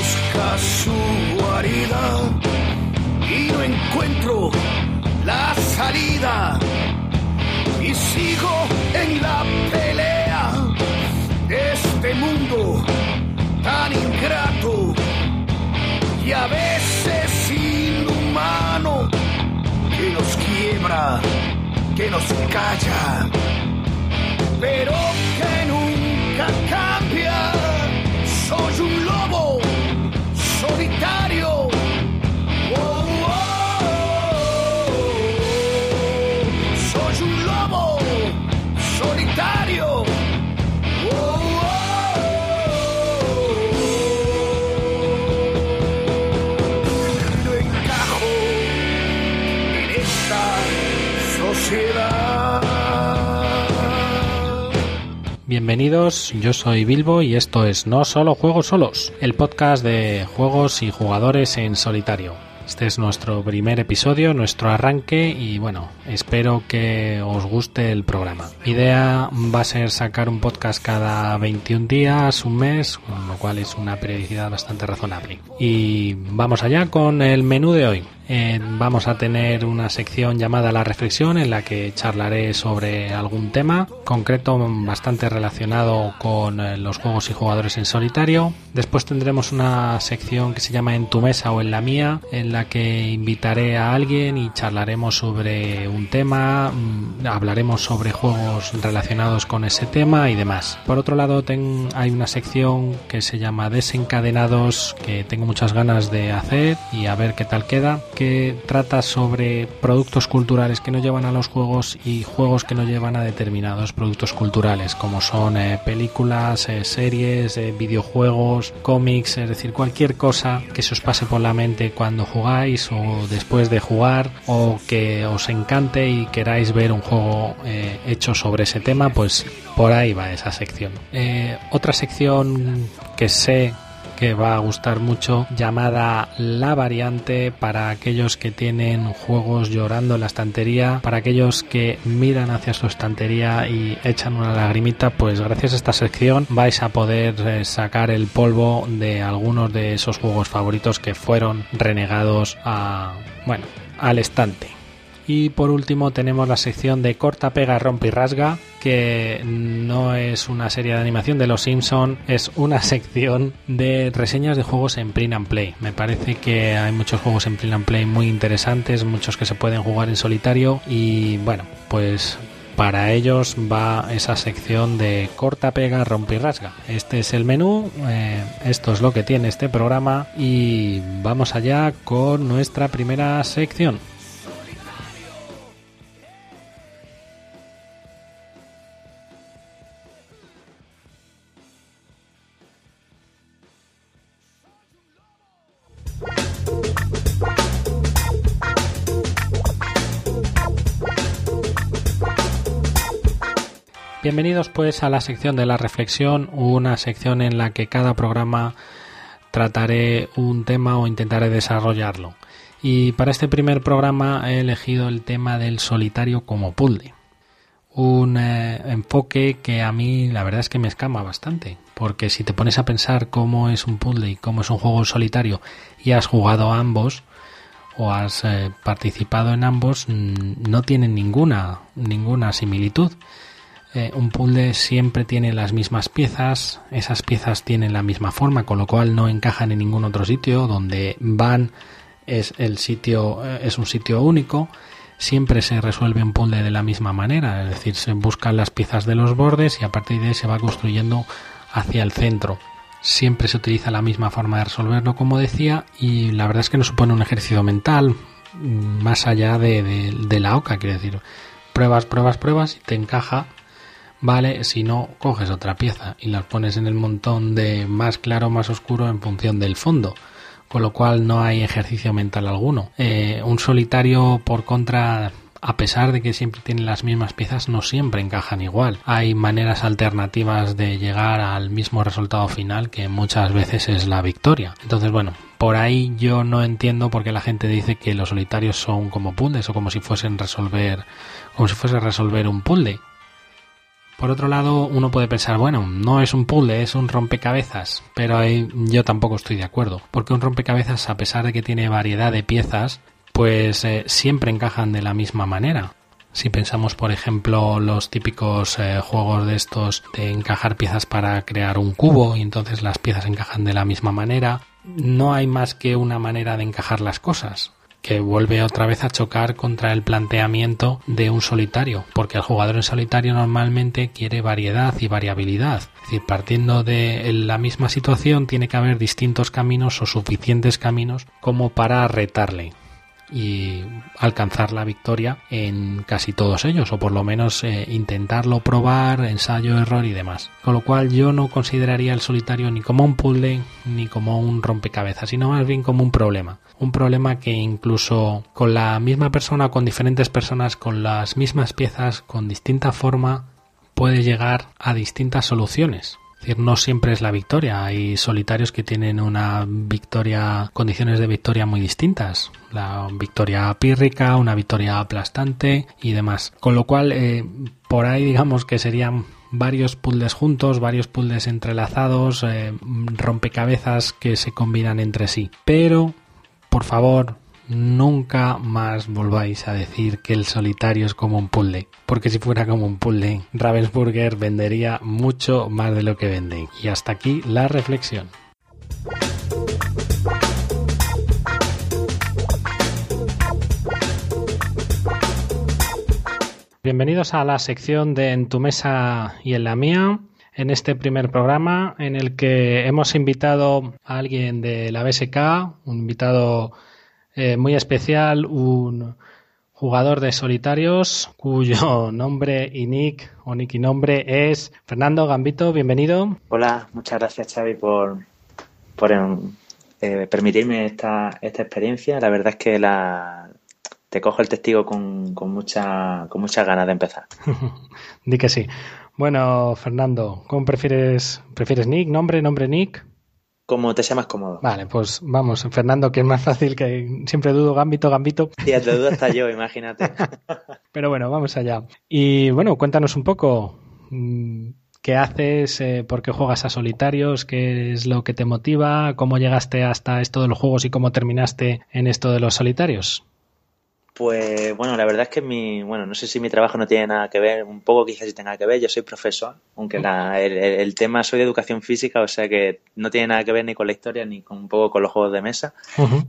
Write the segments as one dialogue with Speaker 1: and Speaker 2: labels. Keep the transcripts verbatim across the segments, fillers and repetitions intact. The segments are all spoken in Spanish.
Speaker 1: busca su guarida y no encuentro la salida y sigo en la pelea de este mundo tan ingrato y a veces inhumano, que nos quiebra, que nos calla, pero que nunca cambia. Soy un lobo solitario. Oh, oh, oh. Soy un lobo solitario. Oh, oh, oh. No encajo en esta sociedad.
Speaker 2: Bienvenidos, yo soy Bilbo y esto es No Solo Juegos Solos, el podcast de juegos y jugadores en solitario. Este es nuestro primer episodio, nuestro arranque y bueno, espero que os guste el programa. Mi idea va a ser sacar un podcast cada veintiún días, un mes, con lo cual es una periodicidad bastante razonable. Y vamos allá con el menú de hoy. Eh, vamos a tener una sección llamada La Reflexión en la que charlaré sobre algún tema concreto bastante relacionado con eh, los juegos y jugadores en solitario. Después tendremos una sección que se llama En tu mesa o en la mía, en la que invitaré a alguien y charlaremos sobre un tema, mmm, hablaremos sobre juegos relacionados con ese tema y demás. Por otro lado, ten, hay una sección que se llama Desencadenados, que tengo muchas ganas de hacer y a ver qué tal queda, que trata sobre productos culturales que nos llevan a los juegos y juegos que nos llevan a determinados productos culturales, como son eh, películas, eh, series, eh, videojuegos, cómics, es decir, cualquier cosa que se os pase por la mente cuando jugáis o después de jugar, o que os encante y queráis ver un juego eh, hecho sobre ese tema, pues por ahí va esa sección. Eh, otra sección que sé que va a gustar mucho, llamada La Variante, para aquellos que tienen juegos llorando en la estantería, para aquellos que miran hacia su estantería y echan una lagrimita, pues gracias a esta sección vais a poder eh, sacar el polvo de algunos de esos juegos favoritos que fueron renegados a, bueno, al estante. Y por último tenemos la sección de Corta, Pega, Rompe y Rasga, que no es una serie de animación de Los Simpson, es una sección de reseñas de juegos en Print and Play. Me parece que hay muchos juegos en Print and Play muy interesantes, muchos que se pueden jugar en solitario y bueno, pues para ellos va esa sección de Corta, Pega, Rompe y Rasga. Este es el menú, eh, esto es lo que tiene este programa y vamos allá con nuestra primera sección. Bienvenidos pues a la sección de La Reflexión, una sección en la que cada programa trataré un tema o intentaré desarrollarlo. Y para este primer programa he elegido el tema del solitario como puzzle. Un eh, enfoque que a mí la verdad es que me escama bastante, porque si te pones a pensar cómo es un puzzle y cómo es un juego solitario y has jugado a ambos o has eh, participado en ambos, no tienen ninguna, ninguna similitud. Eh, un puzzle siempre tiene las mismas piezas, esas piezas tienen la misma forma, con lo cual no encajan en ningún otro sitio. Donde van es el sitio, eh, es un sitio único. Siempre se resuelve un puzzle de la misma manera, es decir, se buscan las piezas de los bordes y a partir de ahí se va construyendo hacia el centro. Siempre se utiliza la misma forma de resolverlo, como decía, y la verdad es que no supone un ejercicio mental más allá de, de, de la oca, quiero decir, pruebas, pruebas, pruebas y te encaja. Vale, si no, coges otra pieza y las pones en el montón de más claro, más oscuro en función del fondo, con lo cual no hay ejercicio mental alguno. Eh, un solitario, por contra, a pesar de que siempre tiene las mismas piezas, no siempre encajan igual. Hay maneras alternativas de llegar al mismo resultado final, que muchas veces es la victoria. Entonces, bueno, por ahí yo no entiendo por qué la gente dice que los solitarios son como puzzles o como si fuesen resolver, como si fuese resolver un puzzle. Por otro lado, uno puede pensar, bueno, no es un puzzle, es un rompecabezas, pero ahí yo tampoco estoy de acuerdo, porque un rompecabezas, a pesar de que tiene variedad de piezas, pues eh, siempre encajan de la misma manera. Si pensamos, por ejemplo, los típicos eh, juegos de estos de encajar piezas para crear un cubo y entonces las piezas encajan de la misma manera, no hay más que una manera de encajar las cosas, que vuelve otra vez a chocar contra el planteamiento de un solitario, porque el jugador en solitario normalmente quiere variedad y variabilidad. Es decir, partiendo de la misma situación tiene que haber distintos caminos o suficientes caminos como para retarle y alcanzar la victoria en casi todos ellos, o por lo menos eh, intentarlo, probar, ensayo, error y demás. Con lo cual yo no consideraría el solitario ni como un puzzle ni como un rompecabezas, sino más bien como un problema. Un problema que incluso con la misma persona o con diferentes personas, con las mismas piezas, con distinta forma, puede llegar a distintas soluciones. Es decir, no siempre es la victoria. Hay solitarios que tienen una victoria, condiciones de victoria muy distintas. La victoria pírrica, una victoria aplastante y demás. Con lo cual, eh, por ahí digamos que serían varios puzzles juntos, varios puzzles entrelazados, eh, rompecabezas que se combinan entre sí. Pero, por favor, nunca más volváis a decir que el solitario es como un puzzle, porque si fuera como un puzzle, Ravensburger vendería mucho más de lo que vende. Y hasta aquí la reflexión. Bienvenidos a la sección de En tu mesa y en la mía. En este primer programa en el que hemos invitado a alguien de la B S K, un invitado Eh, muy especial, un jugador de solitarios cuyo nombre y nick o nick y nombre es Fernando Gambito. Bienvenido.
Speaker 3: Hola, muchas gracias, Xavi, por, por eh, permitirme esta, esta experiencia. La verdad es que la, te cojo el testigo con, con, mucha, con muchas ganas de empezar.
Speaker 2: Di que sí. Bueno, Fernando, ¿cómo prefieres, prefieres nick, nombre, nombre, nick?
Speaker 3: Como te sea más cómodo.
Speaker 2: Vale, pues vamos, Fernando, que es más fácil, que siempre dudo, Gambito, Gambito.
Speaker 3: Sí, te dudo hasta yo, imagínate.
Speaker 2: Pero bueno, vamos allá. Y bueno, cuéntanos un poco, ¿qué haces? Eh, ¿Por qué juegas a solitarios? ¿Qué es lo que te motiva? ¿Cómo llegaste hasta esto de los juegos y cómo terminaste en esto de los solitarios?
Speaker 3: Pues bueno, la verdad es que mi, bueno, no sé si mi trabajo no tiene nada que ver, un poco quizás sí tenga que ver, yo soy profesor, aunque la, el, el tema soy de educación física, o sea que no tiene nada que ver ni con la historia ni con un poco con los juegos de mesa. Uh-huh.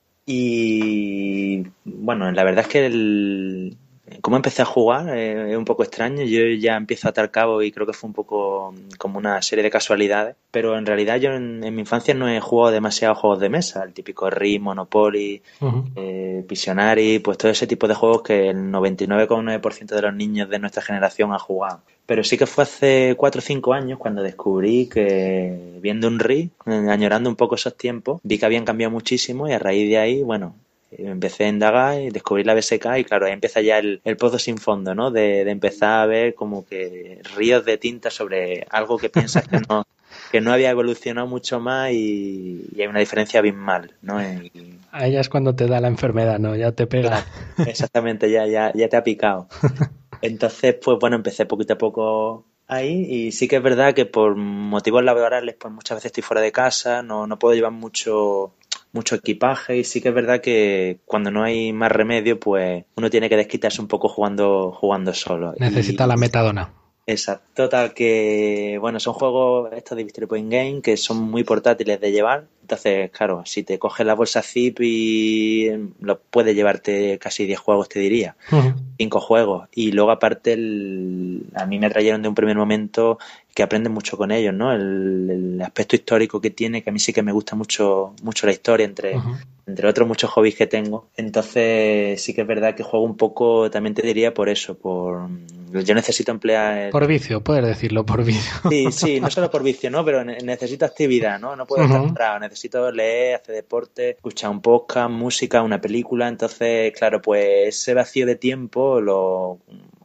Speaker 3: Y bueno, la verdad es que el, cómo empecé a jugar eh, es un poco extraño. Yo ya empiezo a atar cabo y creo que fue un poco como una serie de casualidades, pero en realidad yo en, en mi infancia no he jugado demasiados juegos de mesa, el típico Risk, Monopoly, uh-huh. eh, Pictionary, pues todo ese tipo de juegos que el noventa y nueve coma nueve por ciento de los niños de nuestra generación ha jugado. Pero sí que fue hace cuatro o cinco años cuando descubrí que, viendo un Risk, añorando un poco esos tiempos, vi que habían cambiado muchísimo y a raíz de ahí, bueno, empecé a indagar y descubrí la B S K y claro, ahí empieza ya el, el pozo sin fondo, ¿no? De, de empezar a ver como que ríos de tinta sobre algo que piensas que no que no había evolucionado mucho más y, y hay una diferencia abismal, ¿no? Y,
Speaker 2: ahí ya es cuando te da la enfermedad, ¿no? Ya te pega.
Speaker 3: Claro, exactamente, ya, ya, ya te ha picado. Entonces, pues bueno, empecé poquito a poco ahí y sí que es verdad que por motivos laborales pues muchas veces estoy fuera de casa, no, no puedo llevar mucho mucho equipaje y sí que es verdad que cuando no hay más remedio pues uno tiene que desquitarse un poco jugando jugando solo.
Speaker 2: Necesita y, la metadona.
Speaker 3: Exacto, total que bueno, son juegos estos de Victory Point Game que son muy portátiles de llevar, entonces claro, si te coges la bolsa zip y lo puedes llevarte casi diez juegos te diría, uh-huh. cinco juegos y luego aparte el, a mí me atrayeron de un primer momento que aprendes mucho con ellos, ¿no? El, el aspecto histórico que tiene, que a mí sí que me gusta mucho mucho la historia, entre, uh-huh. entre otros muchos hobbies que tengo. Entonces sí que es verdad que juego un poco, también te diría por eso, por yo necesito emplear...
Speaker 2: Por vicio, puedes decirlo, por vicio.
Speaker 3: Sí, sí, no solo por vicio, ¿no? Pero necesito actividad, ¿no? No puedo uh-huh. estar parado, necesito leer, hacer deporte, escuchar un podcast, música, una película. Entonces, claro, pues ese vacío de tiempo lo...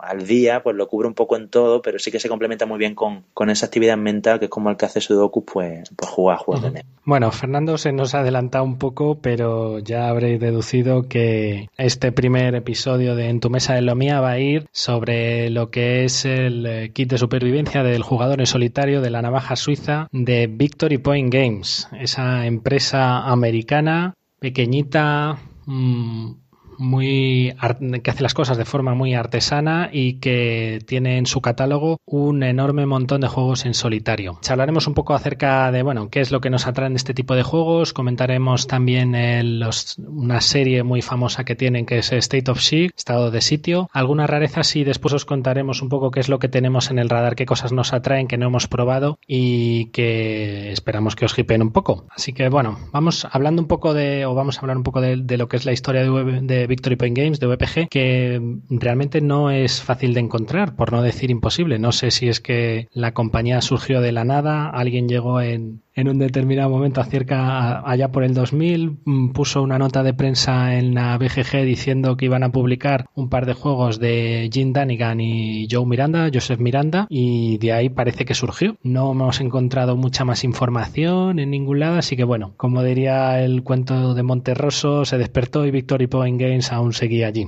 Speaker 3: al día, pues lo cubre un poco en todo, pero sí que se complementa muy bien con, con esa actividad mental que es como el que hace Sudoku, pues, pues jugar juegos uh-huh. de mesa.
Speaker 2: Bueno, Fernando se nos ha adelantado un poco, pero ya habréis deducido que este primer episodio de En tu mesa en lo mía va a ir sobre lo que es el kit de supervivencia del jugador en solitario de la navaja suiza de Victory Point Games, esa empresa americana pequeñita, mmm, muy que hace las cosas de forma muy artesana y que tiene en su catálogo un enorme montón de juegos en solitario. Charlaremos un poco acerca de, bueno, qué es lo que nos atrae en este tipo de juegos. Comentaremos también el, los, una serie muy famosa que tienen, que es State of Siege, estado de sitio. Algunas rarezas, y después os contaremos un poco qué es lo que tenemos en el radar, qué cosas nos atraen, que no hemos probado y que esperamos que os hypeen un poco. Así que, bueno, vamos hablando un poco de, o vamos a hablar un poco de, de lo que es la historia de, de Victory Point Games, de V P G, que realmente no es fácil de encontrar, por no decir imposible. No sé si es que la compañía surgió de la nada, alguien llegó en, en un determinado momento acerca allá por el dos mil, puso una nota de prensa en la B G G diciendo que iban a publicar un par de juegos de Jim Dunnigan y Joe Miranda, Joseph Miranda, y de ahí parece que surgió. No hemos encontrado mucha más información en ningún lado, así que bueno, como diría el cuento de Monterroso, se despertó y Victory Point Games aún seguía allí.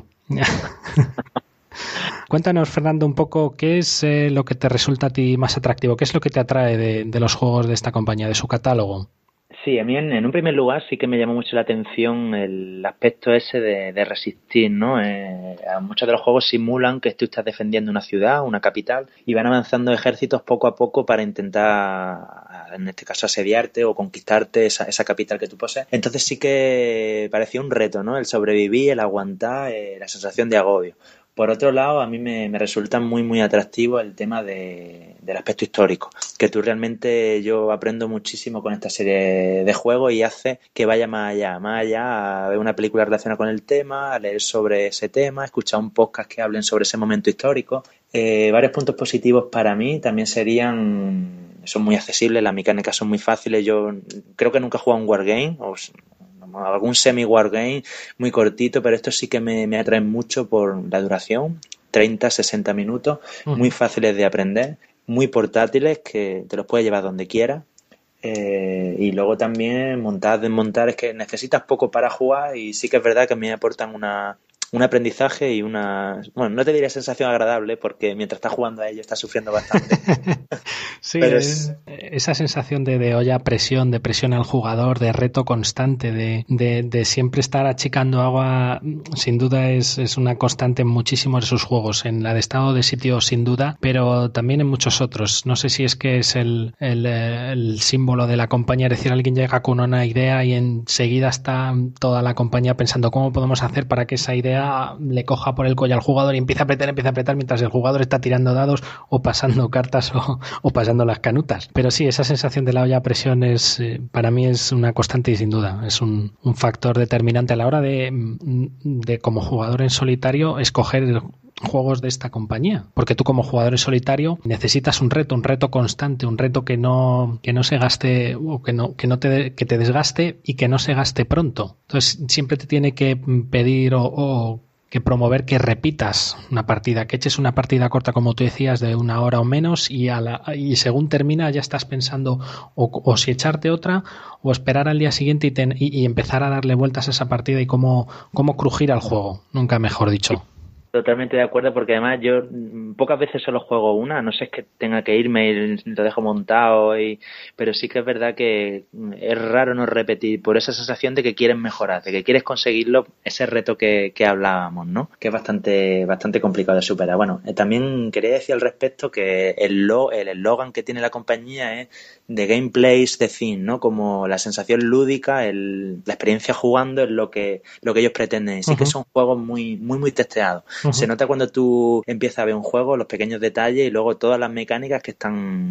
Speaker 2: Cuéntanos, Fernando, un poco qué es eh, lo que te resulta a ti más atractivo, qué es lo que te atrae de, de los juegos de esta compañía, de su catálogo.
Speaker 3: Sí, a mí en, en un primer lugar sí que me llamó mucho la atención el aspecto ese de, de resistir, ¿no? Eh, muchos de los juegos simulan que tú estás defendiendo una ciudad, una capital, y van avanzando ejércitos poco a poco para intentar, en este caso, asediarte o conquistarte esa, esa capital que tú posees. Entonces sí que parecía un reto, ¿no? El sobrevivir, el aguantar, eh, la sensación de agobio. Por otro lado, a mí me, me resulta muy, muy atractivo el tema de, del aspecto histórico, que tú realmente, yo aprendo muchísimo con esta serie de juegos y hace que vaya más allá, más allá a ver una película relacionada con el tema, a leer sobre ese tema, escuchar un podcast que hablen sobre ese momento histórico. Eh, varios puntos positivos para mí también serían, son muy accesibles, las mecánicas son muy fáciles. Yo creo que nunca he jugado un wargame, o algún semi-wargame muy cortito, pero esto sí que me, me atrae mucho por la duración, treinta, sesenta minutos, uh-huh. muy fáciles de aprender, muy portátiles, que te los puedes llevar donde quieras. Eh, y luego también montar, desmontar, es que necesitas poco para jugar y sí que es verdad que me aportan una... un aprendizaje y una, bueno, no te diría sensación agradable porque mientras estás jugando a ello estás sufriendo bastante.
Speaker 2: Sí, pero es, esa sensación de, de olla presión, de presión al jugador, de reto constante, de, de, de siempre estar achicando agua, sin duda es, es una constante en muchísimos de sus juegos, en la de estado de sitio sin duda, pero también en muchos otros. No sé si es que es el, el, el símbolo de la compañía, es decir, alguien llega con una idea y enseguida está toda la compañía pensando cómo podemos hacer para que esa idea le coja por el cuello al jugador y empieza a apretar, empieza a apretar mientras el jugador está tirando dados o pasando cartas o, o pasando las canutas. Pero sí, esa sensación de la olla a presión es, eh, para mí es una constante y sin duda es un, un factor determinante a la hora de, de como jugador en solitario escoger juegos de esta compañía, porque tú como jugador en solitario necesitas un reto, un reto constante, un reto que no que no se gaste o que no que no te que te desgaste y que no se gaste pronto. Entonces siempre te tiene que pedir o, o que promover que repitas una partida, que eches una partida corta, como tú decías, de una hora o menos y a la y según termina ya estás pensando o, o si echarte otra o esperar al día siguiente y, ten, y, y empezar a darle vueltas a esa partida y cómo cómo crujir al juego, nunca mejor dicho.
Speaker 3: Totalmente de acuerdo, porque además yo pocas veces solo juego una, no sé, es que tenga que irme y lo dejo montado, y, pero sí que es verdad que es raro no repetir por esa sensación de que quieres mejorar, de que quieres conseguirlo, ese reto que, que hablábamos, ¿no? Que es bastante bastante complicado de superar. Bueno, eh, también quería decir al respecto que el lo, el eslogan que tiene la compañía es The Gameplay is the thing, ¿no? Como la sensación lúdica, el, la experiencia jugando es lo que lo que ellos pretenden. Sí uh-huh. que son juegos muy muy muy testeados. Uh-huh. Se nota cuando tú empiezas a ver un juego, los pequeños detalles y luego todas las mecánicas que están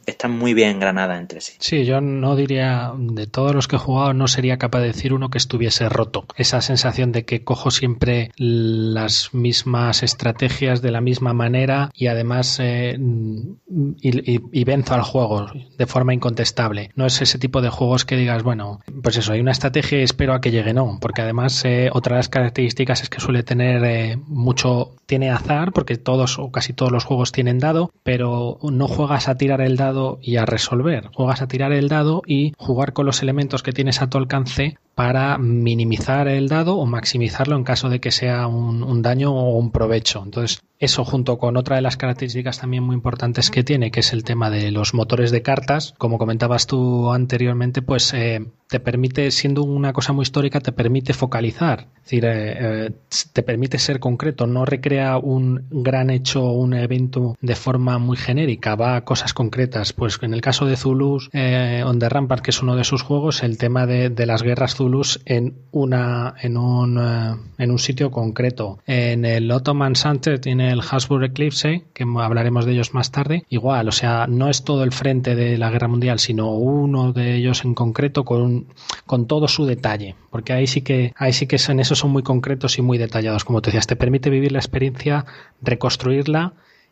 Speaker 3: están muy bien engranadas entre sí.
Speaker 2: Sí, yo no diría, de todos los que he jugado, no sería capaz de decir uno que estuviese roto. Esa sensación de que cojo siempre las mismas estrategias de la misma manera y además eh, y, y, y venzo al juego de forma incontestable. No es ese tipo de juegos que digas, bueno, pues eso, hay una estrategia y espero a que llegue, no, porque además eh, otra de las características es que suele tener eh, mucho, tiene azar, porque todos o casi todos los juegos tienen dado, pero no juegas a tirar el dado y a resolver, juegas a tirar el dado y jugar con los elementos que tienes a tu alcance para minimizar el dado o maximizarlo en caso de que sea un, un daño o un provecho. Entonces, eso junto con otra de las características también muy importantes que tiene, que es el tema de los motores de cartas, como comentabas tú anteriormente, pues eh, te permite, siendo una cosa muy histórica, te permite focalizar, es decir, eh, eh, te permite ser concreto, no recrea un gran hecho o un evento de forma muy genérica, va a cosas concretas. Pues en el caso de Zulus eh, on the Rampart, que es uno de sus juegos, el tema de, de las guerras Zulus en una en un uh, en un sitio concreto. En el Ottoman Sunset tiene el Habsburg Eclipse, que hablaremos de ellos más tarde. Igual, o sea, no es todo el frente de la guerra mundial, sino uno de ellos en concreto con un, con todo su detalle, porque ahí sí que ahí sí que en eso son muy concretos y muy detallados, como te decías, te permite vivir la experiencia, reconstruirla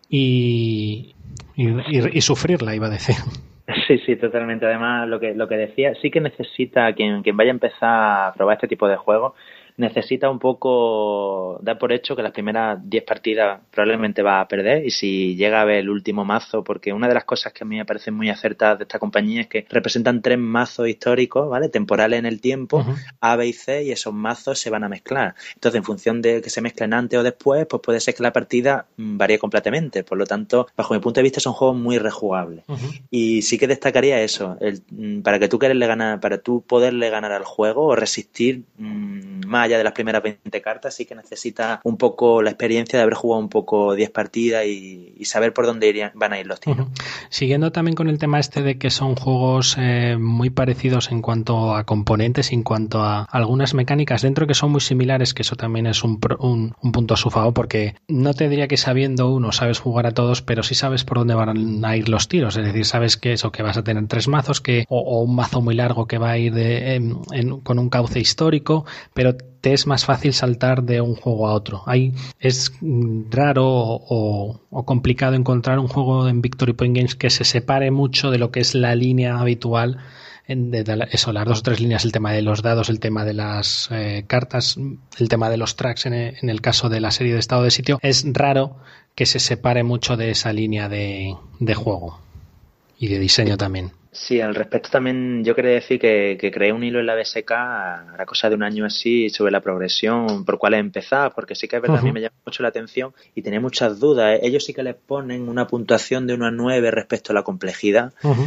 Speaker 2: y y, y, y sufrirla, iba a decir.
Speaker 3: Sí, sí, totalmente. Además, lo que lo que decía, sí que necesita quien quien vaya a empezar a probar este tipo de juegos, necesita un poco dar por hecho que las primeras diez partidas probablemente va a perder, y si llega a ver el último mazo, porque una de las cosas que a mí me parecen muy acertadas de esta compañía es que representan tres mazos históricos, ¿vale? Temporales en el tiempo, uh-huh. A, B y C, y esos mazos se van a mezclar. Entonces, en función de que se mezclen antes o después, pues puede ser que la partida varíe completamente. Por lo tanto, bajo mi punto de vista, son juegos muy rejugables. Uh-huh. Y sí que destacaría eso, el, para que tú quererle ganar, para tú poderle ganar al juego o resistir mmm, más allá de las primeras veinte cartas, sí que necesita un poco la experiencia de haber jugado un poco diez partidas y, y saber por dónde irían, van a ir los tiros.
Speaker 2: Uh-huh. Siguiendo también con el tema este de que son juegos eh, muy parecidos en cuanto a componentes, en cuanto a algunas mecánicas dentro que son muy similares, que eso también es un, un, un punto a su favor, porque no te diría que sabiendo uno sabes jugar a todos, pero sí sabes por dónde van a ir los tiros, es decir, sabes que eso, que vas a tener tres mazos, que o, o un mazo muy largo que va a ir de, en, en, con un cauce histórico, pero te es más fácil saltar de un juego a otro. Ahí es raro o, o complicado encontrar un juego en Victory Point Games que se separe mucho de lo que es la línea habitual, en, de, de, eso, las dos o tres líneas, el tema de los dados, el tema de las eh, cartas, el tema de los tracks en el, en el caso de la serie de estado de sitio. Es raro que se separe mucho de esa línea de, de juego y de diseño también.
Speaker 3: Sí, al respecto también yo quería decir que, que creé un hilo en la B S K a la cosa de un año así sobre la progresión, por cuál empezar, porque sí que es verdad, uh-huh. A mí me llama mucho la atención y tenía muchas dudas. Ellos sí que les ponen una puntuación de uno a nueve respecto a la complejidad. Uh-huh.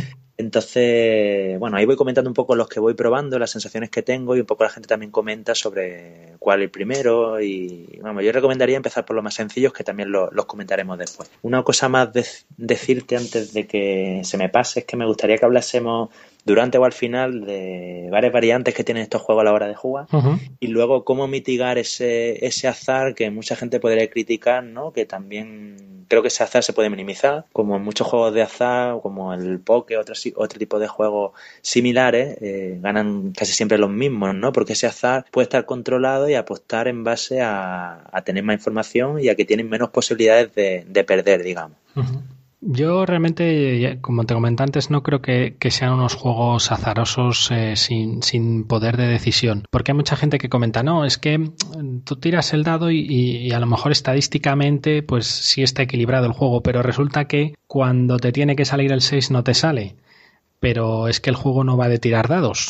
Speaker 3: Entonces, bueno, ahí voy comentando un poco los que voy probando, las sensaciones que tengo, y un poco la gente también comenta sobre cuál es el primero. Y vamos, yo recomendaría empezar por los más sencillos, que también lo, los comentaremos después. Una cosa más de, decirte antes de que se me pase es que me gustaría que hablásemos durante o al final de varias variantes que tienen estos juegos a la hora de jugar, uh-huh. Y luego cómo mitigar ese, ese azar que mucha gente podría criticar, ¿no? Que también creo que ese azar se puede minimizar, como en muchos juegos de azar, como el póker, otro, otro tipo de juegos similares, eh, ganan casi siempre los mismos, ¿no? Porque ese azar puede estar controlado y apostar en base a, a tener más información y a que tienen menos posibilidades de, de perder, digamos.
Speaker 2: Uh-huh. Yo realmente, como te comenté antes, no creo que, que sean unos juegos azarosos eh, sin, sin poder de decisión, porque hay mucha gente que comenta, no, es que tú tiras el dado y, y, y a lo mejor estadísticamente pues sí está equilibrado el juego, pero resulta que cuando te tiene que salir el seis no te sale, pero es que el juego no va de tirar dados.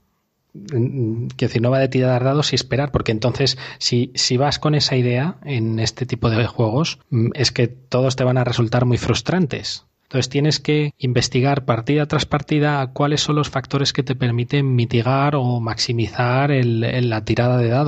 Speaker 2: Quiero decir, no va de tirar dados y esperar, porque entonces si, si vas con esa idea en este tipo de juegos, es que todos te van a resultar muy frustrantes. Entonces tienes que investigar partida tras partida cuáles son los factores que te permiten mitigar o maximizar el, el, la tirada de dados, o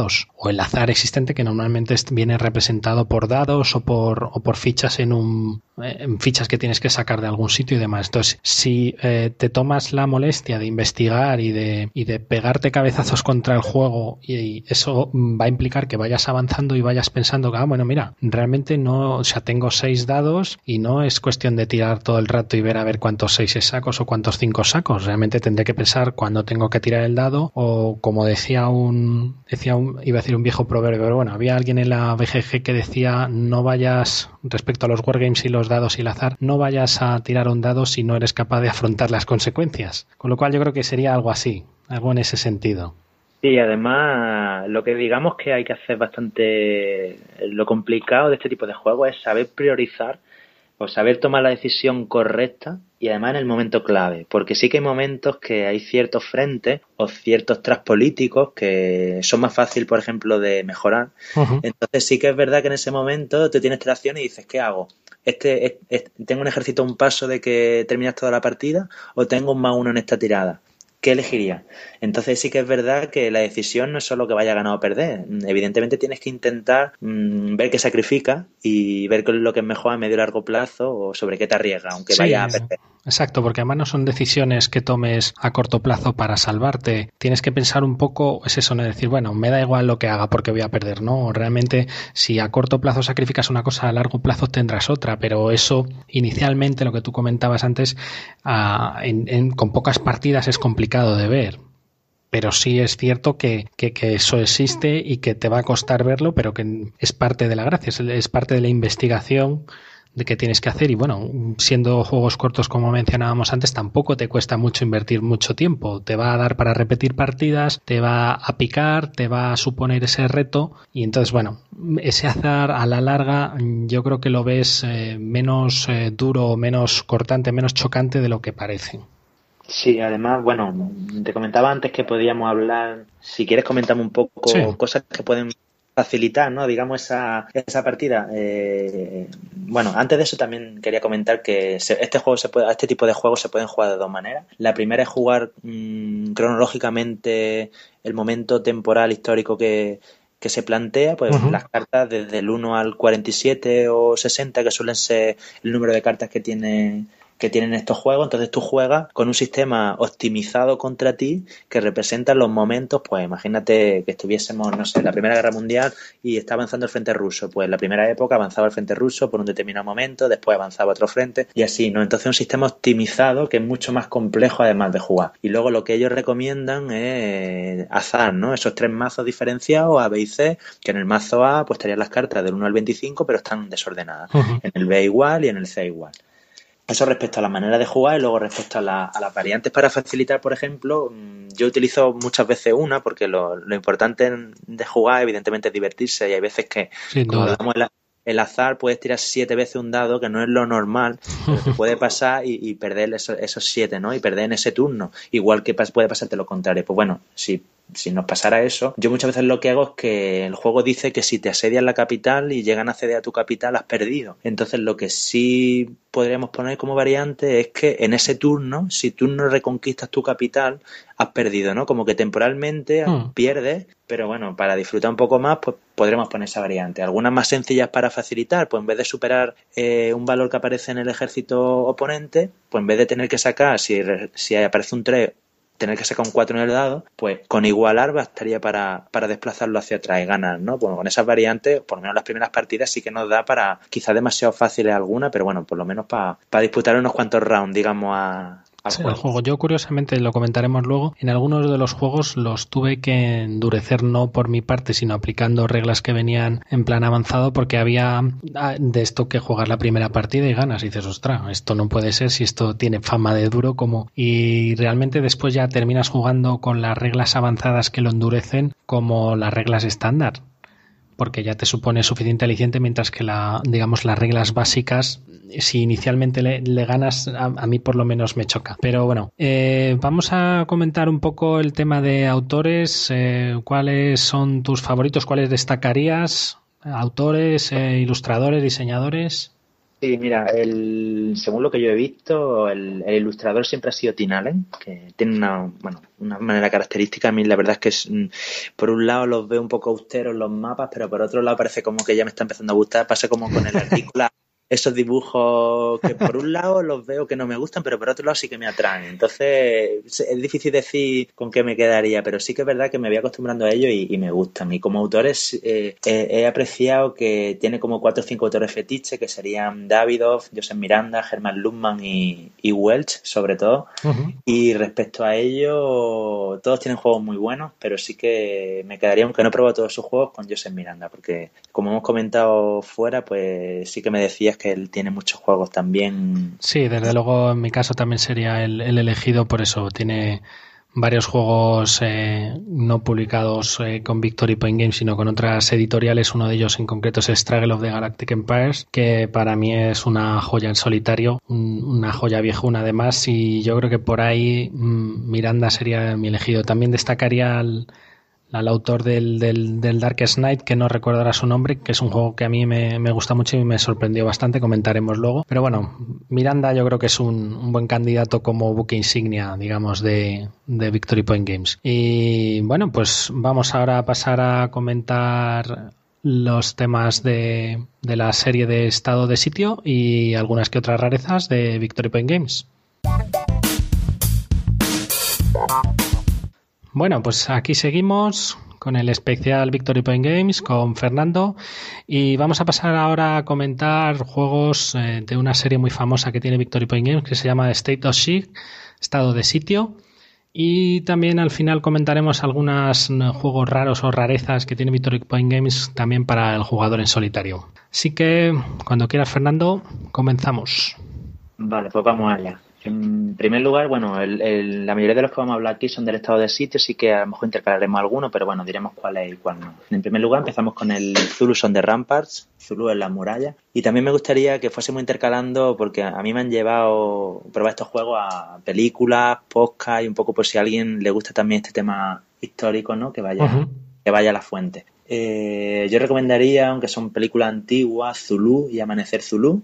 Speaker 2: o el azar existente, que normalmente viene representado por dados o por, o por fichas en un en fichas que tienes que sacar de algún sitio y demás. Entonces, si eh, te tomas la molestia de investigar y de, y de pegarte cabezazos contra el juego, y eso va a implicar que vayas avanzando y vayas pensando que, ah, bueno, mira, realmente no, o sea, tengo seis dados y no es cuestión de tirar todo el rato y ver a ver cuántos seis sacos o cuántos cinco sacos. Realmente tendré que pensar cuándo tengo que tirar el dado, o como decía un, decía un, iba a decir un viejo proverbio, pero bueno, había alguien en la B G G que decía, no vayas, respecto a los wargames y los dados y el azar, no vayas a tirar un dado si no eres capaz de afrontar las consecuencias. Con lo cual yo creo que sería algo así, algo en ese sentido.
Speaker 3: Sí, además lo que digamos que hay que hacer bastante, lo complicado de este tipo de juegos es saber priorizar o saber tomar la decisión correcta, y además en el momento clave, porque sí que hay momentos que hay ciertos frentes o ciertos tracks políticos que son más fácil, por ejemplo, de mejorar. Uh-huh. Entonces sí que es verdad que en ese momento tú tienes tres acciones y dices, ¿qué hago? Este, este, este, ¿Tengo un ejército a un paso de que terminas toda la partida o tengo un más uno en esta tirada? ¿Qué elegiría? Entonces sí que es verdad que la decisión no es solo que vaya a ganar o perder. Evidentemente tienes que intentar mmm, ver qué sacrifica y ver lo que es mejor a medio y largo plazo o sobre qué te arriesga, aunque sí, vaya a perder.
Speaker 2: Exacto, porque además no son decisiones que tomes a corto plazo para salvarte. Tienes que pensar un poco, es eso, no decir, bueno, me da igual lo que haga porque voy a perder, ¿no? Realmente, si a corto plazo sacrificas una cosa, a largo plazo tendrás otra, pero eso, inicialmente, lo que tú comentabas antes, uh, en, en, con pocas partidas es complicado de ver. Pero sí es cierto que, que, que eso existe y que te va a costar verlo, pero que es parte de la gracia, es, es parte de la investigación de qué tienes que hacer. Y bueno, siendo juegos cortos como mencionábamos antes, tampoco te cuesta mucho invertir mucho tiempo. Te va a dar para repetir partidas, te va a picar, te va a suponer ese reto, y entonces bueno, ese azar a la larga yo creo que lo ves eh, menos eh, duro, menos cortante, menos chocante de lo que parece.
Speaker 3: Sí, además, bueno, te comentaba antes que podíamos hablar, si quieres comentame un poco sí. Cosas que pueden facilitar, ¿no? Digamos, esa, esa partida. Eh, bueno, antes de eso también quería comentar que se, este juego se puede, este tipo de juegos se pueden jugar de dos maneras. La primera es jugar mmm, cronológicamente el momento temporal histórico que, que se plantea, pues uh-huh. Las cartas desde el uno al cuarenta y siete o sesenta, que suelen ser el número de cartas que tiene que tienen estos juegos. Entonces tú juegas con un sistema optimizado contra ti que representa los momentos, pues imagínate que estuviésemos, no sé, en la Primera Guerra Mundial y está avanzando el frente ruso, pues en la primera época avanzaba el frente ruso por un determinado momento, después avanzaba otro frente y así, ¿no? Entonces un sistema optimizado que es mucho más complejo además de jugar. Y luego lo que ellos recomiendan es azar, ¿no? Esos tres mazos diferenciados, A, B y C, que en el mazo A pues estarían las cartas del uno al veinticinco, pero están desordenadas. Uh-huh. En el B igual y en el C igual. Eso respecto a la manera de jugar. Y luego respecto a, la, a las variantes para facilitar, por ejemplo, yo utilizo muchas veces una porque lo, lo importante de jugar evidentemente es divertirse, y hay veces que, sí, como damos el, el azar, puedes tirar siete veces un dado, que no es lo normal, pero te puede pasar y, y perder esos, esos siete, ¿no? Y perder en ese turno, igual que puede pasarte lo contrario. Pues bueno, si Si nos pasara eso, yo muchas veces lo que hago es que el juego dice que si te asedian la capital y llegan a acceder a tu capital, has perdido. Entonces lo que sí podríamos poner como variante es que en ese turno, si tú no reconquistas tu capital, has perdido, ¿no? Como que temporalmente hmm. pierdes, pero bueno, para disfrutar un poco más, pues podremos poner esa variante. Algunas más sencillas para facilitar, pues en vez de superar eh, un valor que aparece en el ejército oponente, pues en vez de tener que sacar, si, si aparece un tres, tener que sacar un cuatro en el dado, pues con igualar bastaría para, para desplazarlo hacia atrás y ganar, ¿no? Bueno, con esas variantes, por lo menos las primeras partidas sí que nos da para, quizás demasiado fáciles alguna, pero bueno, por lo menos para, para disputar unos cuantos rounds, digamos, a...
Speaker 2: Sí, el juego. Yo curiosamente, lo comentaremos luego, en algunos de los juegos los tuve que endurecer, no por mi parte, sino aplicando reglas que venían en plan avanzado, porque había de esto que jugar la primera partida y ganas, y dices, ostras, esto no puede ser si esto tiene fama de duro, como, y realmente después ya terminas jugando con las reglas avanzadas que lo endurecen como las reglas estándar, porque ya te supone suficiente aliciente, mientras que la, digamos, las reglas básicas, si inicialmente le, le ganas, a, a mí por lo menos me choca. Pero bueno, eh, vamos a comentar un poco el tema de autores. Eh, ¿cuáles son tus favoritos? ¿Cuáles destacarías? ¿Autores, eh, ilustradores, diseñadores?
Speaker 3: Sí, mira, el, según lo que yo he visto, el, el ilustrador siempre ha sido Tim Allen, que tiene una, bueno, una manera característica. A mí la verdad es que es, por un lado los veo un poco austeros los mapas, pero por otro lado parece como que ya me está empezando a gustar. Pasa como con el artículo, esos dibujos que por un lado los veo que no me gustan, pero por otro lado sí que me atraen. Entonces es difícil decir con qué me quedaría, pero sí que es verdad que me voy acostumbrando a ellos y, y me gustan. Y como autores eh, he, he apreciado que tiene como cuatro o cinco autores fetiches, que serían Davidoff, Joseph Miranda, Herman Luhmann y, y Welch, sobre todo. Uh-huh. Y respecto a ellos, todos tienen juegos muy buenos, pero sí que me quedaría, aunque no he probado todos sus juegos, con Joseph Miranda, porque como hemos comentado fuera, pues sí que me decías que él tiene muchos juegos también.
Speaker 2: Sí, desde luego en mi caso también sería el, el elegido por eso. Tiene varios juegos eh, no publicados eh, con Victory Point Games, sino con otras editoriales. Uno de ellos en concreto es Struggle of the Galactic Empires, que para mí es una joya en solitario, un, una joya viejuna además, y yo creo que por ahí mmm, Miranda sería mi elegido. También destacaría al al autor del, del, del Darkest Night, que no recordará su nombre, que es un juego que a mí me, me gusta mucho y me sorprendió bastante, comentaremos luego. Pero bueno, Miranda yo creo que es un, un buen candidato como buque insignia, digamos, de, de Victory Point Games. Y bueno, pues vamos ahora a pasar a comentar los temas de, de la serie de estado de sitio y algunas que otras rarezas de Victory Point Games. Bueno, pues aquí seguimos con el especial Victory Point Games con Fernando y vamos a pasar ahora a comentar juegos eh, de una serie muy famosa que tiene Victory Point Games que se llama State of Siege, estado de sitio, y también al final comentaremos algunos juegos raros o rarezas que tiene Victory Point Games también para el jugador en solitario. Así que cuando quieras, Fernando, comenzamos.
Speaker 3: Vale, pues vamos allá. En primer lugar, bueno, el, el, la mayoría de los que vamos a hablar aquí son del estado de sitio, así que a lo mejor intercalaremos alguno, pero bueno, diremos cuál es y cuál no. En primer lugar, empezamos con el Zulus on the Ramparts, Zulu en las murallas, y también me gustaría que fuésemos intercalando, porque a mí me han llevado a probar estos juegos a películas, podcast, y un poco por si a alguien le gusta también este tema histórico, ¿no? Que vaya, uh-huh. que vaya a la fuente. Eh, yo recomendaría, aunque son películas antiguas, Zulu y Amanecer Zulu,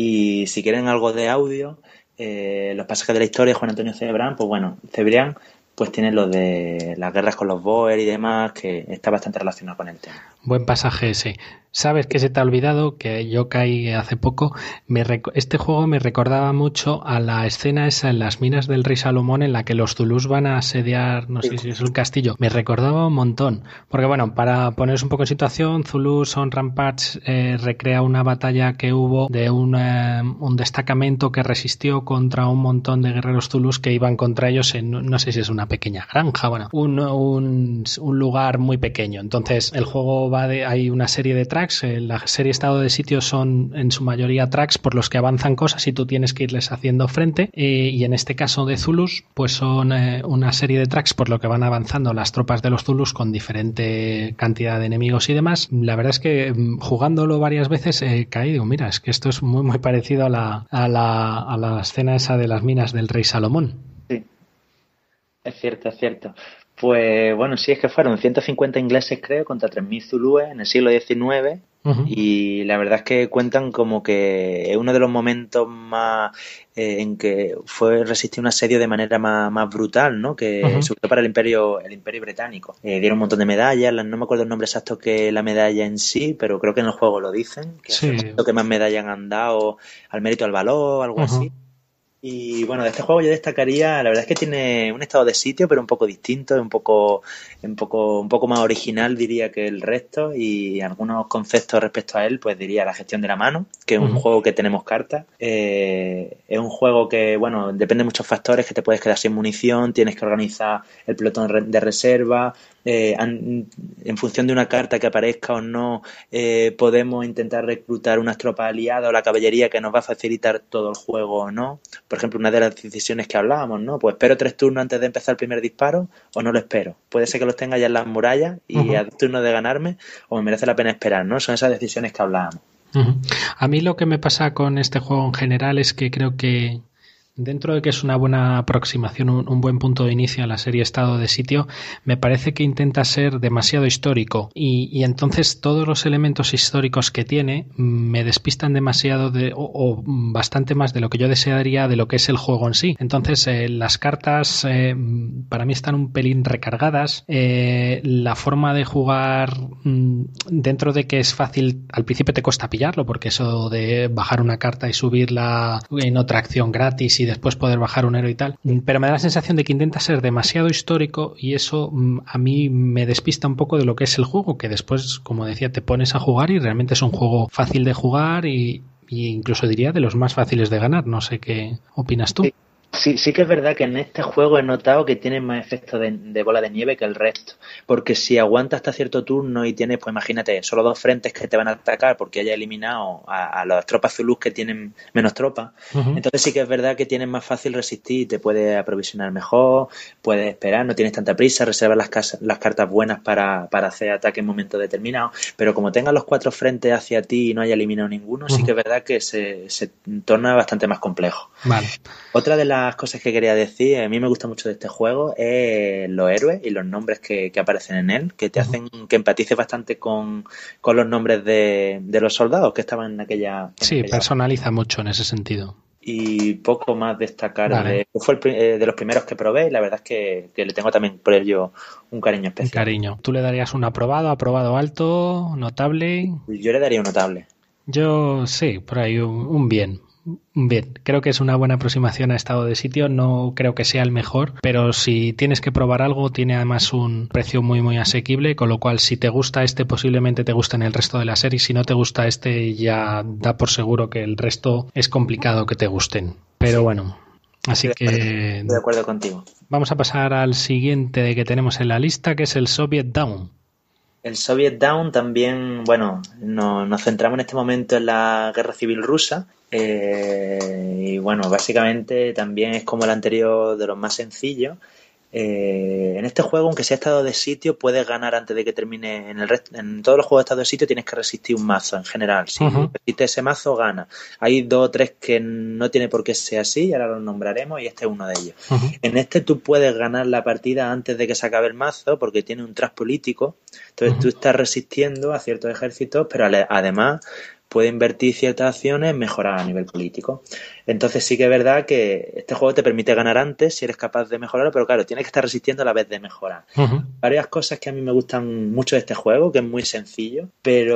Speaker 3: y si quieren algo de audio, Eh, los pasajes de la historia de Juan Antonio Cebrián, pues bueno, Cebrián pues tiene lo de las guerras con los Boer y demás, que está bastante relacionado con el tema.
Speaker 2: Buen pasaje ese. ¿Sabes que se te ha olvidado? Que yo caí hace poco. Me rec- este juego me recordaba mucho a la escena esa en las minas del rey Salomón en la que los Zulús van a asediar, no sé sí. si es un castillo. Me recordaba un montón. Porque bueno, para poneros un poco en situación, Zulús on Ramparts eh, recrea una batalla que hubo de un, eh, un destacamento que resistió contra un montón de guerreros Zulús que iban contra ellos en, no sé si es una pequeña granja, bueno, un, un, un lugar muy pequeño. Entonces el juego va de, hay una serie de tracks. La serie estado de sitio son en su mayoría tracks por los que avanzan cosas y tú tienes que irles haciendo frente, eh, y en este caso de Zulus pues son eh, una serie de tracks por lo que van avanzando las tropas de los Zulus con diferente cantidad de enemigos y demás. La verdad es que jugándolo varias veces he eh, caído, mira, es que esto es muy muy parecido a la, a la, a la escena esa de las minas del rey Salomón.
Speaker 3: Sí, es cierto, es cierto. Pues bueno, sí, es que fueron ciento cincuenta ingleses, creo, contra tres mil zulúes en el siglo diecinueve. Uh-huh. Y la verdad es que cuentan como que es uno de los momentos más eh, en que fue resistir un asedio de manera más, más brutal, ¿no? Que uh-huh. sobre todo para el imperio el imperio británico. Eh, dieron un montón de medallas, no me acuerdo el nombre exacto que la medalla en sí, pero creo que en el juego lo dicen, que sí. es lo que más medallas han dado al mérito al valor, algo uh-huh. así. Y bueno, de este juego yo destacaría, la verdad es que tiene un estado de sitio, pero un poco distinto, un poco, un poco, un poco más original, diría, que el resto, y algunos conceptos respecto a él, pues diría la gestión de la mano, que es un uh-huh. juego que tenemos cartas. Eh, es un juego que, bueno, depende de muchos factores, que te puedes quedar sin munición, tienes que organizar el pelotón de reserva. Eh, en, en función de una carta que aparezca o no, eh, podemos intentar reclutar unas tropas aliadas o la caballería que nos va a facilitar todo el juego o no. Por ejemplo, una de las decisiones que hablábamos, ¿no? Pues espero tres turnos antes de empezar el primer disparo o no lo espero. Puede ser que los tenga ya en las murallas y uh-huh. a dos turnos de ganarme, o me merece la pena esperar, ¿no? Son esas decisiones que hablábamos.
Speaker 2: Uh-huh. A mí lo que me pasa con este juego en general es que creo que Dentro de que es una buena aproximación, un, un buen punto de inicio a la serie Estado de Sitio, me parece que intenta ser demasiado histórico y, y entonces todos los elementos históricos que tiene me despistan demasiado de, o, o bastante más de lo que yo desearía de lo que es el juego en sí. Entonces eh, las cartas eh, para mí están un pelín recargadas. Eh, la forma de jugar, mm, dentro de que es fácil, al principio te cuesta pillarlo porque eso de bajar una carta y subirla en otra acción gratis y después poder bajar un héroe y tal, pero me da la sensación de que intenta ser demasiado histórico y eso a mí me despista un poco de lo que es el juego, que después, como decía, te pones a jugar y realmente es un juego fácil de jugar y, y incluso diría de los más fáciles de ganar. No sé qué opinas tú.
Speaker 3: Sí. Sí, sí que es verdad que en este juego he notado que tiene más efecto de, de bola de nieve que el resto, porque si aguanta hasta cierto turno y tienes, pues imagínate, solo dos frentes que te van a atacar porque haya eliminado a, a las tropas Zulus que tienen menos tropas, uh-huh. Entonces sí que es verdad que tienes más fácil resistir y te puedes aprovisionar mejor, puedes esperar, no tienes tanta prisa, reservas las, casas, las cartas buenas para, para hacer ataque en momentos determinados, pero como tengas los cuatro frentes hacia ti y no haya eliminado ninguno, uh-huh. Sí que es verdad que se, se torna bastante más complejo.
Speaker 2: Vale.
Speaker 3: Otra de las cosas que quería decir, a mí me gusta mucho de este juego, es los héroes y los nombres que, que aparecen en él, que te hacen que empatices bastante con, con los nombres de, de los soldados que estaban en aquella... En
Speaker 2: sí,
Speaker 3: aquella
Speaker 2: personaliza mucho en ese sentido.
Speaker 3: Y poco más destacar.
Speaker 2: Vale.
Speaker 3: De, fue el, de los primeros que probé y la verdad es que, que le tengo también por ello un cariño especial.
Speaker 2: Un cariño. ¿Tú le darías un aprobado, aprobado alto, notable?
Speaker 3: Yo le daría un notable.
Speaker 2: Yo sí, por ahí un, un bien. Bien, creo que es una buena aproximación a Estado de Sitio, no creo que sea el mejor, pero si tienes que probar algo, tiene además un precio muy muy asequible, con lo cual si te gusta este, posiblemente te gusten el resto de la serie, si no te gusta este, ya da por seguro que el resto es complicado que te gusten, pero bueno, así
Speaker 3: Estoy de
Speaker 2: que...
Speaker 3: Estoy de acuerdo contigo.
Speaker 2: Vamos a pasar al siguiente que tenemos en la lista, que es el Soviet Down.
Speaker 3: El Soviet Down también, bueno, no, nos centramos en este momento en la guerra civil rusa. Eh, y bueno, básicamente también es como el anterior de los más sencillos. Eh, en este juego, aunque sea estado de sitio, puedes ganar antes de que termine. En el resto, en todos los juegos de estado de sitio tienes que resistir un mazo en general. Si uh-huh. resistes ese mazo, gana. Hay dos o tres que no tiene por qué ser así, y ahora los nombraremos, y este es uno de ellos. Uh-huh. En este tú puedes ganar la partida antes de que se acabe el mazo, porque tiene un tras político. Entonces uh-huh. tú estás resistiendo a ciertos ejércitos, pero además puede invertir ciertas acciones en mejorar a nivel político. Entonces sí que es verdad que este juego te permite ganar antes si eres capaz de mejorarlo, pero claro, tienes que estar resistiendo a la vez de mejorar. Uh-huh. Varias cosas que a mí me gustan mucho de este juego, que es muy sencillo,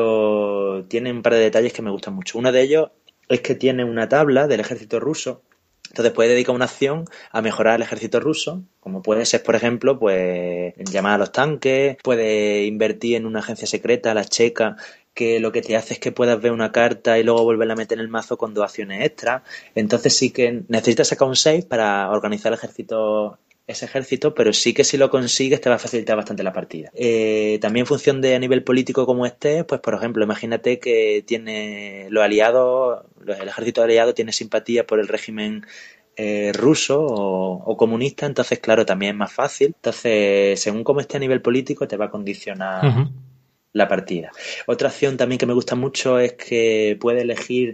Speaker 3: pero tiene un par de detalles que me gustan mucho. Uno de ellos es que tiene una tabla del ejército ruso. Entonces puedes dedicar una acción a mejorar el ejército ruso, como puede ser, por ejemplo, pues llamar a los tanques, puedes invertir en una agencia secreta, la checa, que lo que te hace es que puedas ver una carta y luego volverla a meter en el mazo con dos acciones extras. Entonces sí que necesitas sacar un save para organizar el ejército, ese ejército, pero sí que si lo consigues te va a facilitar bastante la partida. Eh, también en función de a nivel político como esté, pues por ejemplo, imagínate que tiene los aliados, el ejército aliado tiene simpatía por el régimen Eh, ruso o, o comunista, entonces claro, también es más fácil. Entonces, según cómo esté a nivel político, te va a condicionar uh-huh. la partida. Otra opción también que me gusta mucho es que puedes elegir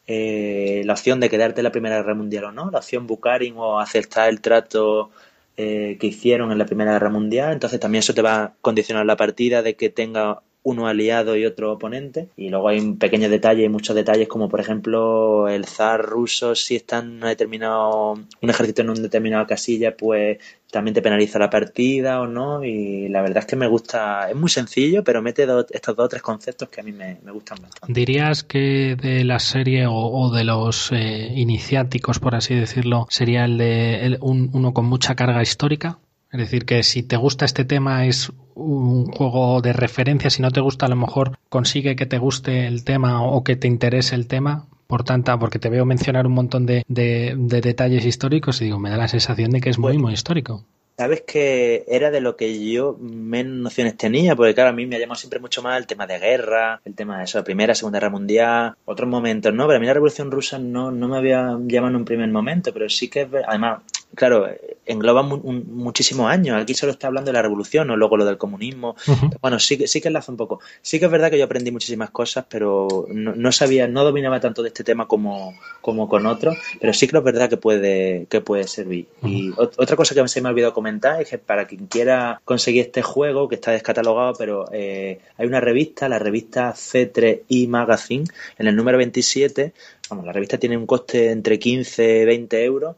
Speaker 3: eh, la opción de quedarte en la Primera Guerra Mundial o no, la opción Bukharin o aceptar el trato eh, que hicieron en la Primera Guerra Mundial. Entonces también eso te va a condicionar la partida de que tenga uno aliado y otro oponente. Y luego hay un pequeño detalle y muchos detalles, como por ejemplo el zar ruso, si está en un determinado un ejército en una determinada casilla, pues también te penaliza la partida o no. Y la verdad es que me gusta, es muy sencillo, pero mete dos, estos dos o tres conceptos que a mí me, me gustan bastante.
Speaker 2: ¿Dirías que de la serie o, o de los eh, iniciáticos, por así decirlo, sería el de el, un, uno con mucha carga histórica? Es decir, que si te gusta este tema es un juego de referencia, si no te gusta a lo mejor consigue que te guste el tema o que te interese el tema, por tanto, porque te veo mencionar un montón de, de, de detalles históricos y digo, me da la sensación de que es muy, bueno, muy histórico.
Speaker 3: Sabes que era de lo que yo menos nociones tenía, porque claro, a mí me ha llamado siempre mucho más el tema de guerra, el tema de eso, Primera, Segunda Guerra Mundial, otros momentos, ¿no? Pero a mí la Revolución Rusa no, no me había llamado en un primer momento, pero sí que es, además, claro, engloba mu un, muchísimos años. Aquí solo está hablando de la revolución, o luego lo del comunismo. Uh-huh. Bueno, sí, sí que enlaza un poco. Sí que es verdad que yo aprendí muchísimas cosas, pero no, no sabía, no dominaba tanto de este tema como, como con otros, pero sí que es verdad que puede, que puede servir. Uh-huh. Y ot otra cosa que se me ha olvidado comentar es que para quien quiera conseguir este juego, que está descatalogado, pero eh, hay una revista, la revista C tres I Magazine, en el número veintisiete. Vamos, la revista tiene un coste entre quince y veinte euros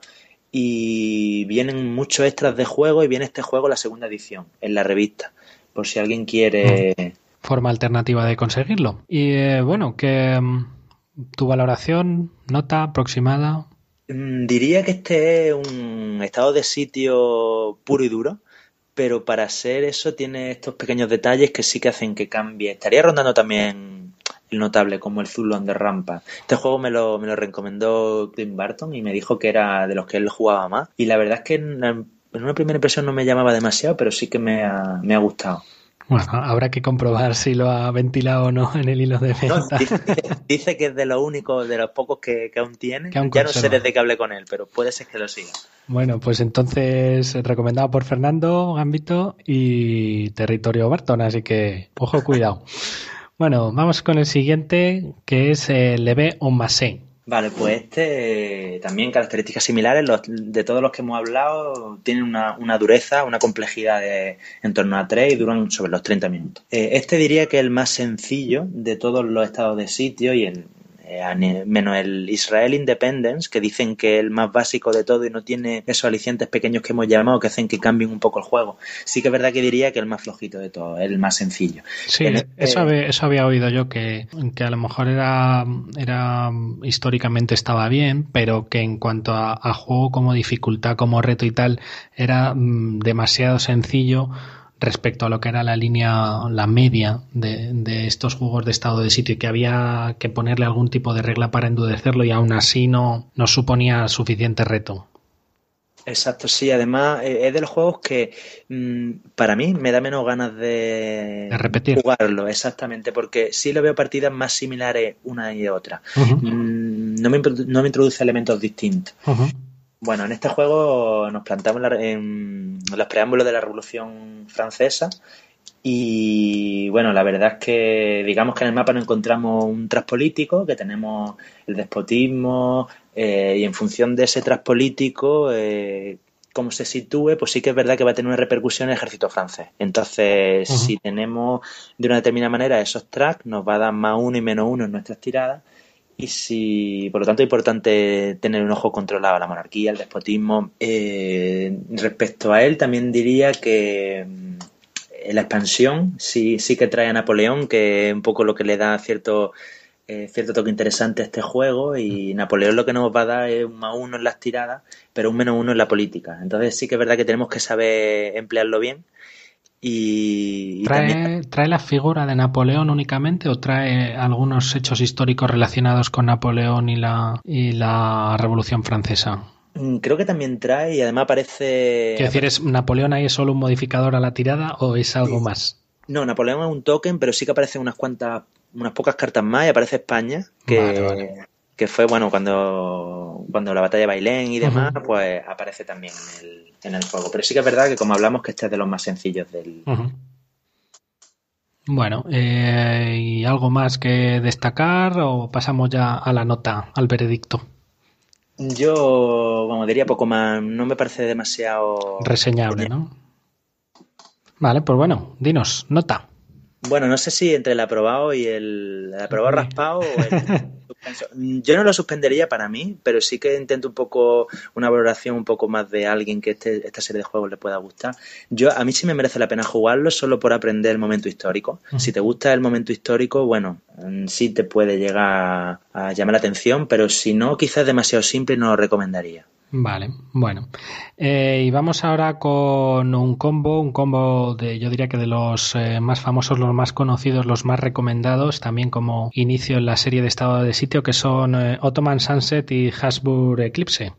Speaker 3: y vienen muchos extras de juego y viene este juego la segunda edición en la revista, por si alguien quiere...
Speaker 2: Forma alternativa de conseguirlo. Y eh, bueno, que tu valoración, nota aproximada...
Speaker 3: Diría que este es un estado de sitio puro y duro, pero para ser eso tiene estos pequeños detalles que sí que hacen que cambie. Estaría rondando también el notable, como el Zulon de Rampa. Este juego me lo, me lo recomendó Clint Barton y me dijo que era de los que él jugaba más. Y la verdad es que en, en una primera impresión no me llamaba demasiado, pero sí que me ha, me ha gustado.
Speaker 2: Bueno, habrá que comprobar si lo ha ventilado o no en el hilo de venta.
Speaker 3: No, dice, dice que es de los únicos, de los pocos que, que aún tiene. Que aún ya conserva. No sé desde que hablé con él, pero puede ser que lo siga.
Speaker 2: Bueno, pues entonces recomendado por Fernando Gambito y Territorio Barton, así que ojo, cuidado. Bueno, vamos con el siguiente, que es el Leve on Massé.
Speaker 3: Vale, pues este eh, también características similares, los, de todos los que hemos hablado, tienen una, una dureza, una complejidad de en torno a tres y duran sobre los treinta minutos. Eh, este diría que es el más sencillo de todos los estados de sitio y el eh, menos el Israel Independence, que dicen que es el más básico de todo y no tiene esos alicientes pequeños que hemos llamado que hacen que cambien un poco el juego. Sí que es verdad que diría que el más flojito de todo, el más sencillo.
Speaker 2: Sí, este... eso, había, eso había oído yo, que, que a lo mejor era, era históricamente estaba bien, pero que en cuanto a, a juego como dificultad, como reto y tal, era mm, demasiado sencillo respecto a lo que era la línea, la media de, de estos juegos de estado de sitio, y que había que ponerle algún tipo de regla para endurecerlo y aún así no, no suponía suficiente reto.
Speaker 3: Exacto, sí, además es de los juegos que mmm, para mí me da menos ganas de,
Speaker 2: de repetir.
Speaker 3: Jugarlo, exactamente, porque sí lo veo partidas más similares una y otra. Uh-huh. mm, no, me, no me introduce elementos distintos. Uh-huh. Bueno, en este juego nos plantamos en, la, en los preámbulos de la Revolución Francesa y, bueno, la verdad es que digamos que en el mapa nos encontramos un transpolítico, que tenemos el despotismo eh, y en función de ese transpolítico, eh, cómo se sitúe, pues sí que es verdad que va a tener una repercusión en el ejército francés. Entonces, uh-huh. si tenemos de una determinada manera esos tracks, nos va a dar más uno y menos uno en nuestras tiradas. Y si, por lo tanto, es importante tener un ojo controlado a la monarquía, el despotismo. Eh, respecto a él, también diría que eh, la expansión sí, sí que trae a Napoleón, que es un poco lo que le da cierto, eh, cierto toque interesante a este juego. Y Napoleón lo que nos va a dar es un más uno en las tiradas, pero un menos uno en la política. Entonces sí que es verdad que tenemos que saber emplearlo bien. Y, y
Speaker 2: ¿Trae,
Speaker 3: también...
Speaker 2: ¿Trae la figura de Napoleón únicamente o trae algunos hechos históricos relacionados con Napoleón y la, y la Revolución Francesa?
Speaker 3: Creo que también trae y además aparece...
Speaker 2: Quiero decir, ¿es Napoleón ahí es solo un modificador a la tirada o es algo
Speaker 3: sí.
Speaker 2: más?
Speaker 3: No, Napoleón es un token, pero sí que aparecen unas cuantas, unas pocas cartas más y aparece España, que...
Speaker 2: Vale, vale.
Speaker 3: que fue, bueno, cuando, cuando la batalla de Bailén y demás, uh-huh. pues aparece también en el, en el juego. Pero sí que es verdad que, como hablamos, que este es de los más sencillos del...
Speaker 2: Uh-huh. Bueno, eh, ¿y algo más que destacar o pasamos ya a la nota, al veredicto?
Speaker 3: Yo, vamos, diría poco más. No me parece demasiado...
Speaker 2: reseñable, ¿no? Vale, pues bueno, dinos, nota.
Speaker 3: Bueno, no sé si entre el aprobado y el, el aprobado sí. raspado o el... Yo no lo suspendería para mí, pero sí que intento un poco una valoración un poco más de alguien que este, esta serie de juegos le pueda gustar. Yo A mí sí me merece la pena jugarlo solo por aprender el momento histórico. Uh-huh. Si te gusta el momento histórico, bueno, sí te puede llegar a llamar la atención, pero si no, quizás es demasiado simple y no lo recomendaría.
Speaker 2: Vale, bueno. Eh, y vamos ahora con un combo, un combo de, yo diría que de los eh, más famosos, los más conocidos, los más recomendados, también como inicio en la serie de estado de sitio, que son eh, Ottoman Sunset y Habsburg Eclipse.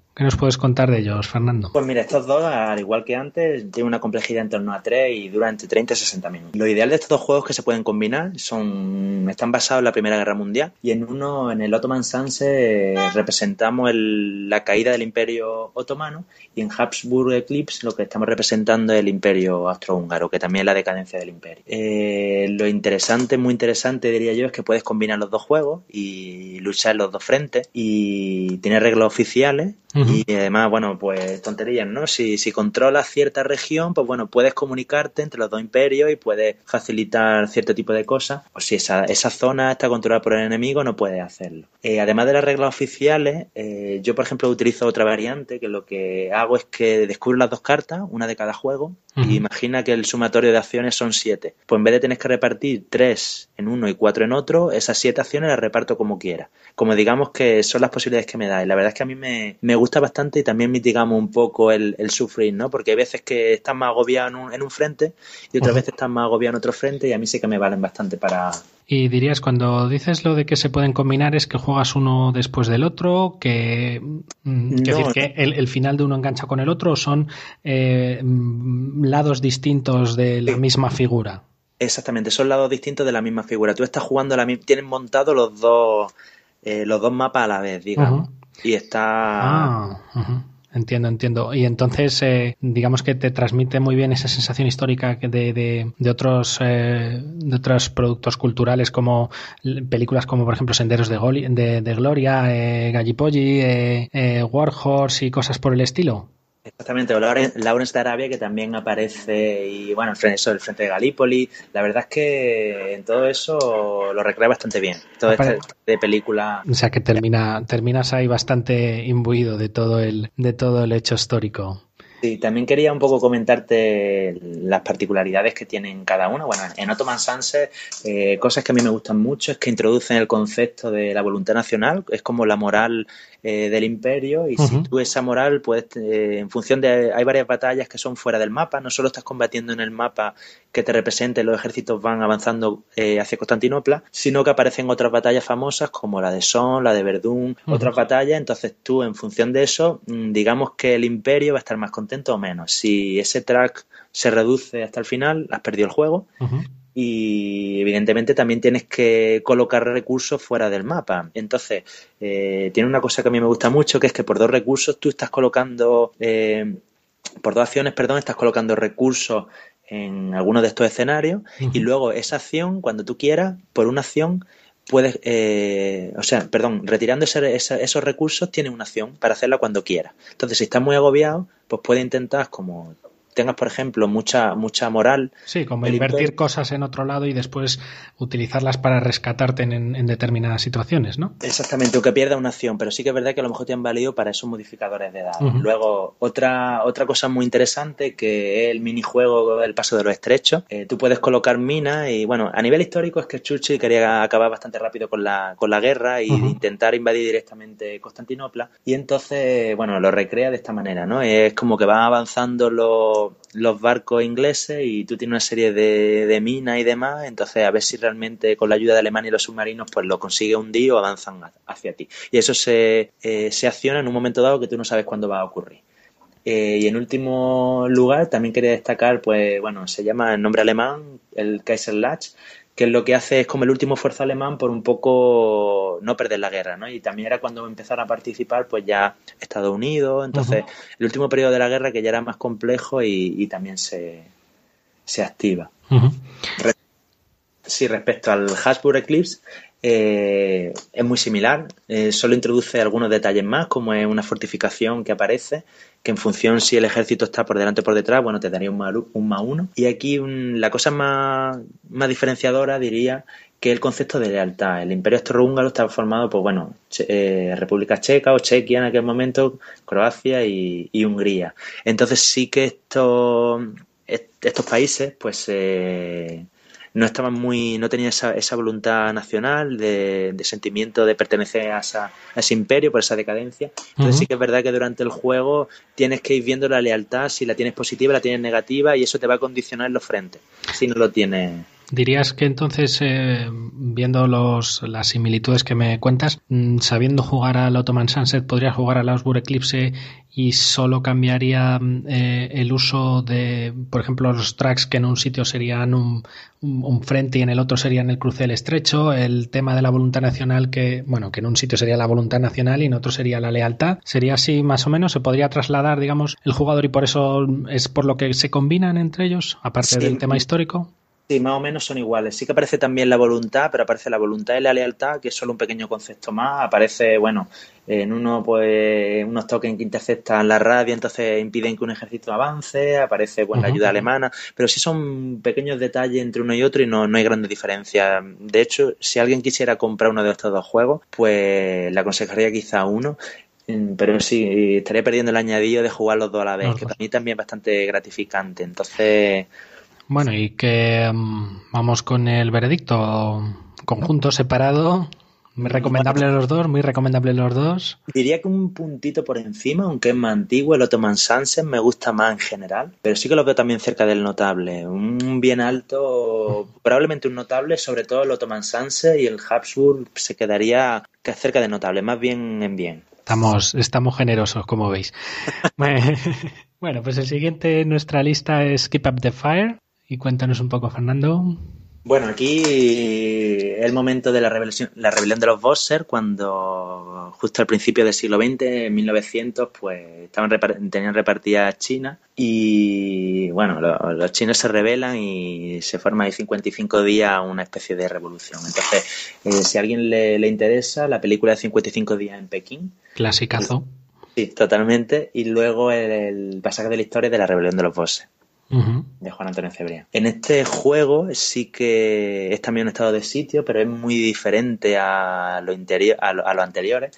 Speaker 2: ¿Qué nos puedes contar de ellos, Fernando?
Speaker 3: Pues mira, estos dos, al igual que antes, tienen una complejidad en torno a tres y duran entre treinta y sesenta minutos. Lo ideal de estos dos juegos que se pueden combinar son están basados en la Primera Guerra Mundial, y en uno, en el Ottoman Sunset, eh, representamos el, la caída del Imperio Otomano, y en Habsburg Eclipse lo que estamos representando es el Imperio Austrohúngaro, que también es la decadencia del imperio. Eh, lo interesante, muy interesante diría yo, es que puedes combinar los dos juegos y luchar en los dos frentes, y tiene reglas oficiales. Uh-huh. Y además, bueno, pues tonterías, ¿no? Si, si controlas cierta región, pues bueno, puedes comunicarte entre los dos imperios y puedes facilitar cierto tipo de cosas. O si esa, esa zona está controlada por el enemigo, no puedes hacerlo. Eh, además de las reglas oficiales, eh, yo, por ejemplo, utilizo otra variante, que lo que hago es que descubro las dos cartas, una de cada juego, uh-huh. y imagina que el sumatorio de acciones son siete. Pues en vez de tener que repartir tres en uno y cuatro en otro, esas siete acciones las reparto como quiera. Como digamos que son las posibilidades que me da. Y la verdad es que a mí me, me gusta bastante, y también mitigamos un poco el, el sufrir, ¿no? Porque hay veces que estás más agobiado en un, en un frente y otras uh-huh. veces estás más agobiado en otro frente, y a mí sí que me valen bastante para...
Speaker 2: Y dirías, cuando dices lo de que se pueden combinar, ¿es que juegas uno después del otro? ¿Que, no, que, decir, que el, el final de uno engancha con el otro? ¿O son eh, lados distintos de la misma figura?
Speaker 3: Exactamente, son lados distintos de la misma figura. Tú estás jugando la misma... Tienes montado los dos, eh, los dos mapas a la vez, digamos. Uh-huh. Y está...
Speaker 2: Ah, uh-huh. Entiendo, entiendo. Y entonces, eh, digamos que te transmite muy bien esa sensación histórica de, de, de otros eh, de otros productos culturales, como películas como, por ejemplo, Senderos de, Goli, de, de Gloria, eh, Gallipolli, eh, eh, Warhorse y cosas por el estilo.
Speaker 3: Exactamente, o Lawrence de Arabia, que también aparece, y bueno, el, eso, el frente de Galípoli. La verdad es que en todo eso lo recrea bastante bien, todo este de película.
Speaker 2: O sea que termina, terminas ahí bastante imbuido de todo el, de todo el hecho histórico.
Speaker 3: Sí, también quería un poco comentarte las particularidades que tienen cada uno. Bueno, en Ottoman Sunset, eh, cosas que a mí me gustan mucho es que introducen el concepto de la voluntad nacional, es como la moral eh, del imperio, y uh-huh. si tú esa moral, puedes, eh, en función de, hay varias batallas que son fuera del mapa, no solo estás combatiendo en el mapa que te represente, los ejércitos van avanzando eh, hacia Constantinopla, sino que aparecen otras batallas famosas como la de Somme, la de Verdún, uh-huh. otras batallas. Entonces tú, en función de eso, digamos que el imperio va a estar más contento o menos. Si ese track se reduce hasta el final, has perdido el juego. Uh-huh. Y evidentemente también tienes que colocar recursos fuera del mapa. Entonces, eh, tiene una cosa que a mí me gusta mucho, que es que por dos recursos tú estás colocando, eh, por dos acciones, perdón, estás colocando recursos en alguno de estos escenarios, uh-huh. y luego esa acción, cuando tú quieras, por una acción, puedes, eh, o sea, perdón, retirando ese, ese, esos recursos, tienes una acción para hacerla cuando quieras. Entonces, si estás muy agobiado, pues puedes intentar, como tengas, por ejemplo, mucha mucha moral.
Speaker 2: Sí, como invertir imper... cosas en otro lado y después utilizarlas para rescatarte en, en determinadas situaciones, ¿no?
Speaker 3: Exactamente, aunque pierda una acción, pero sí que es verdad que a lo mejor te han valido para esos modificadores de dados. Uh-huh. Luego, otra otra cosa muy interesante, que es el minijuego El Paso de los Estrechos. Eh, tú puedes colocar minas y, bueno, a nivel histórico es que Churchill quería acabar bastante rápido con la con la guerra y uh-huh. intentar invadir directamente Constantinopla, y entonces, bueno, lo recrea de esta manera, ¿no? Es como que van avanzando los los barcos ingleses y tú tienes una serie de, de minas y demás, entonces a ver si realmente con la ayuda de Alemania y los submarinos pues lo consigues hundir o avanzan hacia ti, y eso se, eh, se acciona en un momento dado que tú no sabes cuándo va a ocurrir. Eh, y en último lugar también quería destacar, pues bueno, se llama el nombre alemán, el Kaiserlach, que lo que hace es como el último esfuerzo alemán por un poco no perder la guerra, ¿no? Y también era cuando empezaron a participar pues ya Estados Unidos, entonces uh-huh. el último periodo de la guerra, que ya era más complejo, y, y también se, se activa. Uh-huh. Re- sí, respecto al Habsburg Eclipse, eh, es muy similar, eh, solo introduce algunos detalles más, como es una fortificación que aparece, que en función si el ejército está por delante o por detrás, bueno, te daría un más, un más uno. Y aquí un, la cosa más, más diferenciadora, diría, que el concepto de lealtad. El Imperio Austrohúngaro estaba formado por, bueno, che, eh, República Checa o Chequia en aquel momento, Croacia y, y Hungría. Entonces sí que estos, estos países, pues... Eh, no estaban muy, no tenían esa, esa voluntad nacional de, de sentimiento de pertenecer a, esa, a ese imperio por esa decadencia. Entonces uh-huh. sí que es verdad que durante el juego tienes que ir viendo la lealtad, si la tienes positiva, la tienes negativa, y eso te va a condicionar en los frentes, si no lo tienes
Speaker 2: ¿Dirías que entonces, eh, viendo los, las similitudes que me cuentas, mmm, sabiendo jugar al Ottoman Sunset, podrías jugar al Augsburg Eclipse y solo cambiaría eh, el uso de, por ejemplo, los tracks que en un sitio serían un, un, un frente y en el otro serían el cruce del estrecho, el tema de la voluntad nacional que, bueno, que en un sitio sería la voluntad nacional y en otro sería la lealtad? ¿Sería así más o menos? ¿Se podría trasladar, digamos, el jugador y por eso es por lo que se combinan entre ellos, aparte
Speaker 3: Sí.
Speaker 2: del tema histórico?
Speaker 3: Sí, más o menos son iguales. Sí que aparece también la voluntad, pero aparece la voluntad y la lealtad, que es solo un pequeño concepto más. Aparece, bueno, en uno, pues, unos tokens que interceptan la radio, entonces impiden que un ejército avance. Aparece, pues, uh-huh. la ayuda alemana. Pero sí son pequeños detalles entre uno y otro y no, no hay grandes diferencias. De hecho, si alguien quisiera comprar uno de estos dos juegos, pues le aconsejaría quizá uno. Pero sí, estaría perdiendo el añadido de jugar los dos a la vez, no, que para mí también es bastante gratificante. Entonces...
Speaker 2: Bueno, y que um, vamos con el veredicto conjunto, separado, muy recomendable bueno, los dos, muy recomendable los dos.
Speaker 3: Diría que un puntito por encima, aunque es más antiguo, el Ottoman Sunset me gusta más en general, pero sí que lo veo también cerca del notable, un bien alto, probablemente un notable, sobre todo el Ottoman Sunset, y el Habsburg se quedaría cerca de notable, más bien en bien.
Speaker 2: Estamos, estamos generosos, como veis. Bueno, pues el siguiente en nuestra lista es Keep Up the Fire. Y cuéntanos un poco, Fernando.
Speaker 3: Bueno, aquí el momento de la rebelión, la rebelión de los Boxer, cuando justo al principio del siglo veinte, en mil novecientos, pues estaban repart- tenían repartidas China y bueno, lo, los chinos se rebelan y se forma ahí cincuenta y cinco días una especie de revolución. Entonces, eh, si a alguien le, le interesa, la película de cincuenta y cinco días en Pekín.
Speaker 2: Clasicazo.
Speaker 3: Sí, totalmente. Y luego el, el pasaje de la historia de la rebelión de los Boxer. Uh-huh. De Juan Antonio Cebrián. En este juego sí que es también un estado de sitio, pero es muy diferente a lo, interior, a lo, a lo anteriores,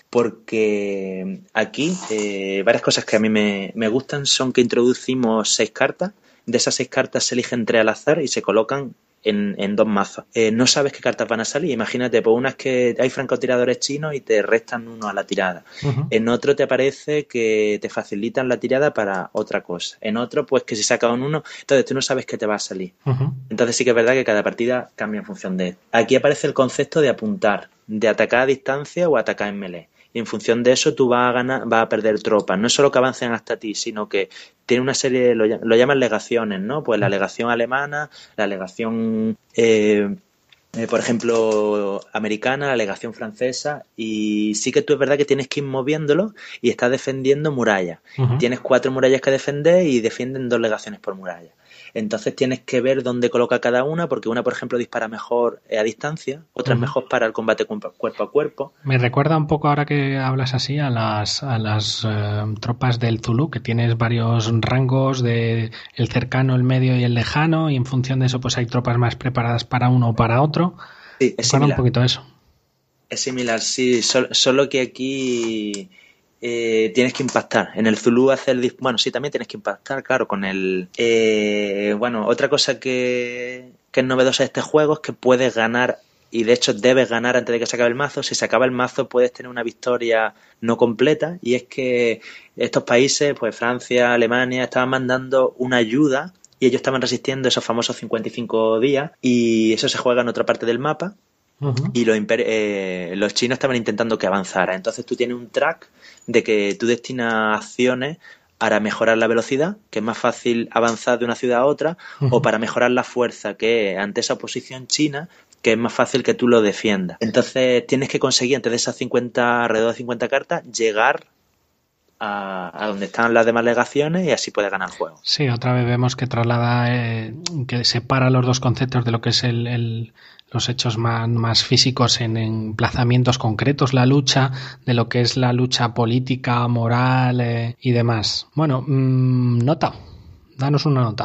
Speaker 3: porque aquí eh, varias cosas que a mí me, me gustan son que introducimos seis cartas. De esas seis cartas se eligen tres al azar y se colocan en, en dos mazos. Eh, no sabes qué cartas van a salir. Imagínate, pues unas que hay francotiradores chinos y te restan uno a la tirada. Uh-huh. En otro te aparece que te facilitan la tirada para otra cosa. En otro, pues que si sacas un uno, entonces tú no sabes qué te va a salir. Uh-huh. Entonces sí que es verdad que cada partida cambia en función de esto. Aquí aparece el concepto de apuntar, de atacar a distancia o atacar en melee. Y en función de eso tú vas a ganar, vas a perder tropas. No es solo que avancen hasta ti, sino que tiene una serie, lo, lo llaman legaciones, ¿no? Pues la legación alemana, la legación, eh, eh, por ejemplo, americana, la legación francesa. Y sí que tú es verdad que tienes que ir moviéndolo y estás defendiendo murallas. Uh-huh. Tienes cuatro murallas que defender y defienden dos legaciones por muralla. Entonces tienes que ver dónde coloca cada una, porque una, por ejemplo, dispara mejor a distancia, otra uh-huh. es mejor para el combate cuerpo a cuerpo.
Speaker 2: Me recuerda un poco, ahora que hablas así, a las a las eh, tropas del Zulu, que tienes varios rangos de el cercano, el medio y el lejano, y en función de eso pues hay tropas más preparadas para uno o para otro.
Speaker 3: Sí, es similar.
Speaker 2: Un poquito eso.
Speaker 3: Es similar, sí, solo, solo que aquí... Eh, tienes que impactar. En el Zulu hacer el... Bueno, sí, también tienes que impactar, claro, con el... Eh, bueno, otra cosa que, que es novedosa de este juego es que puedes ganar, y de hecho debes ganar antes de que se acabe el mazo. Si se acaba el mazo puedes tener una victoria no completa, y es que estos países, pues Francia, Alemania, estaban mandando una ayuda y ellos estaban resistiendo esos famosos cincuenta y cinco días, y eso se juega en otra parte del mapa. Uh-huh. Y los, imper- eh, los chinos estaban intentando que avanzara. Entonces tú tienes un track de que tú destinas acciones para mejorar la velocidad, que es más fácil avanzar de una ciudad a otra, uh-huh. o para mejorar la fuerza, que ante esa oposición china, que es más fácil que tú lo defiendas. Entonces tienes que conseguir, antes de esas cincuenta, alrededor de cincuenta cartas, llegar a, a donde están las demás legaciones, y así puedes ganar el juego.
Speaker 2: Sí, otra vez vemos que traslada, eh, que separa los dos conceptos de lo que es el... el... los hechos más, más físicos en emplazamientos concretos, la lucha, de lo que es la lucha política, moral eh, y demás. Bueno, mmm, nota, danos una nota.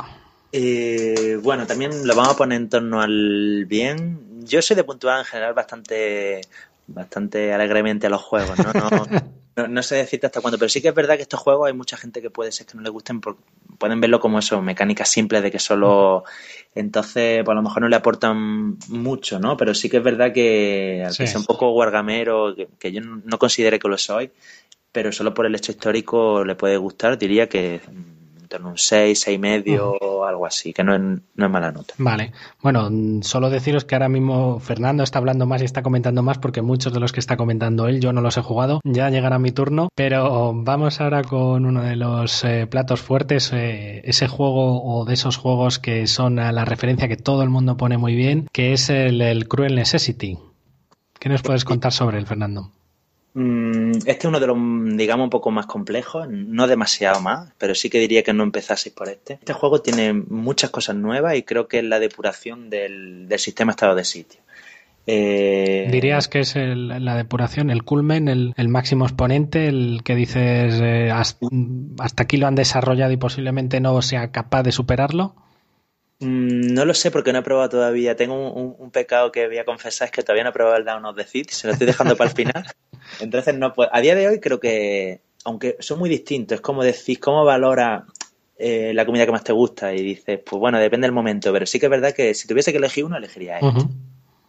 Speaker 3: Eh, bueno, también lo vamos a poner en torno al bien. Yo soy de puntuar en general bastante, bastante alegremente a los juegos, ¿no? No, no, no sé decirte hasta cuándo, pero sí que es verdad que estos juegos hay mucha gente que puede ser que no les gusten, porque pueden verlo como eso, mecánicas simples de que solo... Entonces, pues a lo mejor no le aportan mucho, ¿no? Pero sí que es verdad que al sí. que sea un poco wargamero, que, que yo no considere que lo soy, pero solo por el hecho histórico le puede gustar, diría que torno a un seis, seis y medio uh-huh. o algo así, que no es, no es mala nota.
Speaker 2: Vale, bueno, solo deciros que ahora mismo Fernando está hablando más y está comentando más porque muchos de los que está comentando él yo no los he jugado, ya llegará mi turno, pero vamos ahora con uno de los eh, platos fuertes, eh, ese juego o de esos juegos que son a la referencia que todo el mundo pone muy bien, que es el, el Cruel Necessity. ¿Qué nos puedes contar sobre él, Fernando?
Speaker 3: Este es uno de los, digamos, un poco más complejos, no demasiado más, pero sí que diría que no empezaseis por este. Este juego tiene muchas cosas nuevas y creo que es la depuración del, del sistema estado de sitio. Eh...
Speaker 2: ¿Dirías que es el, la depuración, el culmen, el, el máximo exponente, el que dices eh, hasta, hasta aquí lo han desarrollado y posiblemente no sea capaz de superarlo?
Speaker 3: No lo sé porque no he probado todavía. Tengo un, un, un pecado que voy a confesar, es que todavía no he probado el Dawn of the Sith, se lo estoy dejando para el final. Entonces no puedo. A día de hoy creo que, aunque son muy distintos, es como decir, cómo valora eh, la comida que más te gusta y dices, pues bueno, depende del momento, pero sí que es verdad que si tuviese que elegir uno, elegiría este. Uh-huh.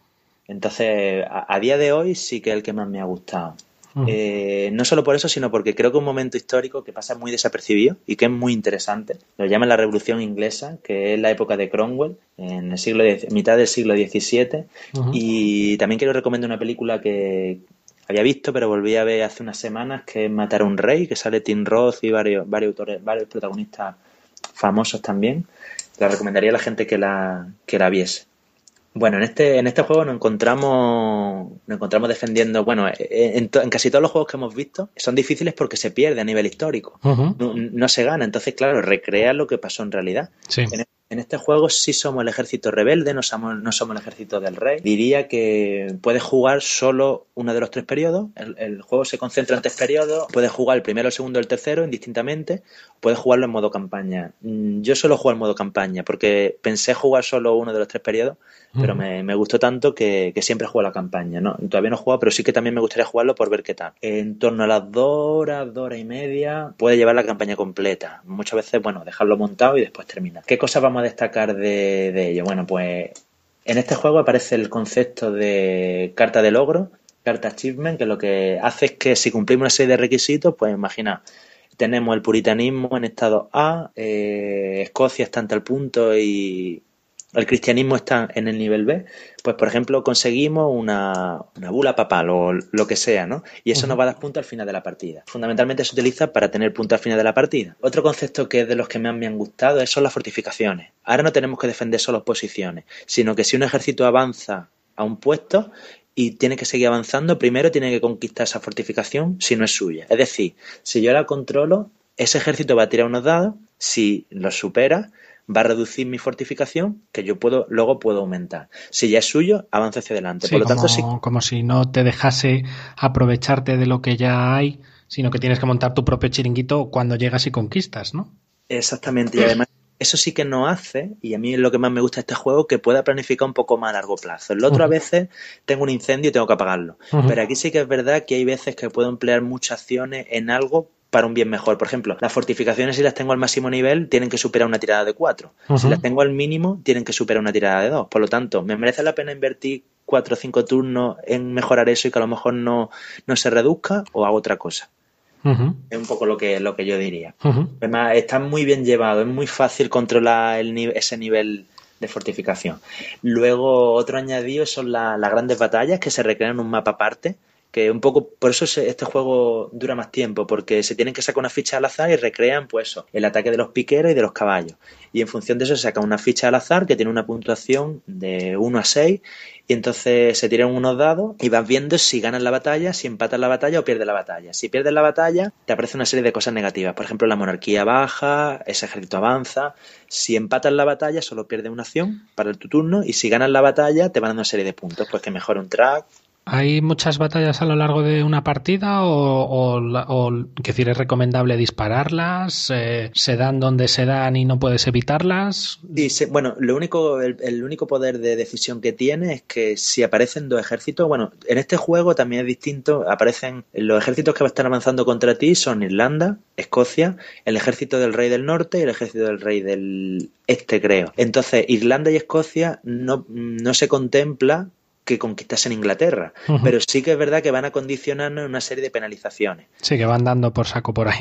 Speaker 3: Entonces, a, a día de hoy sí que es el que más me ha gustado. Uh-huh. Eh, no solo por eso, sino porque creo que es un momento histórico que pasa muy desapercibido y que es muy interesante. Lo llaman la Revolución Inglesa, que es la época de Cromwell, en el siglo mitad del siglo diecisiete. Uh-huh. Y también quiero recomendar una película que había visto, pero volví a ver hace unas semanas, que es Matar a un rey, que sale Tim Roth y varios, varios autores, varios protagonistas famosos también. La recomendaría a la gente que la, que la viese. Bueno, en este, en este juego nos encontramos, nos encontramos defendiendo, bueno, en, to, en casi todos los juegos que hemos visto son difíciles porque se pierde a nivel histórico, uh-huh. no, no se gana, entonces claro, recrea lo que pasó en realidad.
Speaker 2: Sí.
Speaker 3: En, en este juego sí somos el ejército rebelde, no somos, no somos el ejército del rey. Diría que puedes jugar solo uno de los tres periodos, el, el juego se concentra en tres periodos, puedes jugar el primero, el segundo, el tercero indistintamente, puedes jugarlo en modo campaña. Yo solo juego en modo campaña porque pensé jugar solo uno de los tres periodos, pero me, me gustó tanto que, que siempre juego la campaña, ¿no? Todavía no he jugado, pero sí que también me gustaría jugarlo por ver qué tal. En torno a las dos horas, dos horas y media, puede llevar la campaña completa. Muchas veces, bueno, dejarlo montado y después terminar. ¿Qué cosas vamos a destacar de, de ello? Bueno, pues en este juego aparece el concepto de carta de logro, carta achievement, que lo que hace es que si cumplimos una serie de requisitos, pues imagina, tenemos el puritanismo en estado A, eh, Escocia está en tal punto y el cristianismo está en el nivel B, pues por ejemplo conseguimos una, una bula papal o lo que sea, ¿no? Y eso uh-huh. nos va a dar puntos al final de la partida. Fundamentalmente se utiliza para tener puntos al final de la partida. Otro concepto que es de los que más me han gustado son las fortificaciones. Ahora no tenemos que defender solo posiciones, sino que si un ejército avanza a un puesto y tiene que seguir avanzando, primero tiene que conquistar esa fortificación si no es suya. Es decir, si yo la controlo, ese ejército va a tirar unos dados, si los supera, va a reducir mi fortificación, que yo puedo luego puedo aumentar. Si ya es suyo, avanza hacia adelante.
Speaker 2: Sí,
Speaker 3: Por lo
Speaker 2: como,
Speaker 3: tanto, sí.
Speaker 2: como si no te dejase aprovecharte de lo que ya hay, sino que tienes que montar tu propio chiringuito cuando llegas y conquistas, ¿no?
Speaker 3: Exactamente, y además eso sí que nos hace, y a mí es lo que más me gusta de este juego, que pueda planificar un poco más a largo plazo. En lo otro, uh-huh. a veces tengo un incendio y tengo que apagarlo. Uh-huh. Pero aquí sí que es verdad que hay veces que puedo emplear muchas acciones en algo para un bien mejor. Por ejemplo, las fortificaciones, si las tengo al máximo nivel, tienen que superar una tirada de cuatro. Uh-huh. Si las tengo al mínimo, tienen que superar una tirada de dos. Por lo tanto, ¿me merece la pena invertir cuatro o cinco turnos en mejorar eso y que a lo mejor no, no se reduzca, o hago otra cosa? Uh-huh. Es un poco lo que, lo que yo diría. Uh-huh. Además, está muy bien llevado, es muy fácil controlar el, ese nivel de fortificación. Luego, otro añadido son la, las grandes batallas que se recrean en un mapa aparte, que un poco, por eso este juego dura más tiempo, porque se tienen que sacar una ficha al azar y recrean pues eso, el ataque de los piqueros y de los caballos, y en función de eso se saca una ficha al azar que tiene una puntuación de uno a seis, y entonces se tiran unos dados y vas viendo si ganas la batalla, si empatas la batalla o pierdes la batalla. Si pierdes la batalla te aparece una serie de cosas negativas, por ejemplo la monarquía baja, ese ejército avanza. Si empatas la batalla solo pierdes una acción para tu turno, y si ganas la batalla te van dando una serie de puntos, pues que mejora un track.
Speaker 2: ¿Hay muchas batallas a lo largo de una partida o, o, o que decir, es recomendable dispararlas? Eh, ¿Se dan donde se dan y no puedes evitarlas?
Speaker 3: Sí, se, bueno, lo único, el, el único poder de decisión que tiene es que si aparecen dos ejércitos, bueno, en este juego también es distinto, aparecen los ejércitos que están avanzando contra ti son Irlanda, Escocia, el ejército del rey del norte y el ejército del rey del este, creo. Entonces, Irlanda y Escocia no, no se contempla que conquistasen Inglaterra, uh-huh. pero sí que es verdad que van a condicionarnos en una serie de penalizaciones.
Speaker 2: Sí, que van dando por saco por ahí.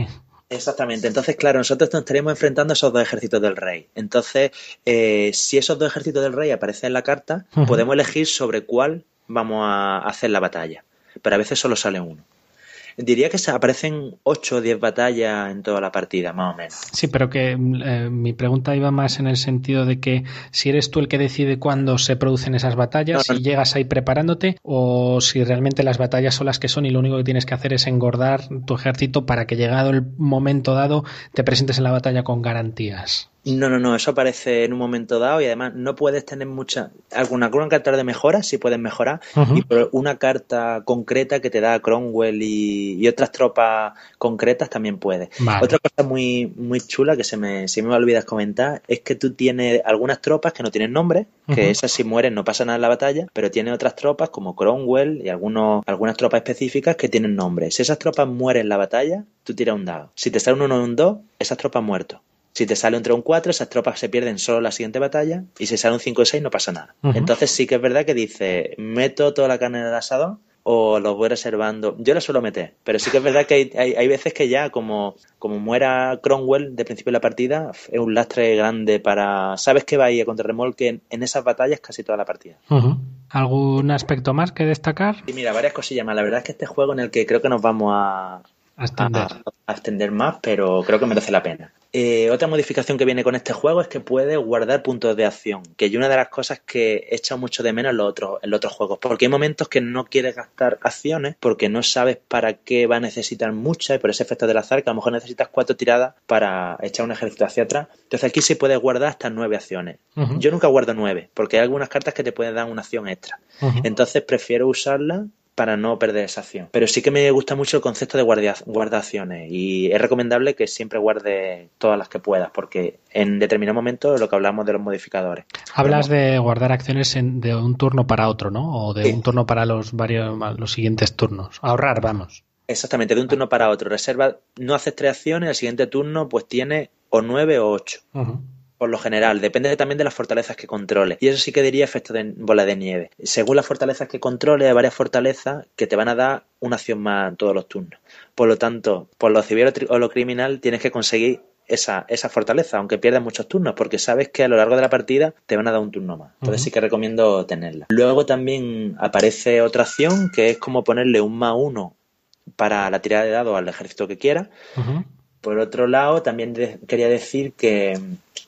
Speaker 3: Exactamente. Entonces, claro, nosotros nos estaríamos enfrentando a esos dos ejércitos del rey. Entonces, eh, si esos dos ejércitos del rey aparecen en la carta, uh-huh. podemos elegir sobre cuál vamos a hacer la batalla. Pero a veces solo sale uno. Diría que se aparecen ocho o diez batallas en toda la partida, más o menos.
Speaker 2: Sí, pero que eh, mi pregunta iba más en el sentido de que si eres tú el que decide cuándo se producen esas batallas, no, no. si llegas ahí preparándote, o si realmente las batallas son las que son y lo único que tienes que hacer es engordar tu ejército para que llegado el momento dado te presentes en la batalla con garantías.
Speaker 3: No, no, no, eso aparece en un momento dado y además no puedes tener mucha... Alguna, alguna carta de mejora, sí puedes mejorar, uh-huh. y por una carta concreta que te da Cromwell y, y otras tropas concretas también puedes. Vale. Otra cosa muy muy chula que se me, si me olvidas comentar es que tú tienes algunas tropas que no tienen nombre, que uh-huh. esas si mueren no pasa nada en la batalla, pero tienes otras tropas como Cromwell y algunos, algunas tropas específicas que tienen nombre. Si esas tropas mueren en la batalla, tú tiras un dado. Si te sale un uno o un dos, esas tropas muerto. Si te sale un tres o un cuatro, esas tropas se pierden solo en la siguiente batalla. Y si sale un cinco o seis, no pasa nada. Uh-huh. Entonces sí que es verdad que dice, meto toda la carne en el asador o los voy reservando. Yo la suelo meter, pero sí que es verdad que hay, hay, hay veces que ya, como, como muera Cromwell de principio de la partida, es un lastre grande para... Sabes que va a ir a contrarremolque en, en esas batallas casi toda la partida.
Speaker 2: Uh-huh. ¿Algún aspecto más que destacar?
Speaker 3: Sí, mira, varias cosillas más. La verdad es que este juego en el que creo que nos vamos a...
Speaker 2: A extender.
Speaker 3: A, a extender más, pero creo que merece la pena. Eh, otra modificación que viene con este juego es que puedes guardar puntos de acción, que es una de las cosas que he echado mucho de menos en los otros, en los otros juegos, porque hay momentos que no quieres gastar acciones porque no sabes para qué va a necesitar muchas y por ese efecto del azar que a lo mejor necesitas cuatro tiradas para echar un ejército hacia atrás. Entonces aquí se puede guardar hasta nueve acciones. Uh-huh. Yo nunca guardo nueve porque hay algunas cartas que te pueden dar una acción extra. Uh-huh. Entonces prefiero usarla para no perder esa acción. Pero sí que me gusta mucho el concepto de guardia, guardaciones y es recomendable que siempre guarde todas las que puedas porque en determinado momento lo que hablamos de los modificadores.
Speaker 2: Hablas Pero, de guardar acciones en, de un turno para otro, ¿no? O de sí. un turno para los varios los siguientes turnos. Ahorrar, vamos.
Speaker 3: Exactamente, de un turno para otro. Reserva, no haces tres acciones, el siguiente turno pues tiene o nueve o ocho. Uh-huh. Por lo general, depende también de las fortalezas que controle. Y eso sí que diría efecto de bola de nieve. Según las fortalezas que controle, hay varias fortalezas que te van a dar una acción más todos los turnos. Por lo tanto, por lo civil o lo criminal, tienes que conseguir esa, esa fortaleza, aunque pierdas muchos turnos, porque sabes que a lo largo de la partida te van a dar un turno más. Entonces uh-huh. sí que recomiendo tenerla. Luego también aparece otra acción, que es como ponerle un más uno para la tirada de dados al ejército que quieras. Uh-huh. Por otro lado, también de- quería decir que...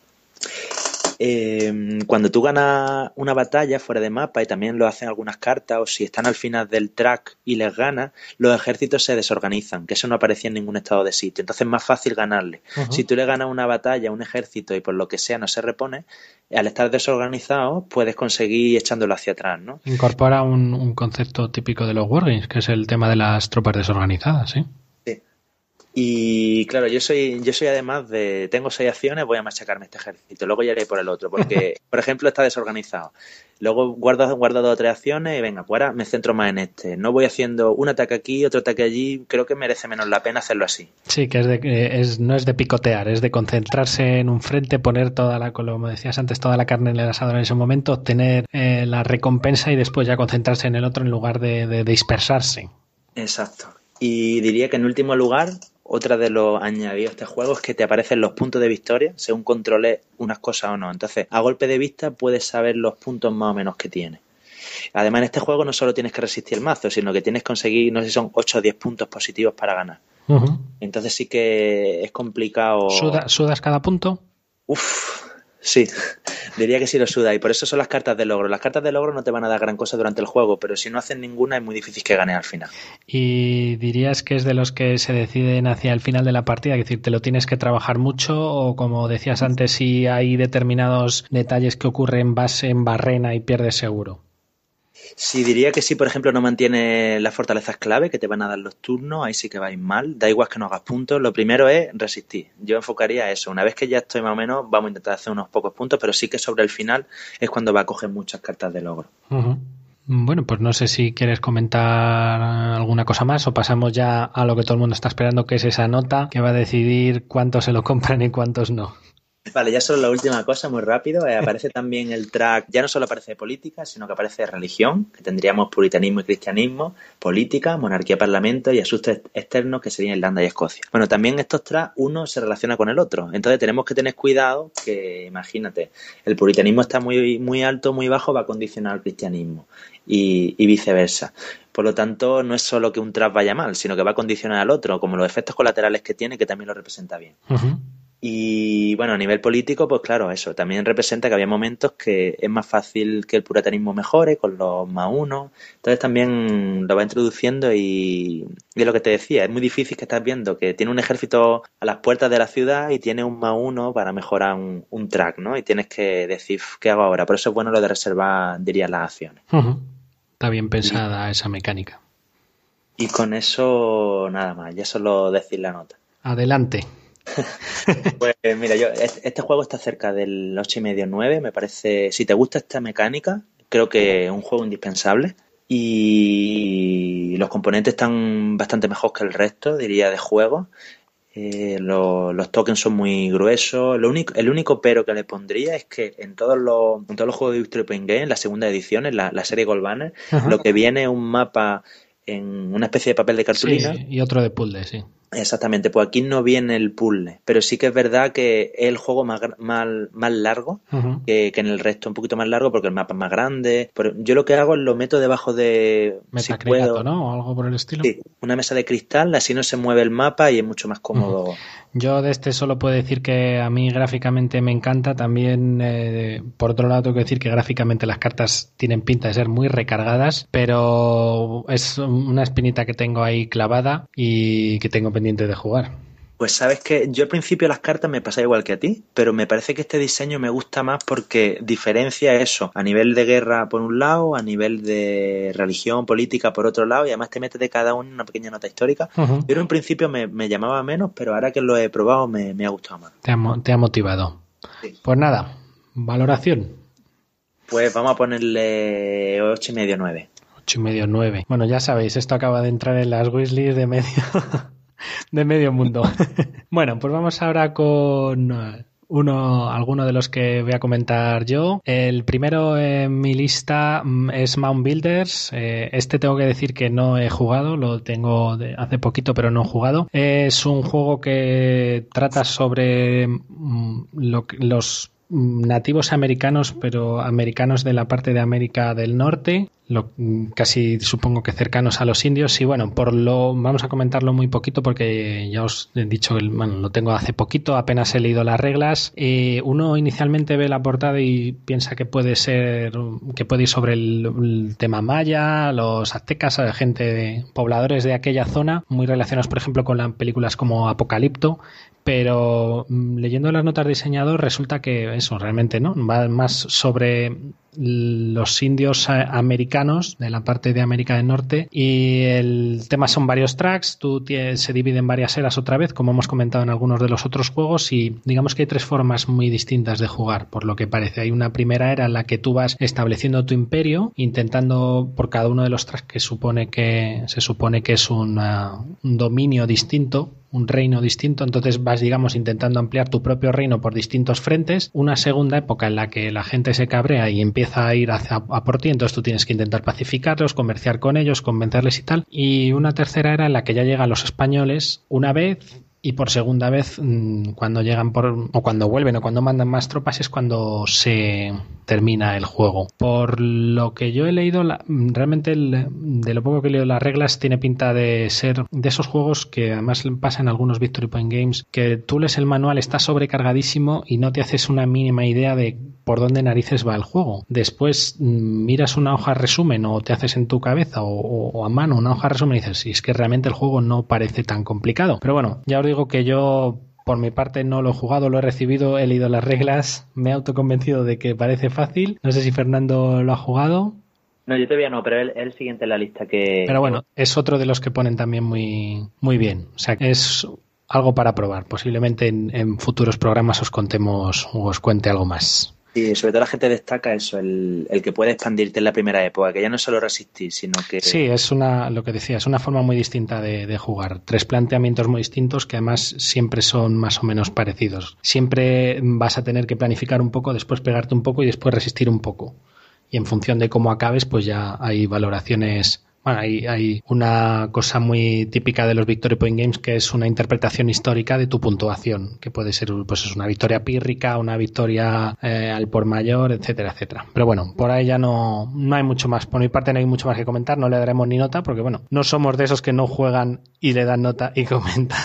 Speaker 3: Eh, cuando tú ganas una batalla fuera de mapa, y también lo hacen algunas cartas, o si están al final del track y les ganas, los ejércitos se desorganizan, que eso no aparecía en ningún estado de sitio, entonces es más fácil ganarle. Uh-huh. Si tú le ganas una batalla a un ejército y por lo que sea no se repone, al estar desorganizado puedes conseguir echándolo hacia atrás, ¿no?
Speaker 2: Incorpora un, un concepto típico de los Wargames, que es el tema de las tropas desorganizadas, ¿sí?
Speaker 3: Y claro, yo soy yo soy además de... Tengo seis acciones, voy a machacarme este ejército. Luego ya iré por el otro, porque, por ejemplo, está desorganizado. Luego guardo, guardo dos o tres acciones y venga, pues ahora me centro más en este. No voy haciendo un ataque aquí, otro ataque allí. Creo que merece menos la pena hacerlo así.
Speaker 2: Sí, que es de, es, no es de picotear, es de concentrarse en un frente, poner toda la, como decías antes, toda la carne en el asador en ese momento, obtener eh, la recompensa y después ya concentrarse en el otro en lugar de, de, de dispersarse.
Speaker 3: Exacto. Y diría que en último lugar... Otra de los añadidos de este juego es que te aparecen los puntos de victoria según controles unas cosas o no. Entonces, a golpe de vista puedes saber los puntos más o menos que tienes. Además, en este juego no solo tienes que resistir el mazo, sino que tienes que conseguir, no sé si son ocho o diez puntos positivos para ganar. Uh-huh. Entonces sí que es complicado.
Speaker 2: ¿Suda, ¿Sudas cada punto?
Speaker 3: Uf, sí. Diría que sí lo suda. Y por eso son las cartas de logro. Las cartas de logro no te van a dar gran cosa durante el juego, pero si no hacen ninguna es muy difícil que ganes al final.
Speaker 2: ¿Y dirías que es de los que se deciden hacia el final de la partida? Es decir, ¿te lo tienes que trabajar mucho? O como decías antes, si hay determinados detalles que ocurren, vas en barrena y pierdes seguro.
Speaker 3: Sí, diría que si, por ejemplo, no mantienes las fortalezas clave que te van a dar los turnos, ahí sí que vais mal. Da igual que no hagas puntos. Lo primero es resistir. Yo enfocaría eso. Una vez que ya estoy más o menos, vamos a intentar hacer unos pocos puntos, pero sí que sobre el final es cuando va a coger muchas cartas de logro.
Speaker 2: Uh-huh. Bueno, pues no sé si quieres comentar alguna cosa más o pasamos ya a lo que todo el mundo está esperando, que es esa nota que va a decidir cuántos se lo compran y cuántos no.
Speaker 3: Vale, ya solo la última cosa, muy rápido. Eh, aparece también el track, ya no solo aparece política, sino que aparece religión, que tendríamos puritanismo y cristianismo, política, monarquía, parlamento y asuntos externos, que serían Irlanda y Escocia. Bueno, también estos tracks, uno se relaciona con el otro. Entonces tenemos que tener cuidado que, imagínate, el puritanismo está muy, muy alto, muy bajo, va a condicionar al cristianismo y, y viceversa. Por lo tanto, no es solo que un track vaya mal, sino que va a condicionar al otro, como los efectos colaterales que tiene, que también lo representa bien. Uh-huh. Y bueno, a nivel político, pues claro, eso también representa que había momentos que es más fácil que el puritanismo mejore con los más uno. Entonces también lo va introduciendo y, y es lo que te decía, es muy difícil que estás viendo que tiene un ejército a las puertas de la ciudad y tiene un más uno para mejorar un, un track, ¿no? Y tienes que decir, ¿qué hago ahora? Por eso es bueno lo de reservar, diría, las acciones.
Speaker 2: Uh-huh. Está bien pensada y, esa mecánica.
Speaker 3: Y con eso nada más, ya solo decir la nota.
Speaker 2: Adelante.
Speaker 3: Pues mira, yo este juego está cerca del ocho y medio nueve, me parece, si te gusta esta mecánica, creo que es un juego indispensable y los componentes están bastante mejor que el resto, diría, de juegos. Eh, lo, los tokens son muy gruesos. Lo único, el único pero que le pondría es que en todos los, en todos los juegos de Victory Point Game, en la segunda edición, en la, la serie Gold Banner, uh-huh. lo que viene es un mapa en una especie de papel de cartulina.
Speaker 2: Sí, y otro de puzzle, sí.
Speaker 3: Exactamente, pues aquí no viene el puzzle, pero sí que es verdad que es el juego más, más, más largo uh-huh. que, que en el resto, un poquito más largo porque el mapa es más grande. Pero yo lo que hago es lo meto debajo de...
Speaker 2: Metacrilato,
Speaker 3: si puedo,
Speaker 2: ¿no? O algo por el estilo.
Speaker 3: Sí, una mesa de cristal, así no se mueve el mapa y es mucho más cómodo. Uh-huh.
Speaker 2: Yo de este solo puedo decir que a mí gráficamente me encanta. También, eh, por otro lado, tengo que decir que gráficamente las cartas tienen pinta de ser muy recargadas, pero es una espinita que tengo ahí clavada y que tengo pendiente de jugar.
Speaker 3: Pues sabes que yo al principio las cartas me pasaba igual que a ti, pero me parece que este diseño me gusta más porque diferencia eso a nivel de guerra por un lado, a nivel de religión, política por otro lado, y además te metes de cada uno en una pequeña nota histórica. Uh-huh. Pero en principio me, me llamaba menos, pero ahora que lo he probado me, me ha gustado más.
Speaker 2: Te ha, te ha motivado. Sí. Pues nada, valoración.
Speaker 3: Pues vamos a ponerle ocho y medio, nueve.
Speaker 2: ocho y medio, nueve. Bueno, ya sabéis, esto acaba de entrar en las wishlists de medio... de medio mundo. Bueno, pues vamos ahora con uno, alguno de los que voy a comentar yo. El primero en mi lista es Mound Builders. Este tengo que decir que no he jugado, lo tengo de hace poquito, pero no he jugado. Es un juego que trata sobre lo, los nativos americanos, pero americanos de la parte de América del Norte, lo, casi supongo que cercanos a los indios. Y bueno, por lo vamos a comentarlo muy poquito porque ya os he dicho que bueno, lo tengo hace poquito, apenas he leído las reglas. Eh, uno inicialmente ve la portada y piensa que puede ser que puede ir sobre el, el tema maya, los aztecas, gente de, pobladores de aquella zona, muy relacionados por ejemplo con las películas como Apocalipto, pero leyendo las notas de diseñador resulta que eso realmente no va más sobre los indios americanos de la parte de América del Norte, y el tema son varios tracks. Tú tienes, se divide en varias eras otra vez, como hemos comentado en algunos de los otros juegos, y digamos que hay tres formas muy distintas de jugar, por lo que parece. Hay una primera era en la que tú vas estableciendo tu imperio, intentando por cada uno de los tracks que supone que se supone que es una, un dominio distinto, un reino distinto, entonces vas, digamos, intentando ampliar tu propio reino por distintos frentes. Una segunda época en la que la gente se cabrea y empieza a ir hacia, a por ti, entonces tú tienes que intentar pacificarlos, comerciar con ellos, convencerles y tal. Y una tercera era en la que ya llegan los españoles una vez, y por segunda vez cuando llegan por o cuando vuelven o cuando mandan más tropas es cuando se termina el juego. Por lo que yo he leído, la, realmente el, de lo poco que he leído las reglas, tiene pinta de ser de esos juegos que además pasa en algunos Victory Point Games, que tú lees el manual, está sobrecargadísimo y no te haces una mínima idea de por dónde narices va el juego. Después miras una hoja resumen o te haces en tu cabeza o, o, o a mano una hoja resumen y dices, si es que realmente el juego no parece tan complicado. Pero bueno, ya os digo que yo por mi parte no lo he jugado, lo he recibido, he leído las reglas, me he autoconvencido de que parece fácil. No sé si Fernando lo ha jugado.
Speaker 3: No, yo todavía no, pero es el siguiente en la lista que...
Speaker 2: Pero bueno, es otro de los que ponen también muy, muy bien. O sea, es algo para probar. Posiblemente en, en futuros programas os contemos o os cuente algo más.
Speaker 3: Y sobre todo la gente destaca eso, el, el que puede expandirte en la primera época, que ya no es solo resistir, sino que...
Speaker 2: Sí, es una, lo que decía, es una forma muy distinta de, de jugar. Tres planteamientos muy distintos que además siempre son más o menos parecidos. Siempre vas a tener que planificar un poco, después pegarte un poco y después resistir un poco. Y en función de cómo acabes, pues ya hay valoraciones... Bueno, hay, hay una cosa muy típica de los Victory Point Games que es una interpretación histórica de tu puntuación, que puede ser pues es una victoria pírrica, una victoria eh, al por mayor, etcétera, etcétera. Pero bueno, por ahí ya no, no hay mucho más. Por mi parte no hay mucho más que comentar, no le daremos ni nota porque bueno, no somos de esos que no juegan y le dan nota y comentan.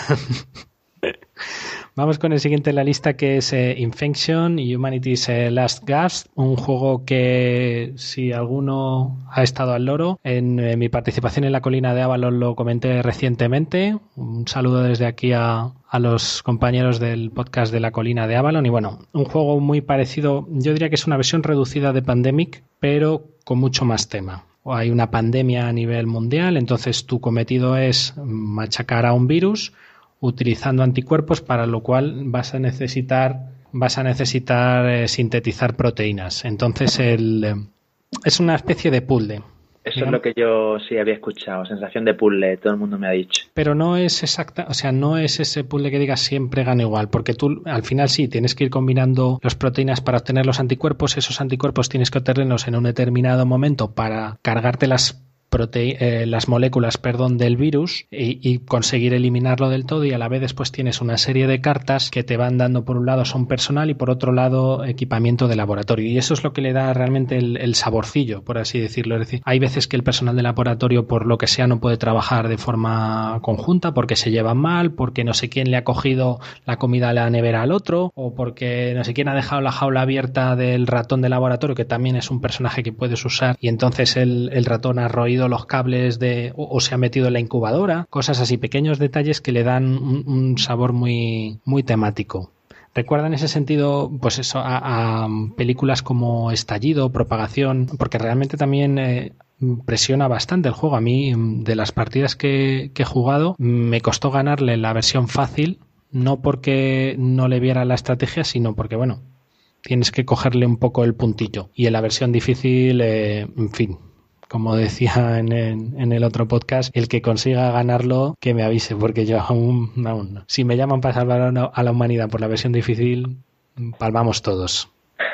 Speaker 2: Vamos con el siguiente en la lista, que es eh, Infection Humanity's eh, Last Gasp, un juego que si alguno ha estado al loro, en eh, mi participación en la colina de Avalon lo comenté recientemente. Un saludo desde aquí a, a los compañeros del podcast de la colina de Avalon. Y bueno, un juego muy parecido, yo diría que es una versión reducida de Pandemic, pero con mucho más tema. Hay una pandemia a nivel mundial, entonces tu cometido es machacar a un virus utilizando anticuerpos, para lo cual vas a necesitar vas a necesitar eh, sintetizar proteínas. Entonces el eh, es una especie de puzzle.
Speaker 3: Eso digamos, es lo que yo sí había escuchado, sensación de puzzle, todo el mundo me ha dicho.
Speaker 2: Pero no es exacta, o sea, no es ese puzzle que digas siempre gana igual, porque tú al final sí tienes que ir combinando las proteínas para obtener los anticuerpos. Esos anticuerpos tienes que obtenerlos en un determinado momento para cargarte las Prote- eh, las moléculas perdón, del virus y, y conseguir eliminarlo del todo, y a la vez después tienes una serie de cartas que te van dando, por un lado son personal y por otro lado equipamiento de laboratorio, y eso es lo que le da realmente el, el saborcillo, por así decirlo. Es decir, hay veces que el personal de laboratorio por lo que sea no puede trabajar de forma conjunta porque se llevan mal, porque no sé quién le ha cogido la comida a la nevera al otro, o porque no sé quién ha dejado la jaula abierta del ratón de laboratorio, que también es un personaje que puedes usar, y entonces el, el ratón ha roído los cables de o, o se ha metido en la incubadora, cosas así, pequeños detalles que le dan un, un sabor muy, muy temático. Recuerda en ese sentido, pues eso, a, a películas como Estallido, Propagación, porque realmente también eh, presiona bastante el juego. A mí, de las partidas que, que he jugado, me costó ganarle la versión fácil, no porque no le viera la estrategia, sino porque, bueno, tienes que cogerle un poco el puntillo. Y en la versión difícil, eh, en fin, como decía en el, en el otro podcast, el que consiga ganarlo, que me avise, porque yo aún, aún no. Si me llaman para salvar a la humanidad por la versión difícil, palmamos todos.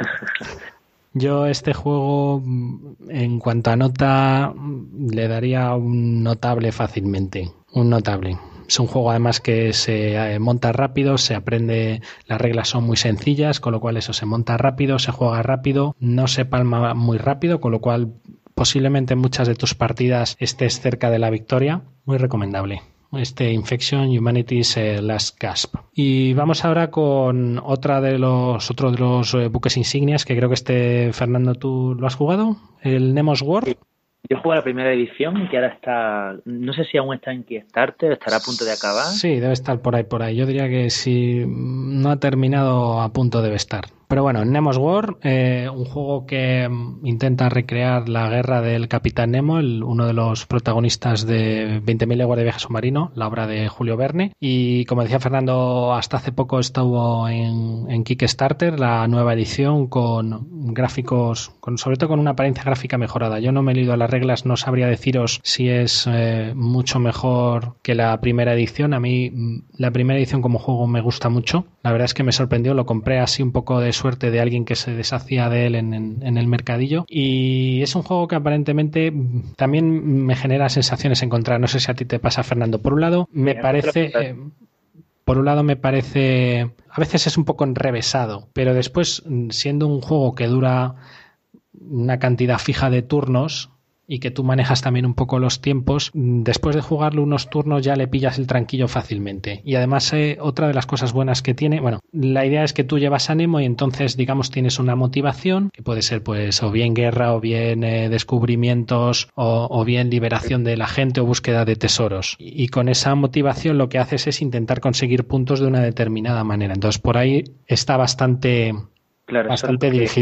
Speaker 2: Yo este juego, en cuanto a nota, le daría un notable fácilmente. Un notable. Es un juego además que se monta rápido, se aprende, las reglas son muy sencillas, con lo cual eso se monta rápido, se juega rápido, no se palma muy rápido, con lo cual posiblemente en muchas de tus partidas estés cerca de la victoria. Muy recomendable este Infection Humanity's Last Gasp. Y vamos ahora con otra de los otro de los buques insignias, que creo que este, Fernando, ¿tú lo has jugado? ¿El Nemo's War?
Speaker 3: Sí. Yo jugué la primera edición, que ahora está, no sé si aún está en Kickstarter, estará a punto de acabar.
Speaker 2: Sí, debe estar por ahí, por ahí. Yo diría que si no ha terminado, a punto debe estar. Pero bueno, Nemo's War, eh, un juego que intenta recrear la guerra del Capitán Nemo, el, uno de los protagonistas de veinte mil leguas de viaje submarino, la obra de Julio Verne. Y como decía Fernando, hasta hace poco estuvo en, en Kickstarter la nueva edición con gráficos, con, sobre todo con una apariencia gráfica mejorada. Yo no me he leído las reglas, no sabría deciros si es eh, mucho mejor que la primera edición. A mí la primera edición como juego me gusta mucho. La verdad es que me sorprendió, lo compré así un poco de suerte de alguien que se deshacía de él en, en, en el mercadillo, y es un juego que aparentemente también me genera sensaciones encontradas. No sé si a ti te pasa, Fernando. Por un lado me parece eh, por un lado me parece a veces es un poco enrevesado, pero después, siendo un juego que dura una cantidad fija de turnos y que tú manejas también un poco los tiempos, después de jugarlo unos turnos ya le pillas el tranquillo fácilmente. Y además eh, otra de las cosas buenas que tiene, bueno, la idea es que tú llevas a Nemo y entonces digamos tienes una motivación que puede ser pues o bien guerra o bien eh, descubrimientos o, o bien liberación de la gente o búsqueda de tesoros. Y, y con esa motivación lo que haces es intentar conseguir puntos de una determinada manera. Entonces por ahí está bastante, claro, bastante dirigido.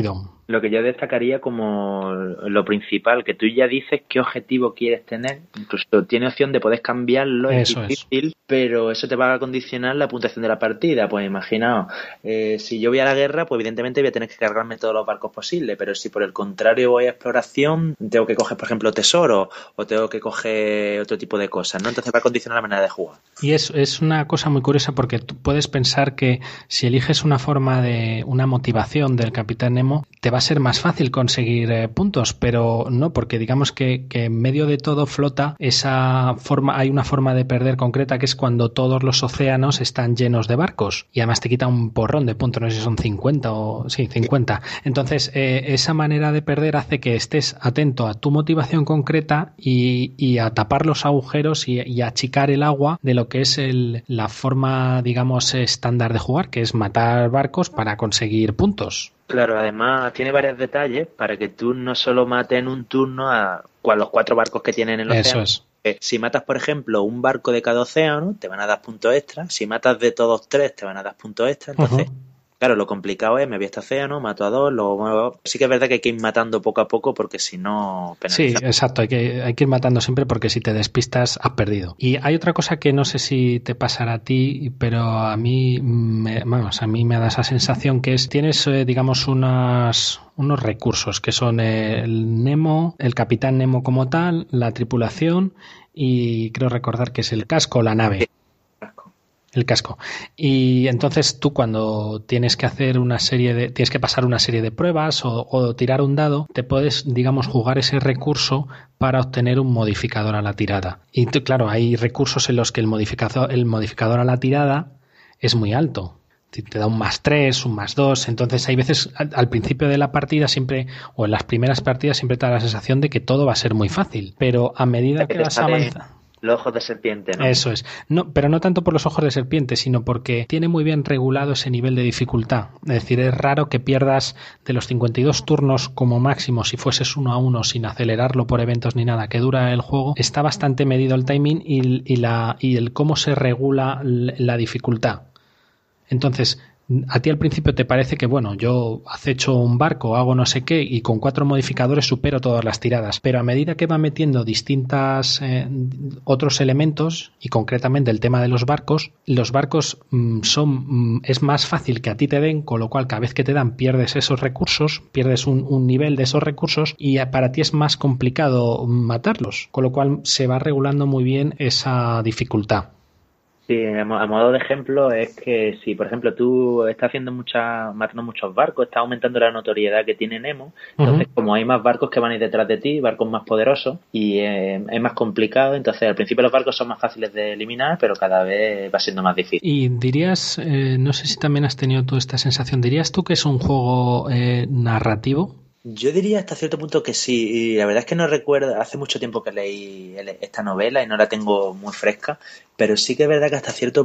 Speaker 3: Lo que yo destacaría como lo principal, que tú ya dices qué objetivo quieres tener, incluso tiene opción de poder cambiarlo,
Speaker 2: eso
Speaker 3: es difícil, es. Pero eso te va a condicionar la puntuación de la partida. Pues imaginaos, eh, si yo voy a la guerra, pues evidentemente voy a tener que cargarme todos los barcos posibles, pero si por el contrario voy a exploración, tengo que coger, por ejemplo, tesoro, o tengo que coger otro tipo de cosas, ¿no? Entonces va a condicionar la manera de jugar.
Speaker 2: Y es, es una cosa muy curiosa porque tú puedes pensar que si eliges una forma de, una motivación del Capitán Nemo, te va a ser más fácil conseguir eh, puntos, pero no, porque digamos que, que en medio de todo flota esa forma, hay una forma de perder concreta que es cuando todos los océanos están llenos de barcos y además te quita un porrón de puntos, no sé si son cincuenta o sí, cincuenta. Entonces eh, esa manera de perder hace que estés atento a tu motivación concreta y, y a tapar los agujeros y, y achicar el agua de lo que es el, la forma, digamos, estándar de jugar, que es matar barcos para conseguir puntos.
Speaker 3: Claro, además tiene varios detalles para que tú no solo mates en un turno a, a los cuatro barcos que tienen en el océano.
Speaker 2: Eso es.
Speaker 3: Eh, si matas, por ejemplo, un barco de cada océano, te van a dar puntos extra. Si matas de todos tres, te van a dar puntos extra. Entonces, uh-huh. Claro, lo complicado es, me voy a este océano, mato a dos, luego... Sí que es verdad que hay que ir matando poco a poco porque si no... penaliza.
Speaker 2: Sí, exacto, hay que, hay que ir matando siempre porque si te despistas has perdido. Y hay otra cosa que no sé si te pasará a ti, pero a mí me, vamos, a mí me da esa sensación que es, tienes, eh, digamos, unas... unos recursos que son el Nemo, el Capitán Nemo como tal, la tripulación y creo recordar que es el casco o la nave. El casco. Y entonces tú cuando tienes que hacer una serie de, tienes que pasar una serie de pruebas o, o tirar un dado, te puedes, digamos, jugar ese recurso para obtener un modificador a la tirada. Y tú, claro, hay recursos en los que el modificador, el modificador a la tirada es muy alto. Te da un más tres, un más dos. Entonces hay veces al, al principio de la partida siempre, o en las primeras partidas siempre te da la sensación de que todo va a ser muy fácil. Pero a medida que vas avanzando...
Speaker 3: Los ojos de serpiente, ¿no?
Speaker 2: Eso es. No, pero no tanto por los ojos de serpiente, sino porque tiene muy bien regulado ese nivel de dificultad. Es decir, es raro que pierdas de los cincuenta y dos turnos como máximo si fueses uno a uno sin acelerarlo por eventos ni nada que dura el juego. Está bastante medido el timing y, y, la, y el cómo se regula la dificultad. Entonces, a ti al principio te parece que, bueno, yo acecho un barco, hago no sé qué y con cuatro modificadores supero todas las tiradas, pero a medida que va metiendo distintas eh, otros elementos y concretamente el tema de los barcos, los barcos mmm, son mmm, es más fácil que a ti te den, con lo cual cada vez que te dan pierdes esos recursos, pierdes un, un nivel de esos recursos y para ti es más complicado matarlos, con lo cual se va regulando muy bien esa dificultad.
Speaker 3: Sí, a modo de ejemplo es que si, por ejemplo, tú estás haciendo mucha, matando muchos barcos, estás aumentando la notoriedad que tiene Nemo, entonces uh-huh. como hay más barcos que van a ir detrás de ti, barcos más poderosos, y eh, es más complicado, entonces al principio los barcos son más fáciles de eliminar, pero cada vez va siendo más difícil.
Speaker 2: Y dirías, eh, no sé si también has tenido tú esta sensación, ¿dirías tú que es un juego eh, narrativo?
Speaker 3: Yo diría hasta cierto punto que sí, y la verdad es que no recuerdo, hace mucho tiempo que leí esta novela y no la tengo muy fresca, pero sí que es verdad que hasta cierto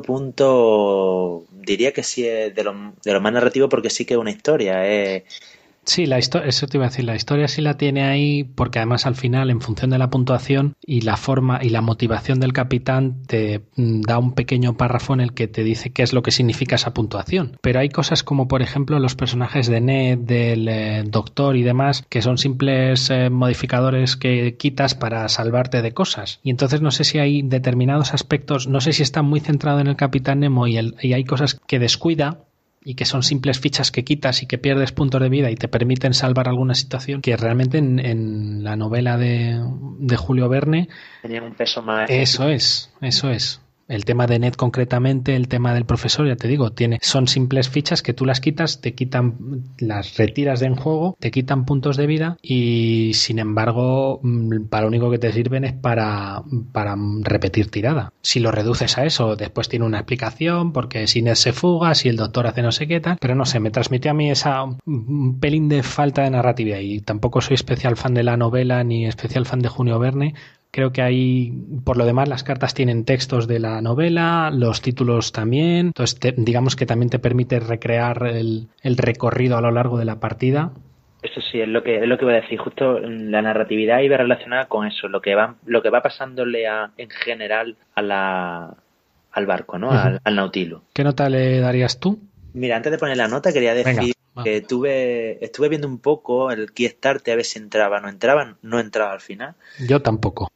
Speaker 3: punto diría que sí es de lo, de lo más narrativo porque sí que es una historia, es...
Speaker 2: Sí, la historia, eso te iba a decir, la historia sí la tiene ahí porque además al final en función de la puntuación y la forma y la motivación del capitán te da un pequeño párrafo en el que te dice qué es lo que significa esa puntuación. Pero hay cosas como por ejemplo los personajes de Ned, del eh, doctor y demás que son simples eh, modificadores que quitas para salvarte de cosas. Y entonces no sé si hay determinados aspectos, no sé si está muy centrado en el capitán Nemo y, el, y hay cosas que descuida y que son simples fichas que quitas y que pierdes puntos de vida y te permiten salvar alguna situación que realmente en, en la novela de, de Julio Verne
Speaker 3: tenían un peso más.
Speaker 2: Eso es, eso es. El tema de Ned concretamente, el tema del profesor, ya te digo, tiene, son simples fichas que tú las quitas, te quitan, las retiras de en juego, te quitan puntos de vida y sin embargo para lo único que te sirven es para, para repetir tirada. Si lo reduces a eso, después tiene una explicación porque si Ned se fuga, si el doctor hace no sé qué tal, pero no sé, me transmitió a mí esa un pelín de falta de narratividad y tampoco soy especial fan de la novela ni especial fan de Julio Verne. Creo que hay, por lo demás, las cartas tienen textos de la novela, los títulos también. Entonces, te, digamos que también te permite recrear el, el recorrido a lo largo de la partida.
Speaker 3: Eso sí, es lo que es lo que voy a decir. Justo la narratividad iba relacionada con eso, lo que va, lo que va pasándole a, en general a la, al barco, ¿no? Uh-huh. Al, al Nautilus.
Speaker 2: ¿Qué nota le darías tú?
Speaker 3: Mira, antes de poner la nota quería decir... Venga. Que tuve, estuve viendo un poco el Kickstarter a ver si entraba, no entraba, no entraba al final.
Speaker 2: Yo tampoco.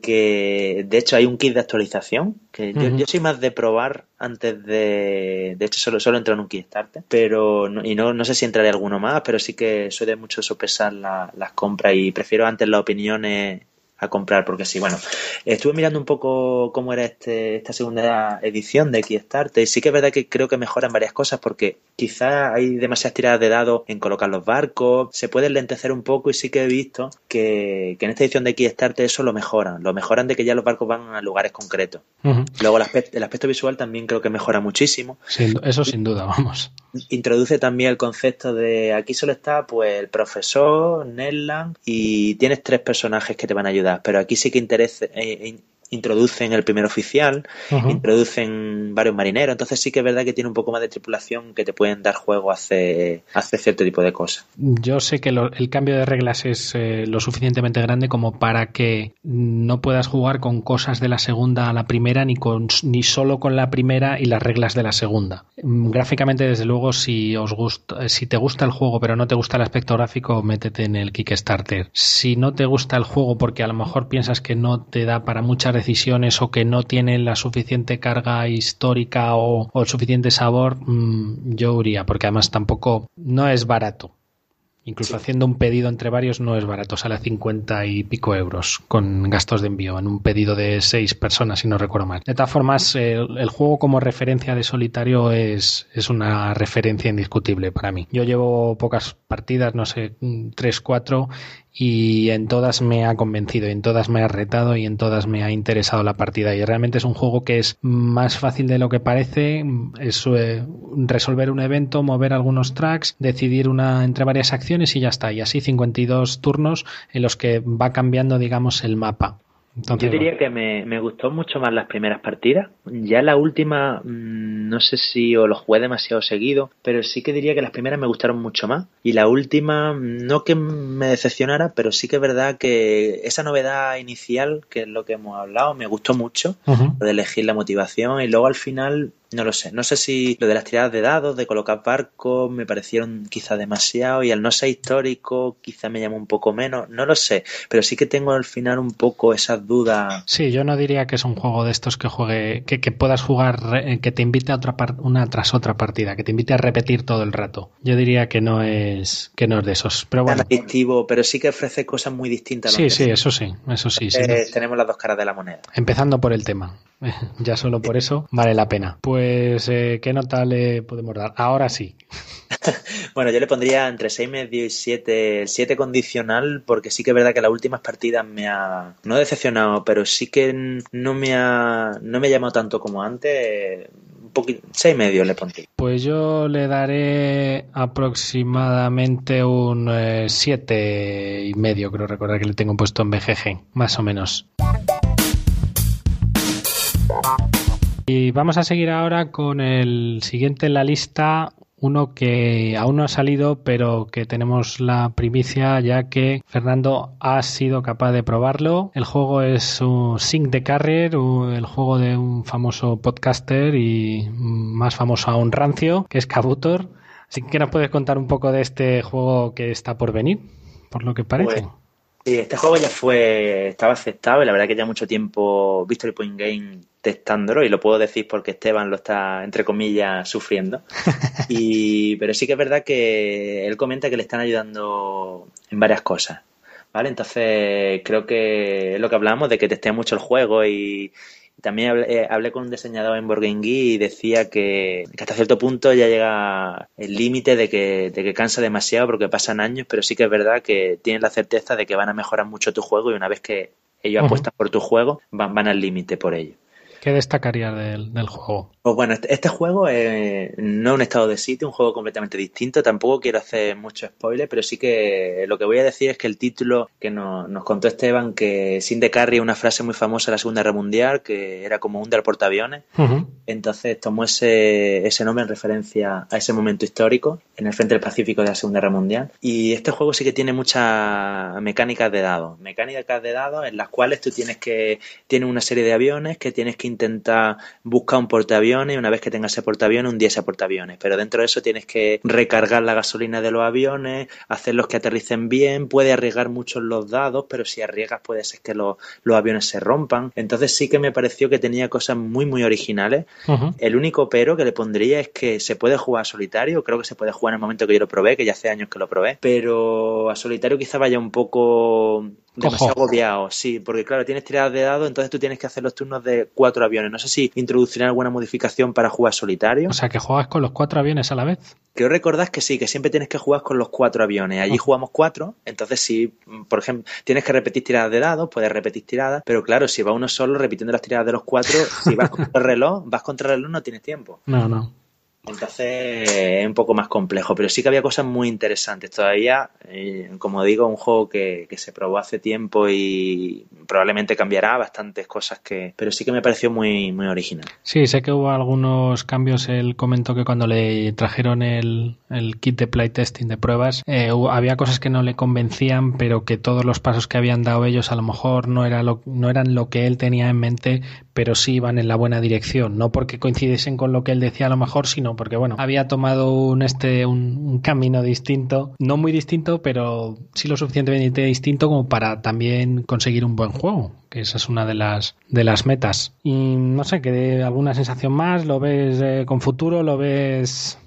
Speaker 3: Porque de hecho hay un kit de actualización, que uh-huh. yo, yo soy más de probar antes de... De hecho solo, solo entro en un Kickstarter, pero no, y no, no sé si entraré alguno más, pero sí que soy de mucho sopesar la, las compras y prefiero antes las opiniones a comprar, porque sí, bueno, estuve mirando un poco cómo era este esta segunda edición de Kickstarter y sí que es verdad que creo que mejoran varias cosas porque quizás hay demasiadas tiradas de dados en colocar los barcos, se puede lentecer un poco y sí que he visto que, que en esta edición de Kickstarter eso lo mejoran, lo mejoran de que ya los barcos van a lugares concretos. Uh-huh. Luego el aspecto, el aspecto visual también creo que mejora muchísimo.
Speaker 2: Sin, eso sin duda, vamos.
Speaker 3: Introduce también el concepto de aquí solo está pues el profesor, Ned Land y tienes tres personajes que te van a ayudar, pero aquí sí que interese, eh, introducen el primer oficial, uh-huh. introducen varios marineros, entonces sí que es verdad que tiene un poco más de tripulación que te pueden dar juego a hacer, a hacer cierto tipo de cosas.
Speaker 2: Yo sé que lo, el cambio de reglas es eh, lo suficientemente grande como para que no puedas jugar con cosas de la segunda a la primera ni con ni solo con la primera y las reglas de la segunda. Gráficamente, desde luego, si os gusta, si te gusta el juego pero no te gusta el aspecto gráfico, métete en el Kickstarter. Si no te gusta el juego porque a lo mejor piensas que no te da para muchas decisiones o que no tiene la suficiente carga histórica o, o el suficiente sabor, mmm, yo iría, porque además tampoco no es barato. Incluso sí. Haciendo un pedido entre varios no es barato, sale a cincuenta y pico euros con gastos de envío en un pedido de seis personas, si no recuerdo mal. De todas formas, el, el juego como referencia de solitario es, es una referencia indiscutible para mí. Yo llevo pocas partidas, no sé, tres, cuatro, y en todas me ha convencido, y en todas me ha retado y en todas me ha interesado la partida, y realmente es un juego que es más fácil de lo que parece. Es eh, resolver un evento, mover algunos tracks, decidir una entre varias acciones y ya está, y así cincuenta y dos turnos en los que va cambiando, digamos, el mapa. Entonces,
Speaker 3: yo diría que me, me gustó mucho más las primeras partidas. Ya la última, mmm, no sé si o lo jugué demasiado seguido, pero sí que diría que las primeras me gustaron mucho más. Y la última, no que me decepcionara, pero sí que es verdad que esa novedad inicial, que es lo que hemos hablado, me gustó mucho, uh-huh. lo de elegir la motivación, y luego al final... No lo sé, no sé si lo de las tiradas de dados, de colocar barcos, me parecieron quizá demasiado, y al no ser histórico quizá me llamó un poco menos, no lo sé, pero sí que tengo al final un poco esas dudas.
Speaker 2: Sí, yo no diría que es un juego de estos que juegue, que, que puedas jugar, que te invite a otra part, una tras otra partida, que te invite a repetir todo el rato. Yo diría que no es que no es de esos, pero bueno.
Speaker 3: Tan adictivo, pero sí que ofrece cosas muy distintas.
Speaker 2: Sí, sí, eso sí, eso sí. sí.
Speaker 3: Eh, tenemos las dos caras de la moneda.
Speaker 2: Empezando por el tema, ya solo por eso vale la pena. Pues, eh, ¿qué nota le podemos dar? Ahora sí.
Speaker 3: Bueno, yo le pondría entre seis medio y siete, el siete condicional, porque sí que es verdad que las últimas partidas me ha, no decepcionado, pero sí que no me ha, no me ha llamado tanto como antes. Un poquito, seis medio le pondría.
Speaker 2: Pues yo le daré aproximadamente un eh, siete y medio, creo recordar que le tengo puesto en B G G, más o menos. Y vamos a seguir ahora con el siguiente en la lista, uno que aún no ha salido, pero que tenemos la primicia ya que Fernando ha sido capaz de probarlo. El juego es un Sing the Carrier, el juego de un famoso podcaster y más famoso aún rancio, que es Kabutor. Así que ¿nos puedes contar un poco de este juego que está por venir, por lo que parece?
Speaker 3: Pues, sí, este juego ya fue, estaba aceptado y la verdad que ya mucho tiempo Victory Point Game testándolo, y lo puedo decir porque Esteban lo está, entre comillas, sufriendo. Y, pero sí que es verdad que él comenta que le están ayudando en varias cosas, ¿vale? Entonces creo que es lo que hablamos, de que testea mucho el juego, y también hablé, eh, hablé con un diseñador en Board Game Geek y decía que, que hasta cierto punto ya llega el límite de que, de que cansa demasiado porque pasan años, pero sí que es verdad que tienen la certeza de que van a mejorar mucho tu juego, y una vez que ellos uh-huh. apuestan por tu juego, van, van al límite por ello.
Speaker 2: ¿Qué destacarías del, del juego?
Speaker 3: Pues bueno, este, este juego es no un estado de sitio, un juego completamente distinto. Tampoco quiero hacer mucho spoiler, pero sí que lo que voy a decir es que el título que nos, nos contó Esteban, que Sing the Carrier, una frase muy famosa de la Segunda Guerra Mundial, que era como un del portaaviones. Uh-huh. Entonces tomó ese, ese nombre en referencia a ese momento histórico en el frente del Pacífico de la Segunda Guerra Mundial. Y este juego sí que tiene muchas mecánicas de dados. Mecánicas de dados en las cuales tú tienes que tienes una serie de aviones que tienes que intentar buscar un portaaviones y una vez que tengas ese portaaviones, hundir ese portaaviones. Pero dentro de eso tienes que recargar la gasolina de los aviones, hacerlos que aterricen bien, puede arriesgar mucho en los dados, pero si arriesgas puede ser que los, los aviones se rompan. Entonces sí que me pareció que tenía cosas muy, muy originales. Uh-huh. El único pero que le pondría es que se puede jugar a solitario, creo que se puede jugar en el momento que yo lo probé, que ya hace años que lo probé, pero a solitario quizá vaya un poco demasiado Ojo. agobiado, sí, porque claro, tienes tiradas de dados, entonces tú tienes que hacer los turnos de cuatro aviones. No sé si introducirán alguna modificación para jugar solitario.
Speaker 2: O sea, que juegas con los cuatro aviones a la vez.
Speaker 3: Creo recordar que sí, que siempre tienes que jugar con los cuatro aviones. Allí oh. jugamos cuatro, entonces si, por ejemplo, tienes que repetir tiradas de dados, puedes repetir tiradas, pero claro, si va uno solo repitiendo las tiradas de los cuatro, si vas contra el reloj, vas contra el reloj, no tienes tiempo.
Speaker 2: No, no.
Speaker 3: Entonces es un poco más complejo, pero sí que había cosas muy interesantes todavía. Eh, como digo, un juego que, que se probó hace tiempo y probablemente cambiará bastantes cosas, que pero sí que me pareció muy, muy original.
Speaker 2: Sí, sé que hubo algunos cambios. Él comentó que cuando le trajeron el, el kit de playtesting de pruebas, eh, hubo, había cosas que no le convencían, pero que todos los pasos que habían dado ellos a lo mejor no, era lo, no eran lo que él tenía en mente, pero sí iban en la buena dirección. No porque coincidiesen con lo que él decía a lo mejor, sino porque bueno, había tomado un este un, un camino distinto, no muy distinto, pero sí lo suficientemente distinto como para también conseguir un buen juego, que esa es una de las de las metas. Y no sé, ¿qué alguna sensación más? ¿Lo ves eh, con futuro? ¿Lo ves...?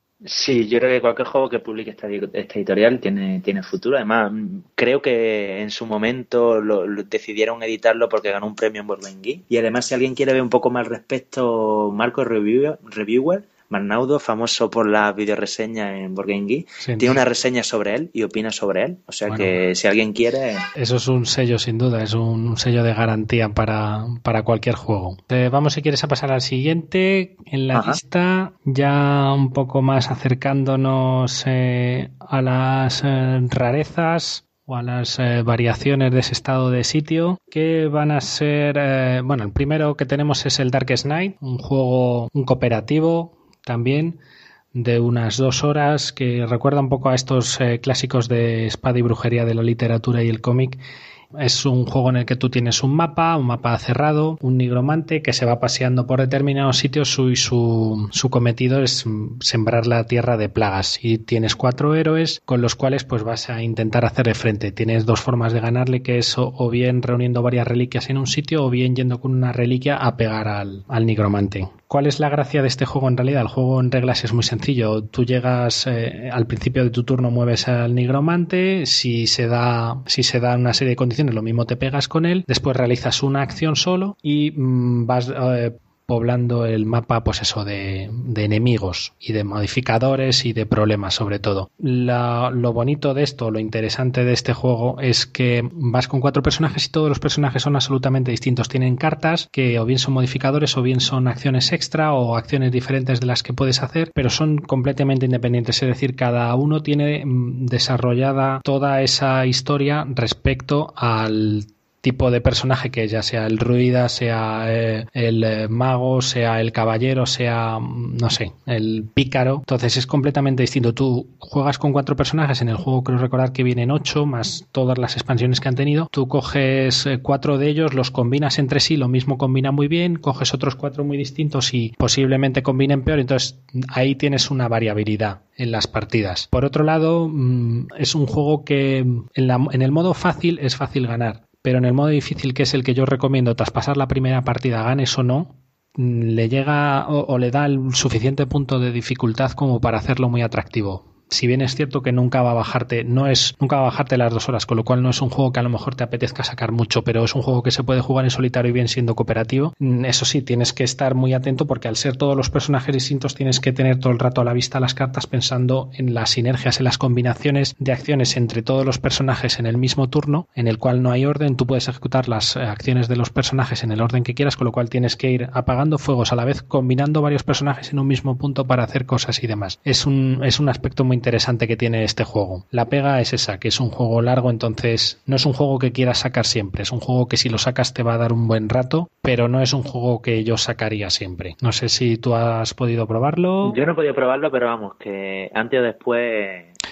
Speaker 3: Sí, yo creo que cualquier juego que publique esta, esta editorial tiene, tiene futuro. Además, creo que en su momento lo, lo decidieron editarlo porque ganó un premio en Board Game Geek. Y además, si alguien quiere ver un poco más al respecto, Marco Reviewer, Reviewer Marnaudo, famoso por las videoreseñas en Board Game Geek, sí, tiene una reseña sobre él y opina sobre él. O sea bueno, que si alguien quiere...
Speaker 2: Eso es un sello sin duda, es un, un sello de garantía para, para cualquier juego. Eh, vamos, si quieres, a pasar al siguiente. En la Ajá. lista, ya un poco más acercándonos eh, a las eh, rarezas o a las eh, variaciones de ese estado de sitio, que van a ser... Eh, bueno, el primero que tenemos es el Darkest Night, un juego un cooperativo también, de unas dos horas, que recuerda un poco a estos eh, clásicos de espada y brujería de la literatura y el cómic. Es un juego en el que tú tienes un mapa, un mapa cerrado, un nigromante que se va paseando por determinados sitios su, y su, su cometido es sembrar la tierra de plagas. Y tienes cuatro héroes con los cuales pues vas a intentar hacerle frente. Tienes dos formas de ganarle, que es o, o bien reuniendo varias reliquias en un sitio o bien yendo con una reliquia a pegar al, al nigromante. ¿Cuál es la gracia de este juego en realidad? El juego en reglas es muy sencillo. Tú llegas eh, al principio de tu turno, mueves al nigromante, si se da si se da una serie de condiciones, lo mismo te pegas con él, después realizas una acción solo y mmm, vas eh, poblando el mapa, pues eso, de, de enemigos y de modificadores y de problemas sobre todo. La, lo bonito de esto, lo interesante de este juego es que vas con cuatro personajes y todos los personajes son absolutamente distintos. Tienen cartas que o bien son modificadores o bien son acciones extra o acciones diferentes de las que puedes hacer, pero son completamente independientes. Es decir, cada uno tiene desarrollada toda esa historia respecto al tipo de personaje que ya sea el druida, sea eh, el eh, mago, sea el caballero, sea, no sé, el pícaro. Entonces es completamente distinto. Tú juegas con cuatro personajes, en el juego creo recordar que vienen ocho, más todas las expansiones que han tenido. Tú coges eh, cuatro de ellos, los combinas entre sí, lo mismo combina muy bien, coges otros cuatro muy distintos y posiblemente combinen peor, entonces ahí tienes una variabilidad en las partidas. Por otro lado, mmm, es un juego que en, la, en el modo fácil es fácil ganar, pero en el modo difícil, que es el que yo recomiendo, tras pasar la primera partida, ganes o no, le llega o, o le da el suficiente punto de dificultad como para hacerlo muy atractivo. Si bien es cierto que nunca va a bajarte, no es, nunca va a bajarte las dos horas, con lo cual no es un juego que a lo mejor te apetezca sacar mucho, pero es un juego que se puede jugar en solitario y bien siendo cooperativo. Eso sí, tienes que estar muy atento porque al ser todos los personajes distintos tienes que tener todo el rato a la vista las cartas pensando en las sinergias, en las combinaciones de acciones entre todos los personajes en el mismo turno, en el cual no hay orden. Tú puedes ejecutar las acciones de los personajes en el orden que quieras, con lo cual tienes que ir apagando fuegos a la vez, combinando varios personajes en un mismo punto para hacer cosas y demás. Es un, es un aspecto muy interesante que tiene este juego. La pega es esa, que es un juego largo, entonces no es un juego que quieras sacar siempre, es un juego que si lo sacas te va a dar un buen rato, pero no es un juego que yo sacaría siempre. No sé si tú has podido probarlo.
Speaker 3: Yo no he podido probarlo, pero vamos, que antes o después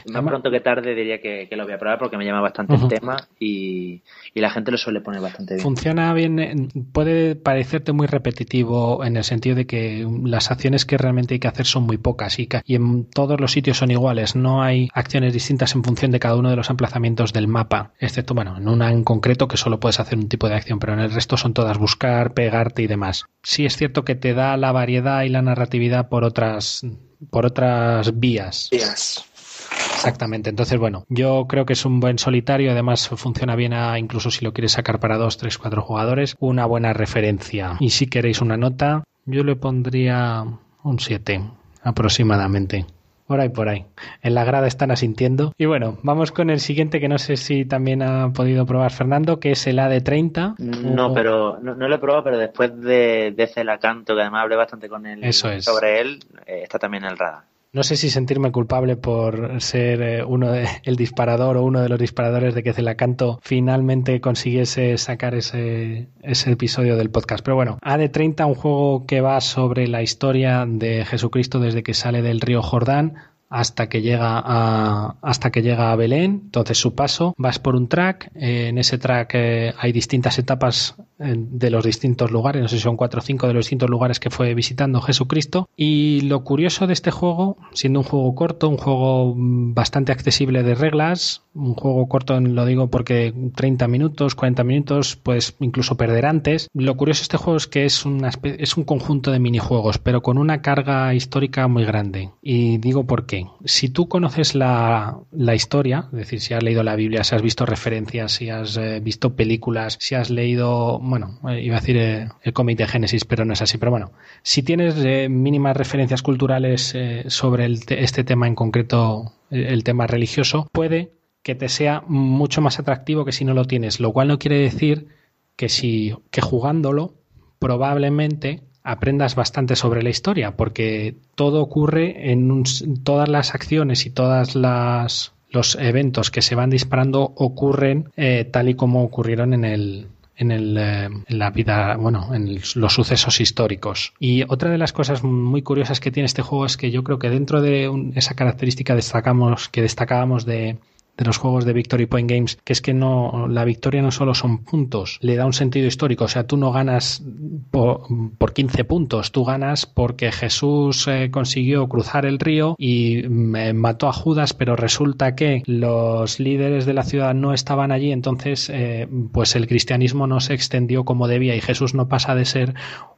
Speaker 3: más pronto que tarde diría que, que lo voy a probar porque me llama bastante uh-huh. el tema y, y la gente lo suele poner bastante bien.
Speaker 2: Funciona bien, puede parecerte muy repetitivo en el sentido de que las acciones que realmente hay que hacer son muy pocas y, que, y en todos los sitios son iguales, no hay acciones distintas en función de cada uno de los emplazamientos del mapa, excepto, bueno, en una en concreto que solo puedes hacer un tipo de acción, pero en el resto son todas buscar, pegarte y demás. Sí es cierto que te da la variedad y la narratividad por otras por otras vías.
Speaker 3: Vías.
Speaker 2: Exactamente, entonces bueno, yo creo que es un buen solitario, además funciona bien a, incluso si lo quieres sacar para dos, tres, cuatro jugadores, una buena referencia. Y si queréis una nota, yo le pondría un siete aproximadamente. Por ahí, por ahí. En la grada están asintiendo. Y bueno, vamos con el siguiente que no sé si también ha podido probar Fernando, que es el A D treinta.
Speaker 3: No, o... pero no, no lo he probado, pero después de, de Celacanto, que además hablé bastante con él
Speaker 2: Eso es.
Speaker 3: sobre él, eh, está también en el radar.
Speaker 2: No sé si sentirme culpable por ser eh, uno de, el disparador o uno de los disparadores de que Celacanto finalmente consiguiese sacar ese, ese episodio del podcast. Pero bueno, A D treinta, un juego que va sobre la historia de Jesucristo desde que sale del río Jordán hasta que llega a hasta que llega a Belén. Entonces su paso, vas por un track, eh, en ese track eh, hay distintas etapas eh, de los distintos lugares, no sé si son cuatro o cinco de los distintos lugares que fue visitando Jesucristo. Y lo curioso de este juego, siendo un juego corto, un juego bastante accesible de reglas, un juego corto lo digo porque treinta minutos, cuarenta minutos, puedes incluso perder antes. Lo curioso de este juego es que es, una espe- es un conjunto de minijuegos, pero con una carga histórica muy grande. Y digo por qué. Si tú conoces la, la historia, es decir, si has leído la Biblia, si has visto referencias, si has eh, visto películas, si has leído, bueno, eh, iba a decir eh, el cómic de Génesis, pero no es así, pero bueno, si tienes eh, mínimas referencias culturales eh, sobre el te- este tema en concreto, el, el tema religioso, puede que te sea mucho más atractivo que si no lo tienes, lo cual no quiere decir que si que jugándolo probablemente aprendas bastante sobre la historia, porque todo ocurre en un, todas las acciones y todas las los eventos que se van disparando ocurren eh, tal y como ocurrieron en el en el eh, en la vida, bueno, en el, los sucesos históricos. Y otra de las cosas muy curiosas que tiene este juego es que yo creo que dentro de un, esa característica destacamos que destacábamos de de los juegos de Victory Point Games, que es que no la victoria no solo son puntos, le da un sentido histórico, o sea, tú no ganas por, por quince puntos, tú ganas porque Jesús eh, consiguió cruzar el río y eh, mató a Judas, pero resulta que los líderes de la ciudad no estaban allí, entonces eh, pues el cristianismo no se extendió como debía y Jesús no pasa de ser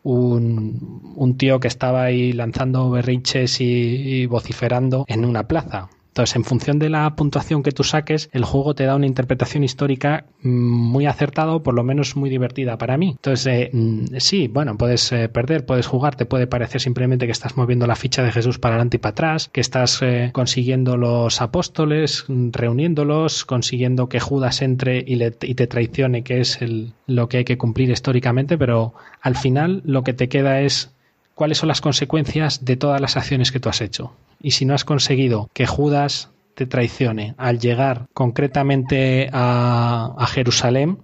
Speaker 2: un, un tío que estaba ahí lanzando berrinches y, y vociferando en una plaza. Entonces, en función de la puntuación que tú saques, el juego te da una interpretación histórica muy acertada o por lo menos muy divertida para mí. Entonces, eh, sí, bueno, puedes eh, perder, puedes jugar, te puede parecer simplemente que estás moviendo la ficha de Jesús para adelante y para atrás, que estás eh, consiguiendo los apóstoles, reuniéndolos, consiguiendo que Judas entre y, le, y te traicione, que es el, lo que hay que cumplir históricamente, pero al final lo que te queda es cuáles son las consecuencias de todas las acciones que tú has hecho. Y si no has conseguido que Judas te traicione al llegar concretamente a, a Jerusalén,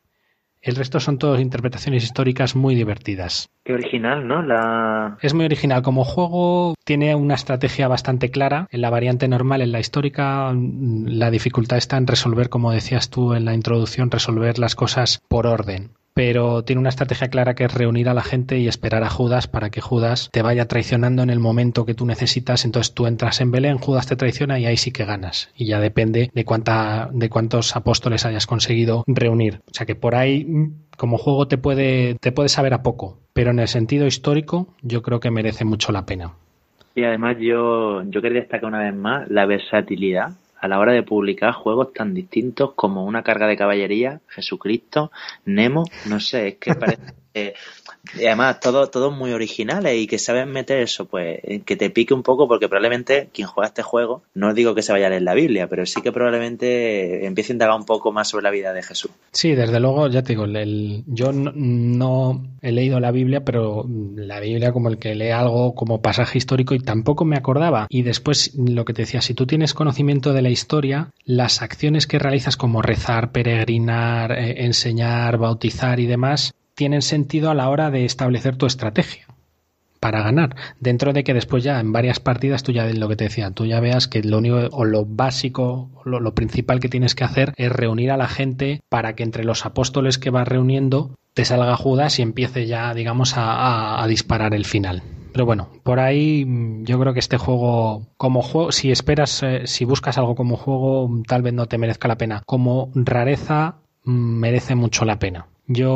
Speaker 2: el resto son todas interpretaciones históricas muy divertidas.
Speaker 3: Qué original, ¿no? La...
Speaker 2: Es muy original. Como juego tiene una estrategia bastante clara. En la variante normal, en la histórica, la dificultad está en resolver, como decías tú en la introducción, resolver las cosas por orden. Pero tiene una estrategia clara que es reunir a la gente y esperar a Judas para que Judas te vaya traicionando en el momento que tú necesitas. Entonces tú entras en Belén, Judas te traiciona y ahí sí que ganas. Y ya depende de cuánta, de cuántos apóstoles hayas conseguido reunir. O sea que por ahí, como juego, te puede, te puede saber a poco. Pero en el sentido histórico, yo creo que merece mucho la pena.
Speaker 3: Y además yo, yo quería destacar una vez más la versatilidad a la hora de publicar juegos tan distintos como Una carga de caballería, Jesucristo, Nemo, no sé, es que parece... Eh, y además, todos todo muy originales y que saben meter eso, pues, que te pique un poco, porque probablemente quien juega este juego, no os digo que se vaya a leer la Biblia, pero sí que probablemente empiece a indagar un poco más sobre la vida de Jesús.
Speaker 2: Sí, desde luego, ya te digo, el, yo no, no he leído la Biblia, pero la Biblia como el que lee algo como pasaje histórico y tampoco me acordaba. Y después, lo que te decía, si tú tienes conocimiento de la historia, las acciones que realizas como rezar, peregrinar, eh, enseñar, bautizar y demás, tienen sentido a la hora de establecer tu estrategia. para ganar, dentro de que después ya en varias partidas tú ya, lo que te decía, tú ya veas que lo único o lo básico, lo, lo principal que tienes que hacer es reunir a la gente para que entre los apóstoles que vas reuniendo te salga Judas y empiece ya, digamos, a, a, a disparar el final. Pero bueno, por ahí yo creo que este juego, como juego, si esperas, eh, si buscas algo como juego, tal vez no te merezca la pena. Como rareza, merece mucho la pena.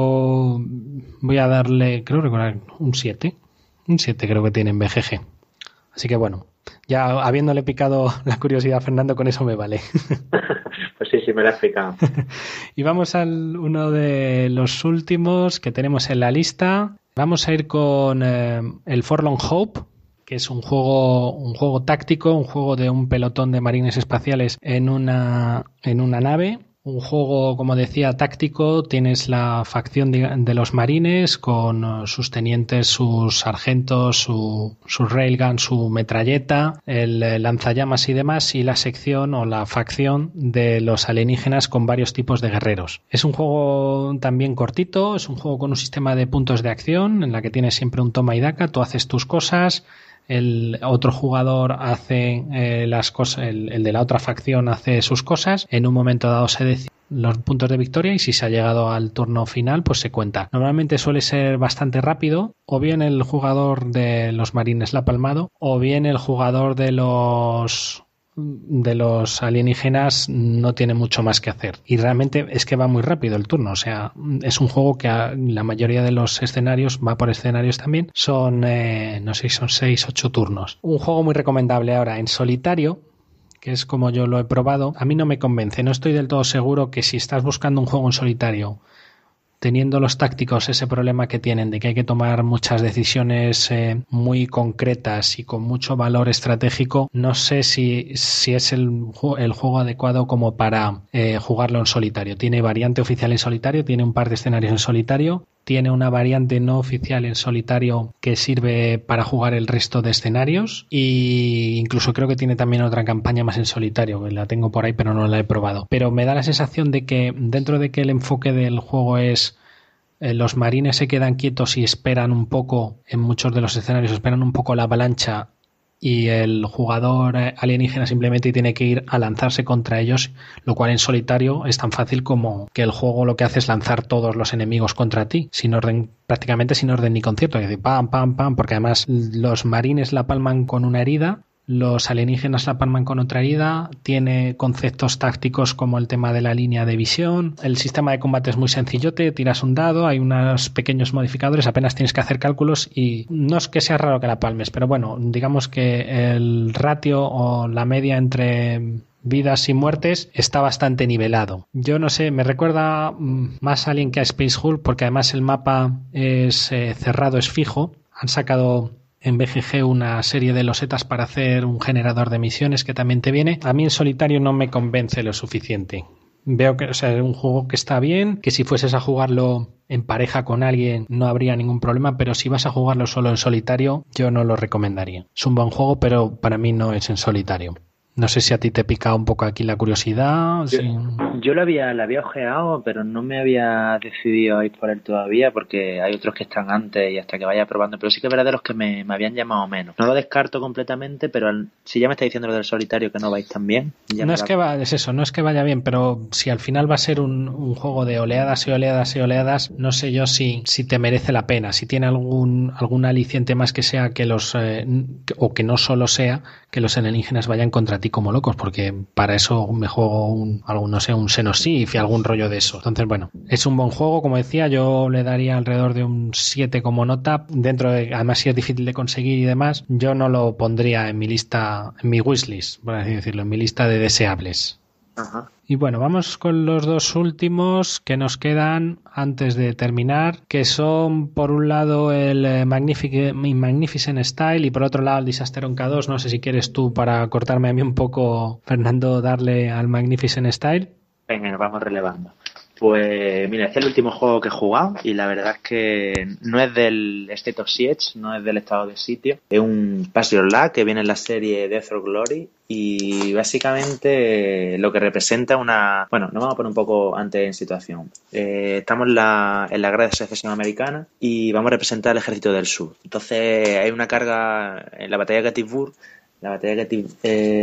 Speaker 2: Yo voy a darle, creo recordar, un siete. Un siete creo que tiene en B G G. Así que bueno, ya habiéndole picado la curiosidad a Fernando, con eso me vale.
Speaker 3: Pues sí, sí, me lo has explicado.
Speaker 2: Y vamos al uno de los últimos que tenemos en la lista. Vamos a ir con eh, el Forlorn Hope, que es un juego, un juego táctico, un juego de un pelotón de marines espaciales en una, en una nave. Un juego, como decía, táctico. Tienes la facción de, de los marines con sus tenientes, sus sargentos, su, su railgun, su metralleta, el, el lanzallamas y demás, y la sección o la facción de los alienígenas con varios tipos de guerreros. Es un juego también cortito, es un juego con un sistema de puntos de acción en la que tienes siempre un toma y daca, tú haces tus cosas. El otro jugador hace eh, las cosas, el, el de la otra facción hace sus cosas. En un momento dado se deciden los puntos de victoria y si se ha llegado al turno final, pues se cuenta. Normalmente suele ser bastante rápido, o bien el jugador de los marines la ha palmado, o bien el jugador de los de los alienígenas no tiene mucho más que hacer. Y realmente es que va muy rápido el turno. O sea, es un juego que a, la mayoría de los escenarios, va por escenarios también, son, eh, no sé si son seis, ocho turnos. Un juego muy recomendable. Ahora, en solitario, que es como yo lo he probado, a mí no me convence. No estoy del todo seguro que si estás buscando un juego en solitario, teniendo los tácticos ese problema que tienen de que hay que tomar muchas decisiones eh, muy concretas y con mucho valor estratégico, no sé si, si es el, el juego adecuado como para eh, jugarlo en solitario. Tiene variante oficial en solitario, tiene un par de escenarios en solitario, tiene una variante no oficial en solitario que sirve para jugar el resto de escenarios, e incluso creo que tiene también otra campaña más en solitario, que la tengo por ahí pero no la he probado. Pero me da la sensación de que dentro de que el enfoque del juego es eh, los marines se quedan quietos y esperan un poco, en muchos de los escenarios esperan un poco la avalancha, y el jugador alienígena simplemente tiene que ir a lanzarse contra ellos, lo cual en solitario es tan fácil como que el juego lo que hace es lanzar todos los enemigos contra ti, sin orden, prácticamente sin orden ni concierto, es decir, pam, pam, pam, porque además los marines la palman con una herida, los alienígenas la palman con otra herida, tiene conceptos tácticos como el tema de la línea de visión, el sistema de combate es muy sencillote, tiras un dado, hay unos pequeños modificadores, apenas tienes que hacer cálculos y no es que sea raro que la palmes, pero bueno, digamos que el ratio o la media entre vidas y muertes está bastante nivelado. Yo no sé, me recuerda más a Alien que a Space Hulk, porque además el mapa es eh, cerrado, es fijo. Han sacado en B G G una serie de losetas para hacer un generador de misiones que también te viene. A mí en solitario no me convence lo suficiente. Veo que, o sea, es un juego que está bien, que si fueses a jugarlo en pareja con alguien no habría ningún problema, pero si vas a jugarlo solo en solitario, yo no lo recomendaría. Es un buen juego, pero para mí no es en solitario. No sé si a ti te pica un poco aquí la curiosidad.
Speaker 3: Yo,
Speaker 2: sí.
Speaker 3: yo lo había, lo había ojeado, pero no me había decidido a ir por él todavía, porque hay otros que están antes y hasta que vaya probando. Pero sí que es verdad de los que me, me habían llamado menos. No lo descarto completamente, pero al, si ya me está diciendo lo del solitario que no vais tan bien. Ya
Speaker 2: no es
Speaker 3: la...
Speaker 2: que va, es eso, no es que vaya bien, pero si al final va a ser un, un juego de oleadas y oleadas y oleadas, no sé yo si, si te merece la pena, si tiene algún, algún aliciente más que sea que los, eh, o que no solo sea que los alienígenas vayan contra ti como locos, porque para eso me juego un, algún, no sé, un Xenosif y algún rollo de eso. Entonces, bueno, es un buen juego, como decía, yo le daría alrededor de un siete como nota, dentro de, además si es difícil de conseguir y demás, yo no lo pondría en mi lista, en mi wishlist, por así decirlo, en mi lista de deseables.
Speaker 3: Ajá.
Speaker 2: Y bueno, vamos con los dos últimos que nos quedan antes de terminar, que son por un lado el Magnific- Magnificent Style y por otro lado el Disaster on K dos. No sé si quieres tú, para cortarme a mí un poco, Fernando, darle al Magnificent Style.
Speaker 3: Venga, nos vamos relevando. Pues mira, este es el último juego que he jugado y la verdad es que no es del State of Siege, no es del estado de sitio. Es un Passion Lag que viene en la serie Death or Glory y básicamente lo que representa una... Bueno, nos vamos a poner un poco antes en situación. Eh, estamos en la, en la guerra de secesión americana y vamos a representar al ejército del sur. Entonces hay una carga en la batalla de Gettysburg. La batalla de Gettysburg,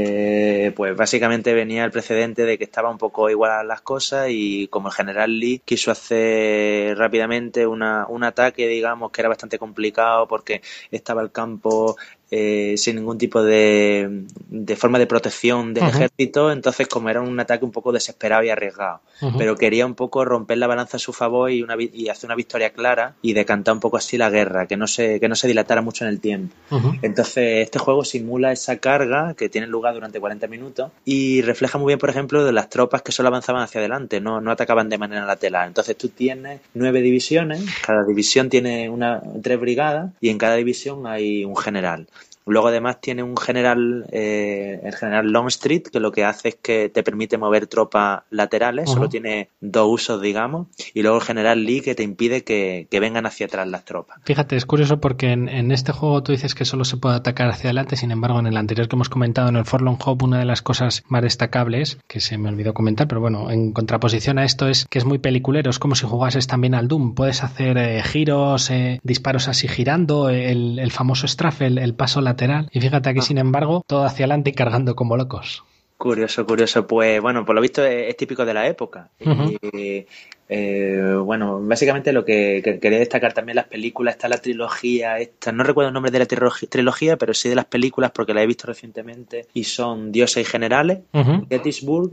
Speaker 3: eh, pues básicamente venía el precedente de que estaba un poco igual las cosas y como el general Lee quiso hacer rápidamente una, un ataque, digamos, que era bastante complicado porque estaba el campo eh, sin ningún tipo de, de forma de protección del uh-huh. ejército, entonces como era un ataque un poco desesperado y arriesgado, uh-huh. pero quería un poco romper la balanza a su favor y, una, y hacer una victoria clara y decantar un poco así la guerra, que no se, que no se dilatara mucho en el tiempo. Uh-huh. Entonces este juego simula esa carga que tiene lugar durante cuarenta minutos y refleja muy bien, por ejemplo, de las tropas que solo avanzaban hacia adelante, no, no atacaban de manera lateral. Entonces tú tienes nueve divisiones, cada división tiene una, tres brigadas y en cada división hay un general. Luego además tiene un general, eh, el general Longstreet, que lo que hace es que te permite mover tropas laterales, uh-huh. solo tiene dos usos, digamos, y luego el general Lee que te impide que, que vengan hacia atrás las tropas.
Speaker 2: Fíjate, es curioso porque en, en este juego tú dices que solo se puede atacar hacia adelante, sin embargo en el anterior que hemos comentado, en el Forlorn Hope, una de las cosas más destacables, que se me olvidó comentar, pero bueno, en contraposición a esto es que es muy peliculero, es como si jugases también al Doom, puedes hacer eh, giros, eh, disparos así girando, el, el famoso strafe, el, el paso lateral. Y fíjate aquí, ah. sin embargo, todo hacia adelante y cargando como locos.
Speaker 3: Curioso, curioso. Pues bueno, por lo visto es, es típico de la época. Uh-huh. Y, eh, bueno, básicamente lo que, que quería destacar también las películas, está la trilogía, esta, no recuerdo el nombre de la trilogía, trilogía, pero sí de las películas porque la he visto recientemente y son Dioses y Generales, uh-huh. Gettysburg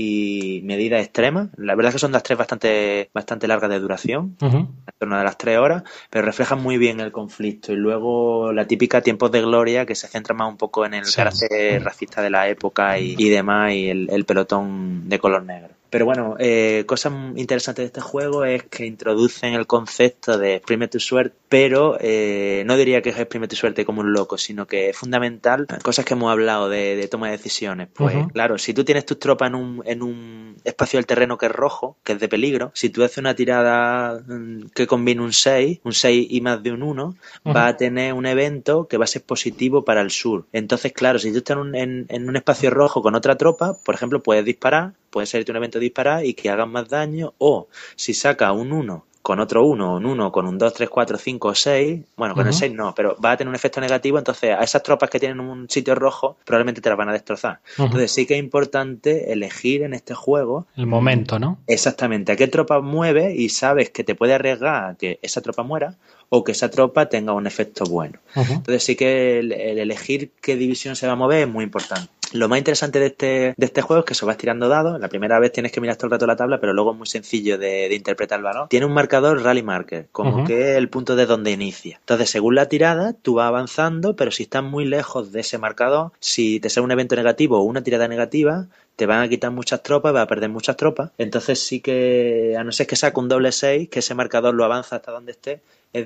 Speaker 3: y Medida Extrema. La verdad es que son las tres bastante bastante largas de duración, uh-huh. en torno a las tres horas, pero reflejan muy bien el conflicto. Y luego la típica Tiempos de Gloria, que se centra más un poco en el sí. carácter racista de la época y, y demás, y el, el pelotón de color negro. Pero bueno, eh, cosas interesantes de este juego es que introducen el concepto de exprime tu suerte, pero eh, no diría que es exprime tu suerte como un loco, sino que es fundamental, cosas que hemos hablado de, de toma de decisiones. Pues uh-huh. claro, si tú tienes tus tropas en un, en un espacio del terreno que es rojo, que es de peligro, si tú haces una tirada que combine un seis, un seis y más de un uno, uh-huh. va a tener un evento que va a ser positivo para el sur. Entonces, claro, si tú estás en un, en, en un espacio rojo con otra tropa, por ejemplo, puedes disparar, puede ser un evento de disparar y que hagan más daño, o si saca un uno con otro uno, un uno con un dos, tres, cuatro, cinco o seis, bueno, con uh-huh. el seis no, pero va a tener un efecto negativo, entonces a esas tropas que tienen un sitio rojo probablemente te las van a destrozar. Uh-huh. Entonces sí que es importante elegir en este juego
Speaker 2: el momento, ¿no?
Speaker 3: Exactamente, a qué tropa mueve y sabes que te puede arriesgar a que esa tropa muera o que esa tropa tenga un efecto bueno. Uh-huh. Entonces sí que el, el elegir qué división se va a mover es muy importante. Lo más interesante de este, de este juego es que se va tirando dados. La primera vez tienes que mirar todo el rato la tabla, pero luego es muy sencillo de, de interpretar el valor. Tiene un marcador rally marker, como uh-huh. que es el punto de donde inicia. Entonces, según la tirada, tú vas avanzando, pero si estás muy lejos de ese marcador, si te sale un evento negativo o una tirada negativa, te van a quitar muchas tropas, vas a perder muchas tropas. Entonces sí que, a no ser que saque un doble seis, que ese marcador lo avanza hasta donde esté, es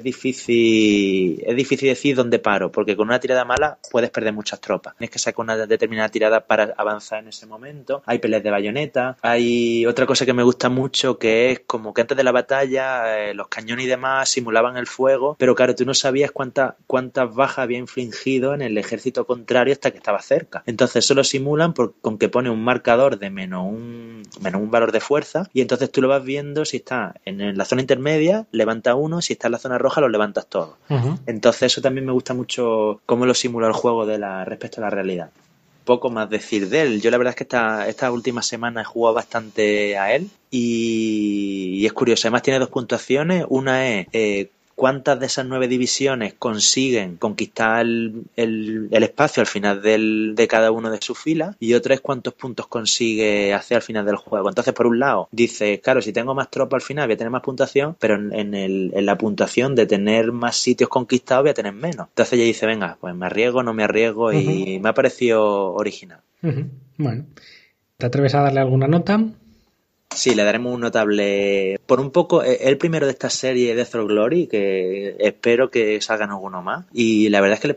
Speaker 3: difícil es difícil decir dónde paro, porque con una tirada mala puedes perder muchas tropas. Tienes que sacar una determinada tirada para avanzar en ese momento. Hay peleas de bayoneta. Hay otra cosa que me gusta mucho, que es como que antes de la batalla eh, los cañones y demás simulaban el fuego, pero claro, tú no sabías cuántas cuántas bajas había infligido en el ejército contrario hasta que estaba cerca. Entonces solo simulan por, con que pone un marcador de menos un, menos un valor de fuerza, y entonces tú lo vas viendo si está en, en la zona intermedia, levanta uno, si está en la zona roja los levantas todos. Uh-huh. Entonces eso también me gusta mucho cómo lo simula el juego de la, respecto a la realidad. Poco más decir de él. Yo la verdad es que esta, esta última semana he jugado bastante a él y, y es curioso. Además tiene dos puntuaciones. Una es eh, cuántas de esas nueve divisiones consiguen conquistar el, el, el espacio al final del, de cada uno de sus filas, y otra es cuántos puntos consigue hacer al final del juego. Entonces, por un lado, dice, claro, si tengo más tropas al final voy a tener más puntuación, pero en, en, el, en la puntuación de tener más sitios conquistados voy a tener menos. Entonces ella dice, venga, pues me arriesgo, no me arriesgo, uh-huh. y me ha parecido original.
Speaker 2: Uh-huh. Bueno, ¿te atreves a darle alguna nota?
Speaker 3: Sí, le daremos un notable. Por un poco, el primero de esta serie Death or Glory, que espero que salgan alguno más. Y la verdad es que le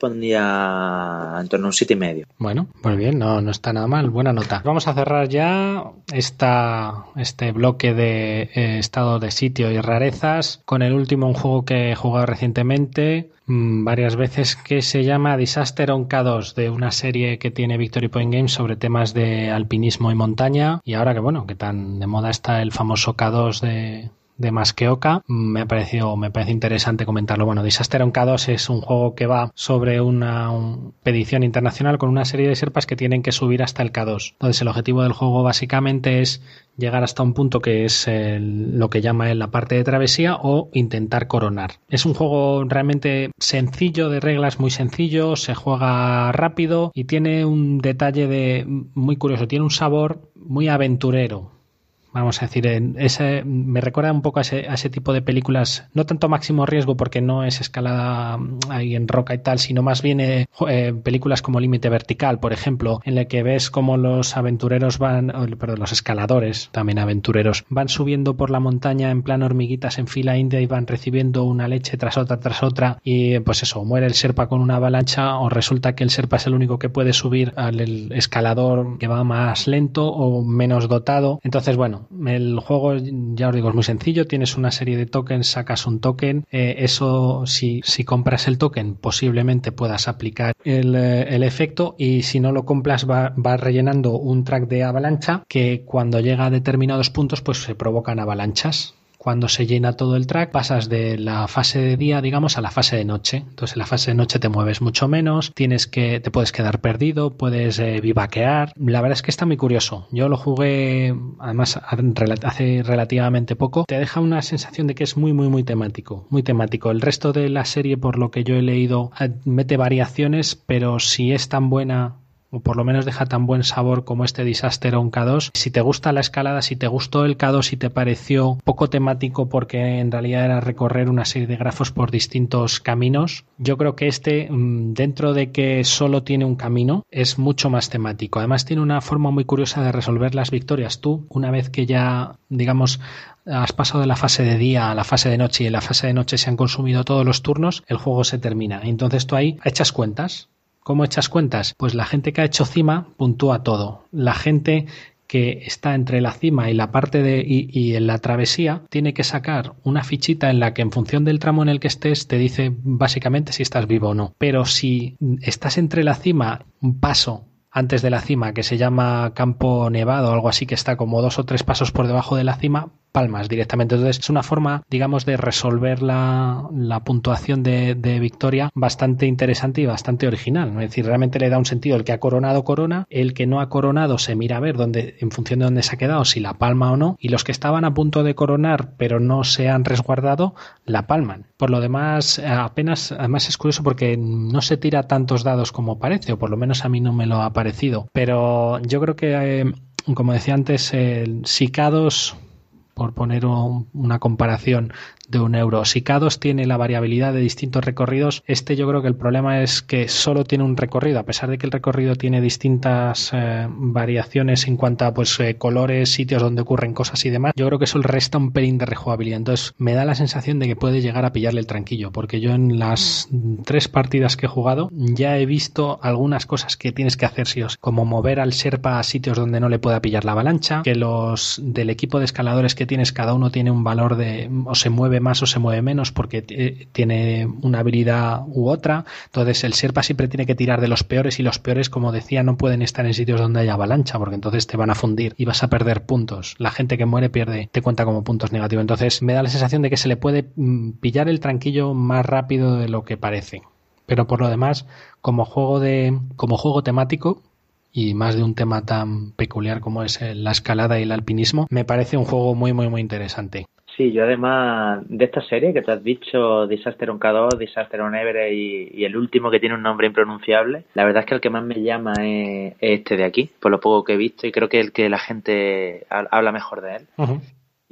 Speaker 3: pondría en torno a un siete y medio.
Speaker 2: Bueno, muy bien, no, no está nada mal, buena nota. Vamos a cerrar ya esta, este bloque de eh, estado de sitio y rarezas con el último, un juego que he jugado recientemente mmm, varias veces, que se llama Disaster on K dos, de una serie que tiene Victory Point Games sobre temas de alpinismo y montaña. Y ahora que bueno, que tan de moda está el famoso K dos de... de más que Oca, me ha parecido, me parece interesante comentarlo. Bueno, Disaster on K dos es un juego que va sobre una un expedición internacional con una serie de sherpas que tienen que subir hasta el K dos. Entonces el objetivo del juego básicamente es llegar hasta un punto que es el, lo que llama él la parte de travesía, o intentar coronar. Es un juego realmente sencillo, de reglas muy sencillo, se juega rápido y tiene un detalle de muy curioso, tiene un sabor muy aventurero. Vamos a decir, ese, me recuerda un poco a ese, a ese tipo de películas, no tanto máximo riesgo porque no es escalada ahí en roca y tal, sino más bien eh, películas como Límite Vertical, por ejemplo, en la que ves cómo los aventureros van, perdón, los escaladores, también aventureros, van subiendo por la montaña en plan hormiguitas en fila india y van recibiendo una leche tras otra tras otra y pues eso, muere el Sherpa con una avalancha o resulta que el Sherpa es el único que puede subir al escalador que va más lento o menos dotado. Entonces, bueno, el juego, ya os digo, es muy sencillo. Tienes una serie de tokens, sacas un token, eh, eso si, si compras el token posiblemente puedas aplicar el, el efecto, y si no lo compras va, va rellenando un track de avalancha que cuando llega a determinados puntos pues se provocan avalanchas. Cuando se llena todo el track, pasas de la fase de día, digamos, a la fase de noche. Entonces, en la fase de noche te mueves mucho menos, tienes que, te puedes quedar perdido, puedes eh, vivaquear. La verdad es que está muy curioso. Yo lo jugué, además, hace relativamente poco. Te deja una sensación de que es muy, muy, muy temático. Muy temático. El resto de la serie, por lo que yo he leído, mete variaciones, pero si es tan buena, o por lo menos deja tan buen sabor como este Disaster on K dos. Si te gusta la escalada, si te gustó el K dos y te pareció poco temático porque en realidad era recorrer una serie de grafos por distintos caminos, yo creo que este, dentro de que solo tiene un camino, es mucho más temático. Además tiene una forma muy curiosa de resolver las victorias. Tú, una vez que ya, digamos, has pasado de la fase de día a la fase de noche y en la fase de noche se han consumido todos los turnos, el juego se termina. Entonces tú ahí echas cuentas. ¿Cómo echas cuentas? Pues la gente que ha hecho cima puntúa todo. La gente que está entre la cima y la parte de y, y en la travesía tiene que sacar una fichita en la que en función del tramo en el que estés te dice básicamente si estás vivo o no. Pero si estás entre la cima, un paso antes de la cima que se llama Campo Nevado o algo así, que está como dos o tres pasos por debajo de la cima, palmas directamente. Entonces es una forma, digamos, de resolver la, la puntuación de, de victoria bastante interesante y bastante original, ¿no? Es decir, realmente le da un sentido. El que ha coronado, corona. El que no ha coronado se mira a ver dónde, en función de dónde se ha quedado, si la palma o no. Y los que estaban a punto de coronar pero no se han resguardado, la palman. Por lo demás, apenas, además es curioso porque no se tira tantos dados como parece, o por lo menos a mí no me lo ha parecido. Pero yo creo que, eh, como decía antes, el si K dos, por poner un, una comparación de un euro, si K dos tiene la variabilidad de distintos recorridos, este yo creo que el problema es que solo tiene un recorrido, a pesar de que el recorrido tiene distintas eh, variaciones en cuanto a pues eh, colores, sitios donde ocurren cosas y demás. Yo creo que eso le resta un pelín de rejugabilidad. Entonces me da la sensación de que puede llegar a pillarle el tranquillo, porque yo en las tres partidas que he jugado ya he visto algunas cosas que tienes que hacer sí o sí, como mover al Sherpa a sitios donde no le pueda pillar la avalancha, que los del equipo de escaladores que tienes, cada uno tiene un valor de, o se mueve más o se mueve menos porque t- tiene una habilidad u otra. Entonces el Sherpa siempre tiene que tirar de los peores, y los peores, como decía, no pueden estar en sitios donde haya avalancha porque entonces te van a fundir y vas a perder puntos. La gente que muere pierde, te cuenta como puntos negativos. Entonces me da la sensación de que se le puede mm, pillar el tranquillo más rápido de lo que parece. Pero por lo demás, como juego de como juego temático, y más de un tema tan peculiar como es la escalada y el alpinismo, me parece un juego muy muy muy interesante.
Speaker 3: Sí, yo además de esta serie que te has dicho, Disaster on K dos, Disaster on Everest y, y el último que tiene un nombre impronunciable, la verdad es que el que más me llama es, es este de aquí, por lo poco que he visto, y creo que el que la gente habla mejor de él. Uh-huh.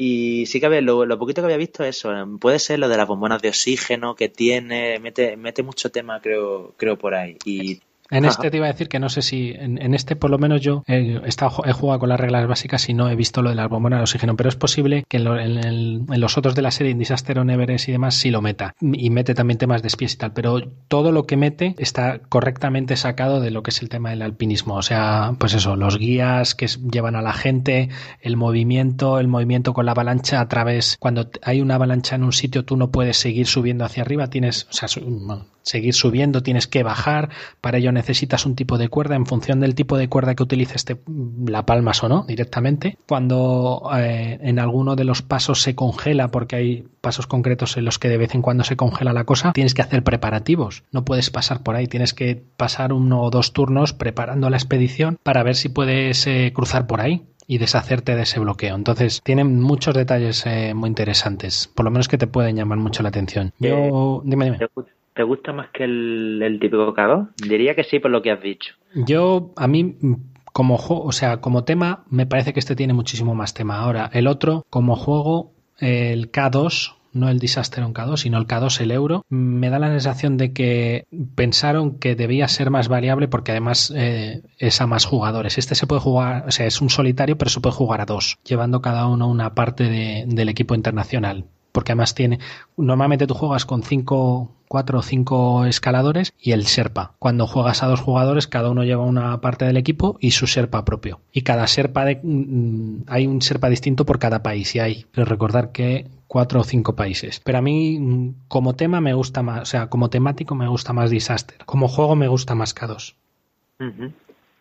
Speaker 3: Y sí que a ver, lo, lo poquito que había visto es eso, puede ser lo de las bombonas de oxígeno que tiene, mete, mete mucho tema creo, creo por ahí. Y
Speaker 2: En
Speaker 3: Ajá.
Speaker 2: este te iba a decir que no sé si, en, en este por lo menos yo he, estado, he jugado con las reglas básicas y no he visto lo de las bombonas de oxígeno, pero es posible que en, lo, en, el, en los otros de la serie, en Disaster on Everest y demás, sí lo meta. Y mete también temas de espías y tal, pero todo lo que mete está correctamente sacado de lo que es el tema del alpinismo. O sea, pues eso, los guías que llevan a la gente, el movimiento, el movimiento con la avalancha a través, cuando hay una avalancha en un sitio, tú no puedes seguir subiendo hacia arriba, tienes, o sea, su, seguir subiendo, tienes que bajar, para ello necesitas un tipo de cuerda, en función del tipo de cuerda que utilices te la palmas o no directamente. Cuando eh, en alguno de los pasos se congela, porque hay pasos concretos en los que de vez en cuando se congela la cosa, tienes que hacer preparativos, no puedes pasar por ahí, tienes que pasar uno o dos turnos preparando la expedición para ver si puedes eh, cruzar por ahí y deshacerte de ese bloqueo. Entonces tienen muchos detalles eh, muy interesantes, por lo menos que te pueden llamar mucho la atención. Yo, dime, dime.
Speaker 3: ¿Te gusta más que el, el típico K dos? Diría que sí, por lo que has dicho.
Speaker 2: Yo, a mí, como juego, o sea, como tema, me parece que este tiene muchísimo más tema. Ahora, el otro, como juego, el K dos, no el Disaster on K dos, sino el K dos, el Euro, me da la sensación de que pensaron que debía ser más variable porque además eh, es a más jugadores. Este se puede jugar, o sea, es un solitario, pero se puede jugar a dos, llevando cada uno una parte de, del equipo internacional. Porque además tiene, normalmente tú juegas con cinco, cuatro o cinco escaladores y el Sherpa. Cuando juegas a dos jugadores, cada uno lleva una parte del equipo y su Sherpa propio. Y cada Sherpa, de, mm, hay un Sherpa distinto por cada país y hay, pero recordar que cuatro o cinco países. Pero a mí, como tema, me gusta más, o sea, como temático me gusta más Disaster. Como juego me gusta más K dos.
Speaker 3: Uh-huh.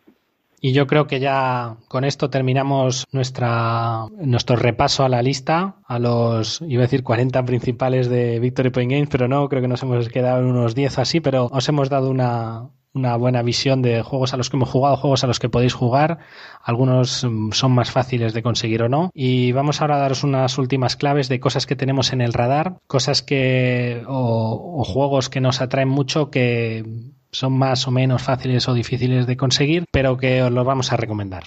Speaker 2: Y yo creo que ya con esto terminamos nuestra nuestro repaso a la lista, a los, iba a decir cuarenta principales de Victory Point Games, pero no, creo que nos hemos quedado en unos diez así, pero os hemos dado una, una buena visión de juegos a los que hemos jugado, juegos a los que podéis jugar. Algunos son más fáciles de conseguir o no. Y vamos ahora a daros unas últimas claves de cosas que tenemos en el radar, cosas que o, o juegos que nos atraen mucho, que son más o menos fáciles o difíciles de conseguir, pero que os los vamos a recomendar.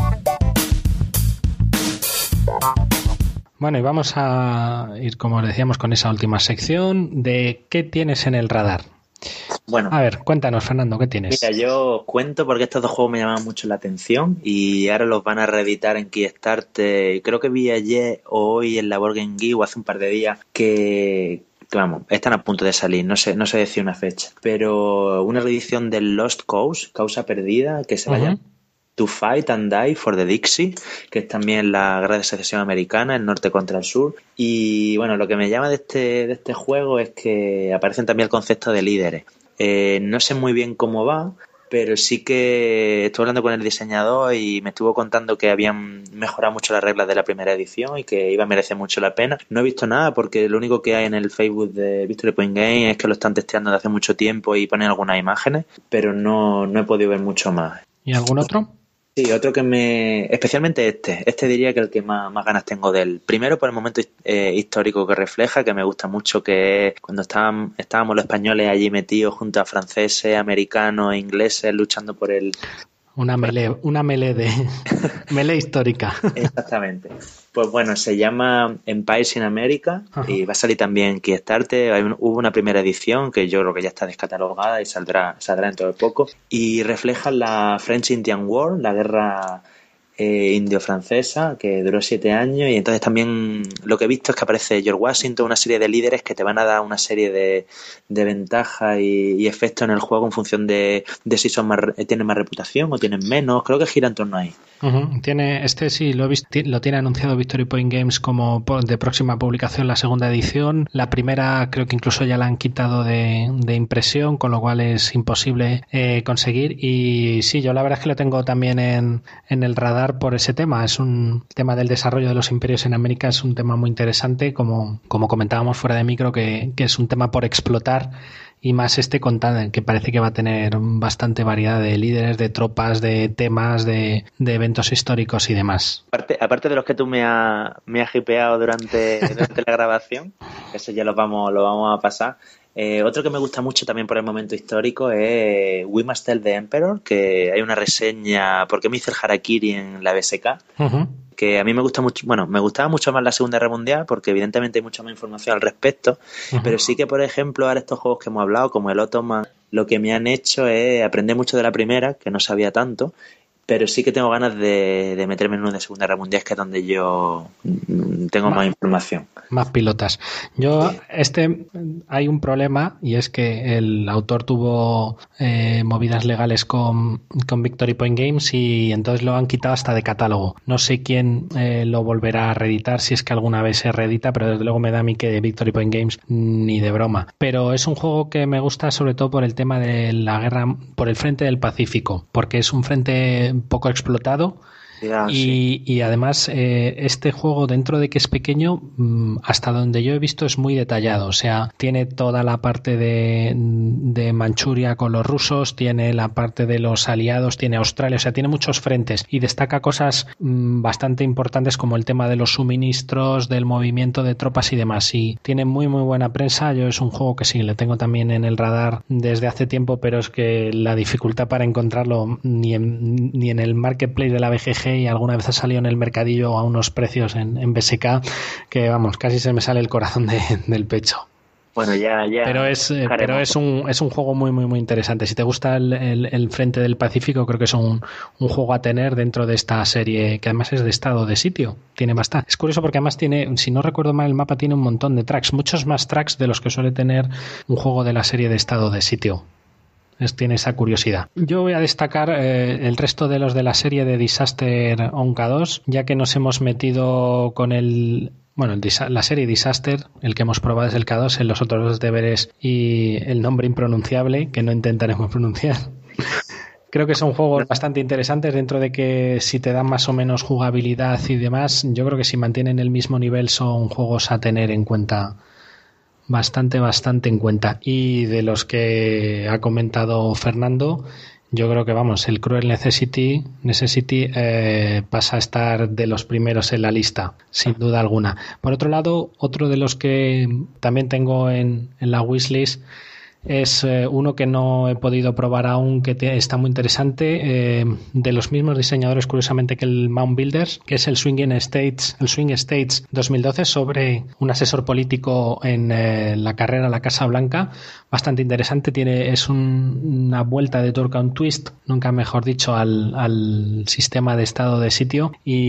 Speaker 2: Bueno, y vamos a ir, como os decíamos, con esa última sección de ¿qué tienes en el radar?
Speaker 3: Bueno,
Speaker 2: a ver, cuéntanos, Fernando, ¿qué tienes?
Speaker 3: Mira, yo cuento porque estos dos juegos me llamaban mucho la atención y ahora los van a reeditar en Kickstarter. Creo que vi ayer o hoy en la Board Game Geek o hace un par de días que... vamos, están a punto de salir, no sé, no sé decir una fecha, pero una reedición del Lost Cause, Causa Perdida, que se vaya uh-huh. To Fight and Die for the Dixie, que es también la guerra de secesión americana, el norte contra el sur. Y bueno, lo que me llama de este, de este juego es que aparecen también el concepto de líderes. Eh, no sé muy bien cómo va, pero sí que estuve hablando con el diseñador y me estuvo contando que habían mejorado mucho las reglas de la primera edición y que iba a merecer mucho la pena. No he visto nada porque lo único que hay en el Facebook de Victory Point Game es que lo están testeando desde hace mucho tiempo y ponen algunas imágenes, pero no, no he podido ver mucho más.
Speaker 2: ¿Y algún otro?
Speaker 3: Sí, otro que me... especialmente este. Este diría que el que más, más ganas tengo de él. Primero por el momento eh, histórico que refleja, que me gusta mucho, que es cuando estaban, estábamos los españoles allí metidos junto a franceses, americanos e ingleses luchando por el...
Speaker 2: Una melee, una melee de... melee histórica.
Speaker 3: Exactamente. Pues bueno, se llama Empires in America. Ajá. Y va a salir también Kickstarter. Hay un, hubo una primera edición que yo creo que ya está descatalogada y saldrá, saldrá dentro de poco. Y refleja la French Indian War, la guerra eh, indio-francesa, que duró siete años. Y entonces también lo que he visto es que aparece George Washington, una serie de líderes que te van a dar una serie de, de ventajas y, y efectos en el juego en función de, de si son más, tienen más reputación o tienen menos. Creo que gira en torno ahí.
Speaker 2: Uh-huh. Tiene, este sí lo he visto, lo tiene anunciado Victory Point Games como de próxima publicación, la segunda edición. La primera creo que incluso ya la han quitado de, de impresión, con lo cual es imposible eh, conseguir. Y sí, yo la verdad es que lo tengo también en, en el radar por ese tema. Es un tema del desarrollo de los imperios en América, es un tema muy interesante, como, como comentábamos fuera de micro, que, que es un tema por explotar. Y más este contando, que parece que va a tener bastante variedad de líderes, de tropas, de temas, de, de eventos históricos y demás.
Speaker 3: Aparte, aparte de los que tú me has me has hipeado durante, durante la grabación, eso ya lo vamos, lo vamos a pasar. Eh, otro que me gusta mucho también por el momento histórico es We Must Tell the Emperor, que hay una reseña, porque me hice el Harakiri en la B S K, uh-huh. que a mí me gusta mucho, bueno, me gustaba mucho más la Segunda Guerra Mundial, porque evidentemente hay mucha más información al respecto, uh-huh. pero sí que, por ejemplo, ahora estos juegos que hemos hablado, como el Ottoman lo que me han hecho es aprender mucho de la primera, que no sabía tanto, pero sí que tengo ganas de, de meterme en una de Segunda Guerra Mundial, que es donde yo tengo más, más información.
Speaker 2: Más pilotas. Yo, este, hay un problema, y es que el autor tuvo eh, movidas legales con, con Victory Point Games y entonces lo han quitado hasta de catálogo. No sé quién eh, lo volverá a reeditar, si es que alguna vez se reedita, pero desde luego me da a mí que Victory Point Games ni de broma. Pero es un juego que me gusta sobre todo por el tema de la guerra, por el frente del Pacífico, porque es un frente poco explotado.
Speaker 3: Ya,
Speaker 2: y,
Speaker 3: sí.
Speaker 2: y además eh, este juego, dentro de que es pequeño, hasta donde yo he visto es muy detallado, o sea, tiene toda la parte de, de Manchuria con los rusos, tiene la parte de los aliados, tiene Australia, o sea, tiene muchos frentes y destaca cosas mmm, bastante importantes como el tema de los suministros, del movimiento de tropas y demás, y tiene muy muy buena prensa. Yo es un juego que sí, le tengo también en el radar desde hace tiempo, pero es que la dificultad para encontrarlo ni en, ni en el marketplace de la B G G, y alguna vez ha salido en el mercadillo a unos precios en, en B S K que, vamos, casi se me sale el corazón de, del pecho.
Speaker 3: Bueno, ya, ya.
Speaker 2: Pero es, eh, pero es un es un juego muy, muy, muy interesante. Si te gusta el, el, el frente del Pacífico, creo que es un, un juego a tener dentro de esta serie, que además es de estado de sitio. Tiene bastante. Es curioso porque además tiene, si no recuerdo mal, el mapa tiene un montón de tracks, muchos más tracks de los que suele tener un juego de la serie de estado de sitio. Es, tiene esa curiosidad. Yo voy a destacar eh, el resto de los de la serie de Disaster on K dos, ya que nos hemos metido con el... Bueno, el, la serie Disaster, el que hemos probado es el K dos, en los otros dos deberes y el nombre impronunciable, que no intentaremos pronunciar. Creo que son juegos bastante interesantes, dentro de que si te dan más o menos jugabilidad y demás, yo creo que si mantienen el mismo nivel son juegos a tener en cuenta. Bastante, bastante en cuenta. Y de los que ha comentado Fernando, yo creo que, vamos, el Cruel Necessity, Necessity eh, pasa a estar de los primeros en la lista, sin duda alguna. Por otro lado, otro de los que también tengo en, en la wishlist es eh, uno que no he podido probar aún, que te, está muy interesante, eh, de los mismos diseñadores, curiosamente, que el Mound Builders, que es el Swing States, el Swing States dos mil doce, sobre un asesor político en eh, la carrera a la Casa Blanca. Bastante interesante, tiene es un, una vuelta de tuerca, un twist, nunca mejor dicho, al, al sistema de estado de sitio,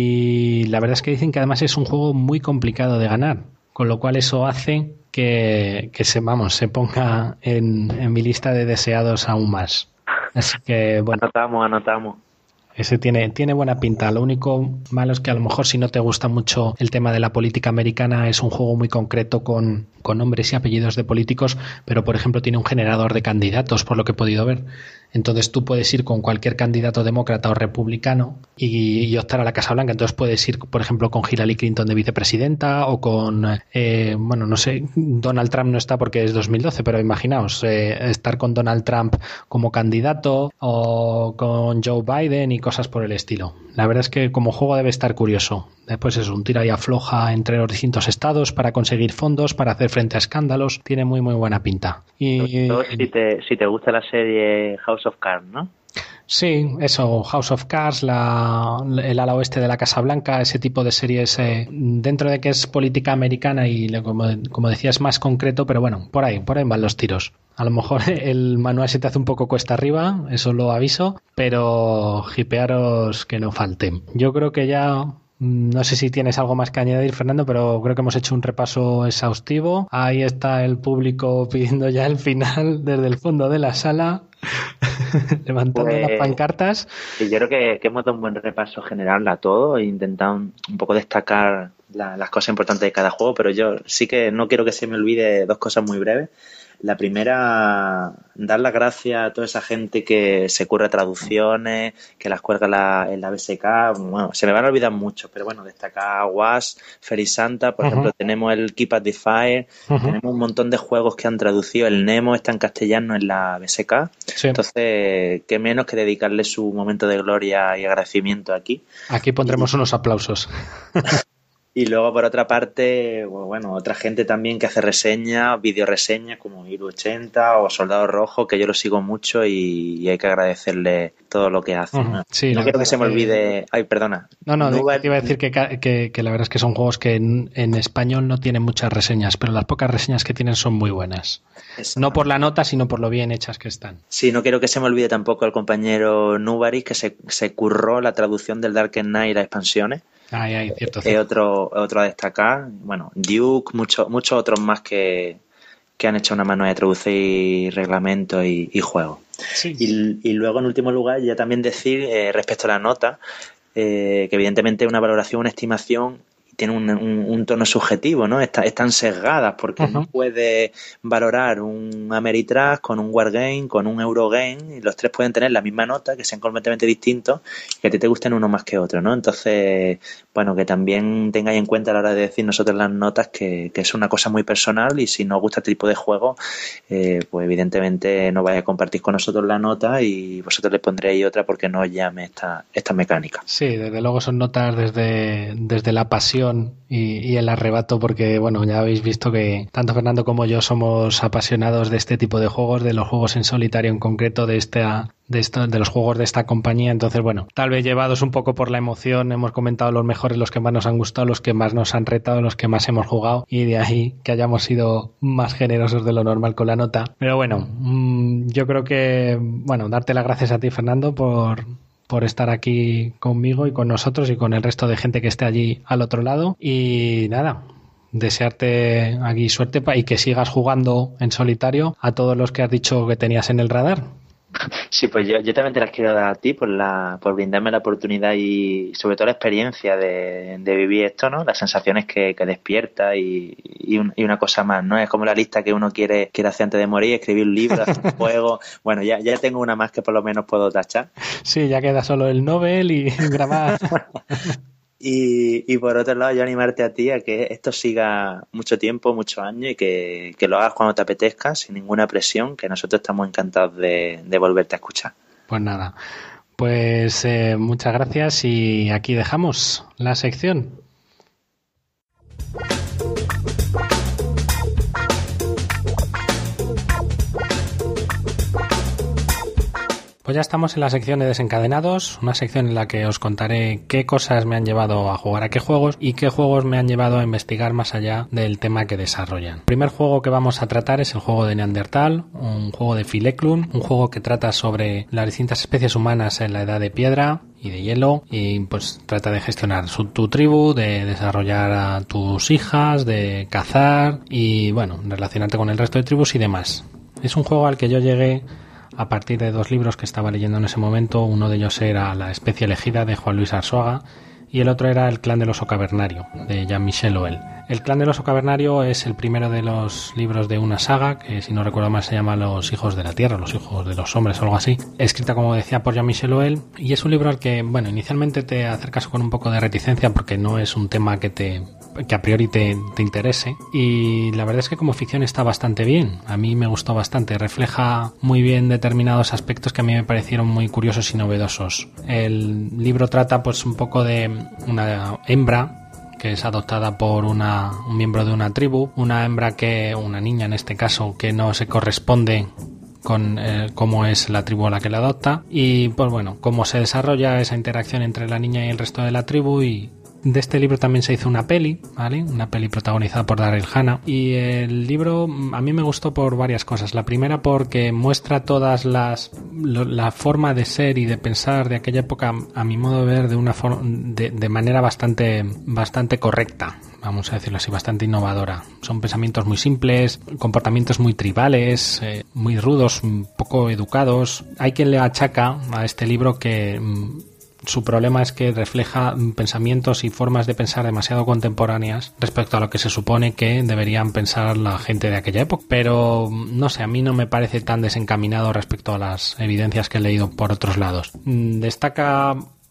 Speaker 2: y la verdad es que dicen que además es un juego muy complicado de ganar, con lo cual eso hace que, que se, vamos, se ponga en, en mi lista de deseados aún más. Así que, bueno.
Speaker 3: Anotamos, anotamos.
Speaker 2: Ese tiene, tiene buena pinta. Lo único malo es que a lo mejor, si no te gusta mucho el tema de la política americana, es un juego muy concreto con, con nombres y apellidos de políticos, pero por ejemplo tiene un generador de candidatos, por lo que he podido ver. Entonces tú puedes ir con cualquier candidato demócrata o republicano y, y optar a la Casa Blanca. Entonces puedes ir, por ejemplo, con Hillary Clinton de vicepresidenta o con, eh, bueno, no sé, Donald Trump no está porque es dos mil doce, pero imaginaos, eh, estar con Donald Trump como candidato o con Joe Biden y cosas por el estilo. La verdad es que como juego debe estar curioso. Después es un tira y afloja entre los distintos estados para conseguir fondos, para hacer frente a escándalos. Tiene muy muy buena pinta. Y
Speaker 3: todo si te, si te gusta la serie House of Cards, ¿no?
Speaker 2: Sí, eso, House of Cards, la, el ala oeste de la Casa Blanca, ese tipo de series, eh, dentro de que es política americana y como, como decía es más concreto, pero bueno, por ahí, por ahí van los tiros. A lo mejor el manual se te hace un poco cuesta arriba, eso lo aviso, pero hipearos que no falten. Yo creo que ya... No sé si tienes algo más que añadir, Fernando, pero creo que hemos hecho un repaso exhaustivo. Ahí está el público pidiendo ya el final desde el fondo de la sala, levantando pues, las pancartas.
Speaker 3: Sí, yo creo que, que hemos dado un buen repaso general a todo e intentado un, un poco destacar la, las cosas importantes de cada juego, pero yo sí que no quiero que se me olvide dos cosas muy breves. La primera, dar las gracias a toda esa gente que se curra traducciones, que las cuelga la, en la B S K. Bueno, se me van a olvidar mucho, pero bueno, destacar a Was, Fairy Santa, por uh-huh. ejemplo, tenemos el Keep at the Fire, uh-huh. tenemos un montón de juegos que han traducido. El Nemo está en castellano en la B S K. Sí. Entonces, qué menos que dedicarle su momento de gloria y agradecimiento aquí.
Speaker 2: Aquí pondremos y... unos aplausos.
Speaker 3: Y luego, por otra parte, bueno, otra gente también que hace reseñas, videoreseñas como Iru ochenta o Soldado Rojo, que yo lo sigo mucho y, y hay que agradecerle todo lo que hace.
Speaker 2: Uh-huh.
Speaker 3: ¿no?
Speaker 2: Sí,
Speaker 3: no quiero que se me
Speaker 2: que...
Speaker 3: olvide... Ay, perdona.
Speaker 2: No, no,
Speaker 3: Nubal...
Speaker 2: te iba a decir que, que, que la verdad es que son juegos que en, en español no tienen muchas reseñas, pero las pocas reseñas que tienen son muy buenas. Exacto. No por la nota, sino por lo bien hechas que están.
Speaker 3: Sí, no quiero que se me olvide tampoco el compañero Nubaris, que se, se curró la traducción del Darkest Night y las expansiones.
Speaker 2: Ay, ay, cierto,
Speaker 3: cierto. Es otro, otro a destacar. Bueno, Duke, muchos muchos otros más que, que han hecho una mano de traducir reglamentos y, y juegos.
Speaker 2: Sí.
Speaker 3: Y, y luego, en último lugar, ya también decir eh, respecto a la nota, eh, que evidentemente es una valoración, una estimación, tiene un, un, un tono subjetivo, ¿no? Está, están sesgadas porque uh-huh. no puede valorar un Ameritrash con un Wargame, con un Eurogame, y los tres pueden tener la misma nota, que sean completamente distintos y que a ti te gusten uno más que otro, ¿no? Entonces, bueno, que también tengáis en cuenta a la hora de decir nosotros las notas que, que es una cosa muy personal y si no os gusta este tipo de juego, eh, pues evidentemente no vais a compartir con nosotros la nota y vosotros le pondréis otra porque no os llame esta, esta mecánica.
Speaker 2: Sí, desde luego son notas desde, desde la pasión Y, y el arrebato, porque bueno, ya habéis visto que tanto Fernando como yo somos apasionados de este tipo de juegos, de los juegos en solitario en concreto, de esta de esto, de los juegos de esta compañía. Entonces, bueno, tal vez llevados un poco por la emoción, hemos comentado los mejores, los que más nos han gustado, los que más nos han retado, los que más hemos jugado, y de ahí que hayamos sido más generosos de lo normal con la nota. Pero bueno, mmm, yo creo que, bueno, darte las gracias a ti, Fernando, por por estar aquí conmigo y con nosotros y con el resto de gente que esté allí al otro lado. Y nada, desearte aquí suerte y que sigas jugando en solitario a todos los que has dicho que tenías en el radar.
Speaker 3: Sí, pues yo, yo también te las quiero dar a ti por la por brindarme la oportunidad y sobre todo la experiencia de, de vivir esto, ¿no? Las sensaciones que, que despierta y, y, un, y una cosa más, ¿no? Es como la lista que uno quiere, quiere hacer antes de morir, escribir un libro, hacer un juego. Bueno, ya, ya tengo una más que por lo menos puedo tachar.
Speaker 2: Sí, ya queda solo el Nobel y grabar.
Speaker 3: Y, y por otro lado, yo animarte a ti a que esto siga mucho tiempo, muchos años y que, que lo hagas cuando te apetezca, sin ninguna presión, que nosotros estamos encantados de, de volverte a escuchar.
Speaker 2: Pues nada, pues eh, muchas gracias y aquí dejamos la sección. Pues ya estamos en la sección de desencadenados, una sección en la que os contaré qué cosas me han llevado a jugar a qué juegos y qué juegos me han llevado a investigar más allá del tema que desarrollan. El primer juego que vamos a tratar es el juego de Neandertal, un juego de Phil Eklund, un juego que trata sobre las distintas especies humanas en la edad de piedra y de hielo y pues trata de gestionar su, tu tribu, de desarrollar a tus hijas, de cazar y bueno, relacionarte con el resto de tribus y demás. Es un juego al que yo llegué a partir de dos libros que estaba leyendo en ese momento. Uno de ellos era La especie elegida, de Juan Luis Arzuaga, y el otro era El clan del oso cavernario, de Jean-Michel Hoel. El clan del oso cavernario es el primero de los libros de una saga que, si no recuerdo mal, se llama Los hijos de la tierra, Los hijos de los hombres o algo así, escrita, como decía, por Jean-Michel Hoel, y es un libro al que, bueno, inicialmente te acercas con un poco de reticencia porque no es un tema que te que a priori te, te interese, y la verdad es que como ficción está bastante bien. A mí me gustó bastante, refleja muy bien determinados aspectos que a mí me parecieron muy curiosos y novedosos. El libro trata pues un poco de una hembra que es adoptada por una, un miembro de una tribu, una hembra que, una niña en este caso, que no se corresponde con eh, cómo es la tribu a la que la adopta, y pues bueno, cómo se desarrolla esa interacción entre la niña y el resto de la tribu. Y de este libro también se hizo una peli, ¿vale? Una peli protagonizada por Daryl Hannah. Y el libro a mí me gustó por varias cosas. La primera porque muestra todas las lo, la forma de ser y de pensar de aquella época, a mi modo de ver, de una forma de, de manera bastante bastante correcta, vamos a decirlo así, bastante innovadora. Son pensamientos muy simples, comportamientos muy tribales, eh, muy rudos, poco educados. Hay quien le achaca a este libro que mm, su problema es que refleja pensamientos y formas de pensar demasiado contemporáneas respecto a lo que se supone que deberían pensar la gente de aquella época. Pero no sé, a mí no me parece tan desencaminado respecto a las evidencias que he leído por otros lados. Destaca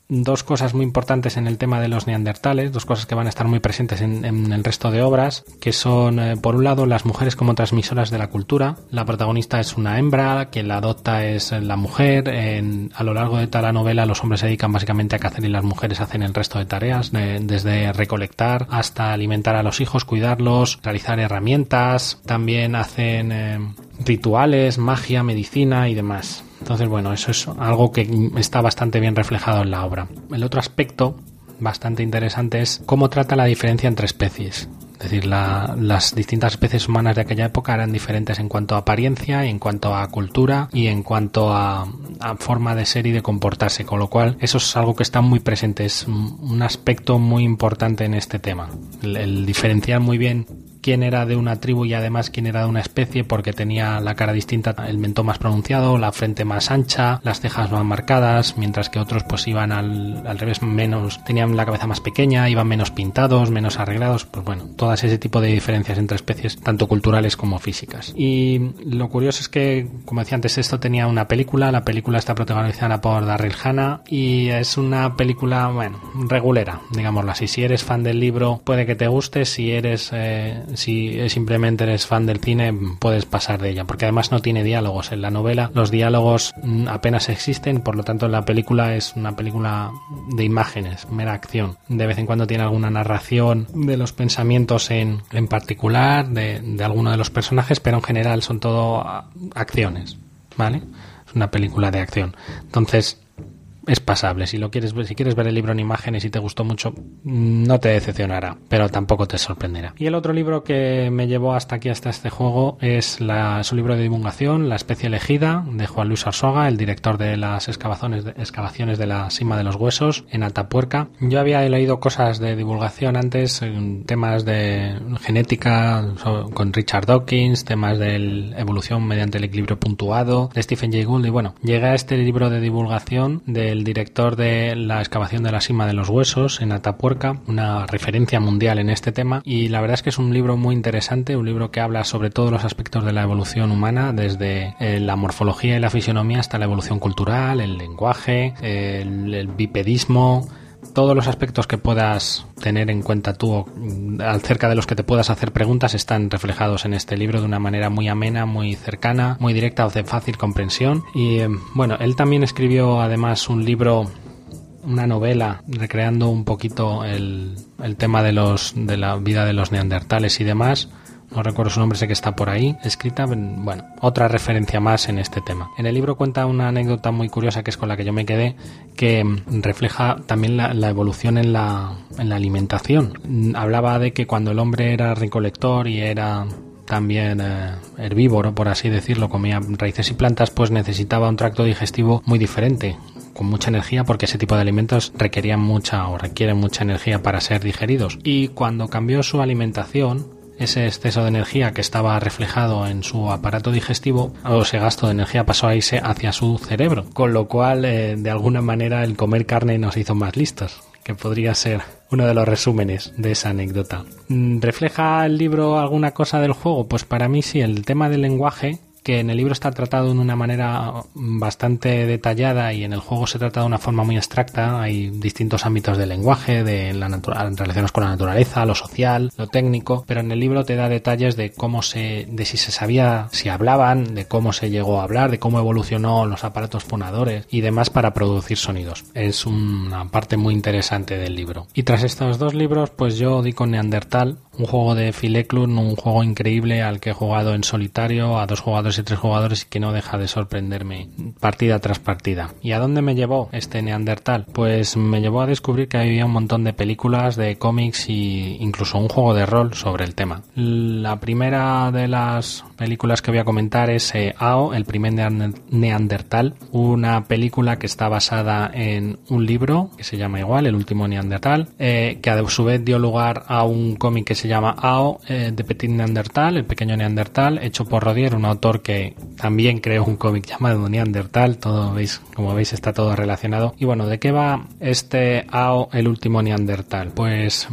Speaker 2: dos cosas muy importantes en el tema de los neandertales, dos cosas que van a estar muy presentes en, en el resto de obras, que son, eh, por un lado, las mujeres como transmisoras de la cultura. La protagonista es una hembra, quien la adopta es la mujer. En, a lo largo de toda la novela los hombres se dedican básicamente a cazar y las mujeres hacen el resto de tareas, de, desde recolectar hasta alimentar a los hijos, cuidarlos, realizar herramientas, también hacen eh, rituales, magia, medicina y demás. Entonces, bueno, eso es algo que está bastante bien reflejado en la obra. El otro aspecto bastante interesante es cómo trata la diferencia entre especies. Es decir, la, las distintas especies humanas de aquella época eran diferentes en cuanto a apariencia, en cuanto a cultura y en cuanto a, a forma de ser y de comportarse, con lo cual eso es algo que está muy presente, es un aspecto muy importante en este tema. El, el diferenciar muy bien quién era de una tribu y además quién era de una especie, porque tenía la cara distinta, el mentón más pronunciado, la frente más ancha, las cejas más marcadas, mientras que otros pues iban al, al revés, menos, tenían la cabeza más pequeña, iban menos pintados, menos arreglados, pues bueno, todas ese tipo de diferencias entre especies, tanto culturales como físicas. Y lo curioso es que, como decía antes, esto tenía una película, la película está protagonizada por Daryl Hannah y es una película, bueno, regulera, digámoslo así. Si eres fan del libro puede que te guste, si eres eh, si simplemente eres fan del cine puedes pasar de ella, porque además no tiene diálogos. En la novela los diálogos apenas existen, por lo tanto en la película es una película de imágenes, mera acción. De vez en cuando tiene alguna narración de los pensamientos en, en particular de, de alguno de los personajes, pero en general son todo acciones, ¿vale? Es una película de acción. Entonces es pasable. Si lo quieres ver, si quieres ver el libro en imágenes y te gustó mucho, no te decepcionará, pero tampoco te sorprenderá. Y el otro libro que me llevó hasta aquí, hasta este juego, es la, su libro de divulgación, La especie elegida, de Juan Luis Arzuaga, el director de las excavaciones de, excavaciones de la Sima de los Huesos en Atapuerca. Yo había leído cosas de divulgación antes, temas de genética con Richard Dawkins, temas de evolución mediante el equilibrio puntuado de Stephen Jay Gould, y bueno, llegué a este libro de divulgación de el director de la excavación de la Sima de los Huesos en Atapuerca, una referencia mundial en este tema, y la verdad es que es un libro muy interesante, un libro que habla sobre todos los aspectos de la evolución humana, desde eh, la morfología y la fisionomía hasta la evolución cultural, el lenguaje, el, el bipedismo, todos los aspectos que puedas tener en cuenta tú acerca de los que te puedas hacer preguntas están reflejados en este libro de una manera muy amena, muy cercana, muy directa, de fácil comprensión. Y bueno, él también escribió además un libro, una novela recreando un poquito el, el tema de los de la vida de los neandertales y demás. No recuerdo su nombre, sé que está por ahí escrita. Bueno, otra referencia más en este tema. En el libro cuenta una anécdota muy curiosa, que es con la que yo me quedé, que refleja también la, la evolución en la, en la alimentación. Hablaba de que cuando el hombre era recolector y era también eh, herbívoro, por así decirlo, comía raíces y plantas, pues necesitaba un tracto digestivo muy diferente, con mucha energía, porque ese tipo de alimentos requerían mucha o requieren mucha energía para ser digeridos. Y cuando cambió su alimentación, ese exceso de energía que estaba reflejado en su aparato digestivo, o ese gasto de energía, pasó a irse hacia su cerebro, con lo cual eh, de alguna manera el comer carne nos hizo más listos, que podría ser uno de los resúmenes de esa anécdota. ¿Refleja el libro alguna cosa del juego? Pues para mí sí, el tema del lenguaje, que en el libro está tratado de una manera bastante detallada y en el juego se trata de una forma muy abstracta. Hay distintos ámbitos del lenguaje, de la natura- relaciones con la naturaleza, lo social, lo técnico, pero en el libro te da detalles de cómo se, de si se sabía, si hablaban, de cómo se llegó a hablar, de cómo evolucionó los aparatos fonadores y demás para producir sonidos. Es una parte muy interesante del libro. Y tras estos dos libros, pues yo di con Neandertal, un juego de Phil Eklund, un juego increíble al que he jugado en solitario, a dos jugadores y tres jugadores, y que no deja de sorprenderme partida tras partida. ¿Y a dónde me llevó este Neandertal? Pues me llevó a descubrir que había un montón de películas, de cómics e incluso un juego de rol sobre el tema. La primera de las películas que voy a comentar es eh, A O, el primer Neandertal, una película que está basada en un libro que se llama igual, El último Neandertal, eh, que a su vez dio lugar a un cómic que se llama A O, eh, de Petit Neandertal, el pequeño Neandertal, hecho por Rodier, un autor que también creó un cómic llamado Neandertal. Todo veis, como veis, está todo relacionado. Y bueno, ¿de qué va este A O, el último Neandertal? Pues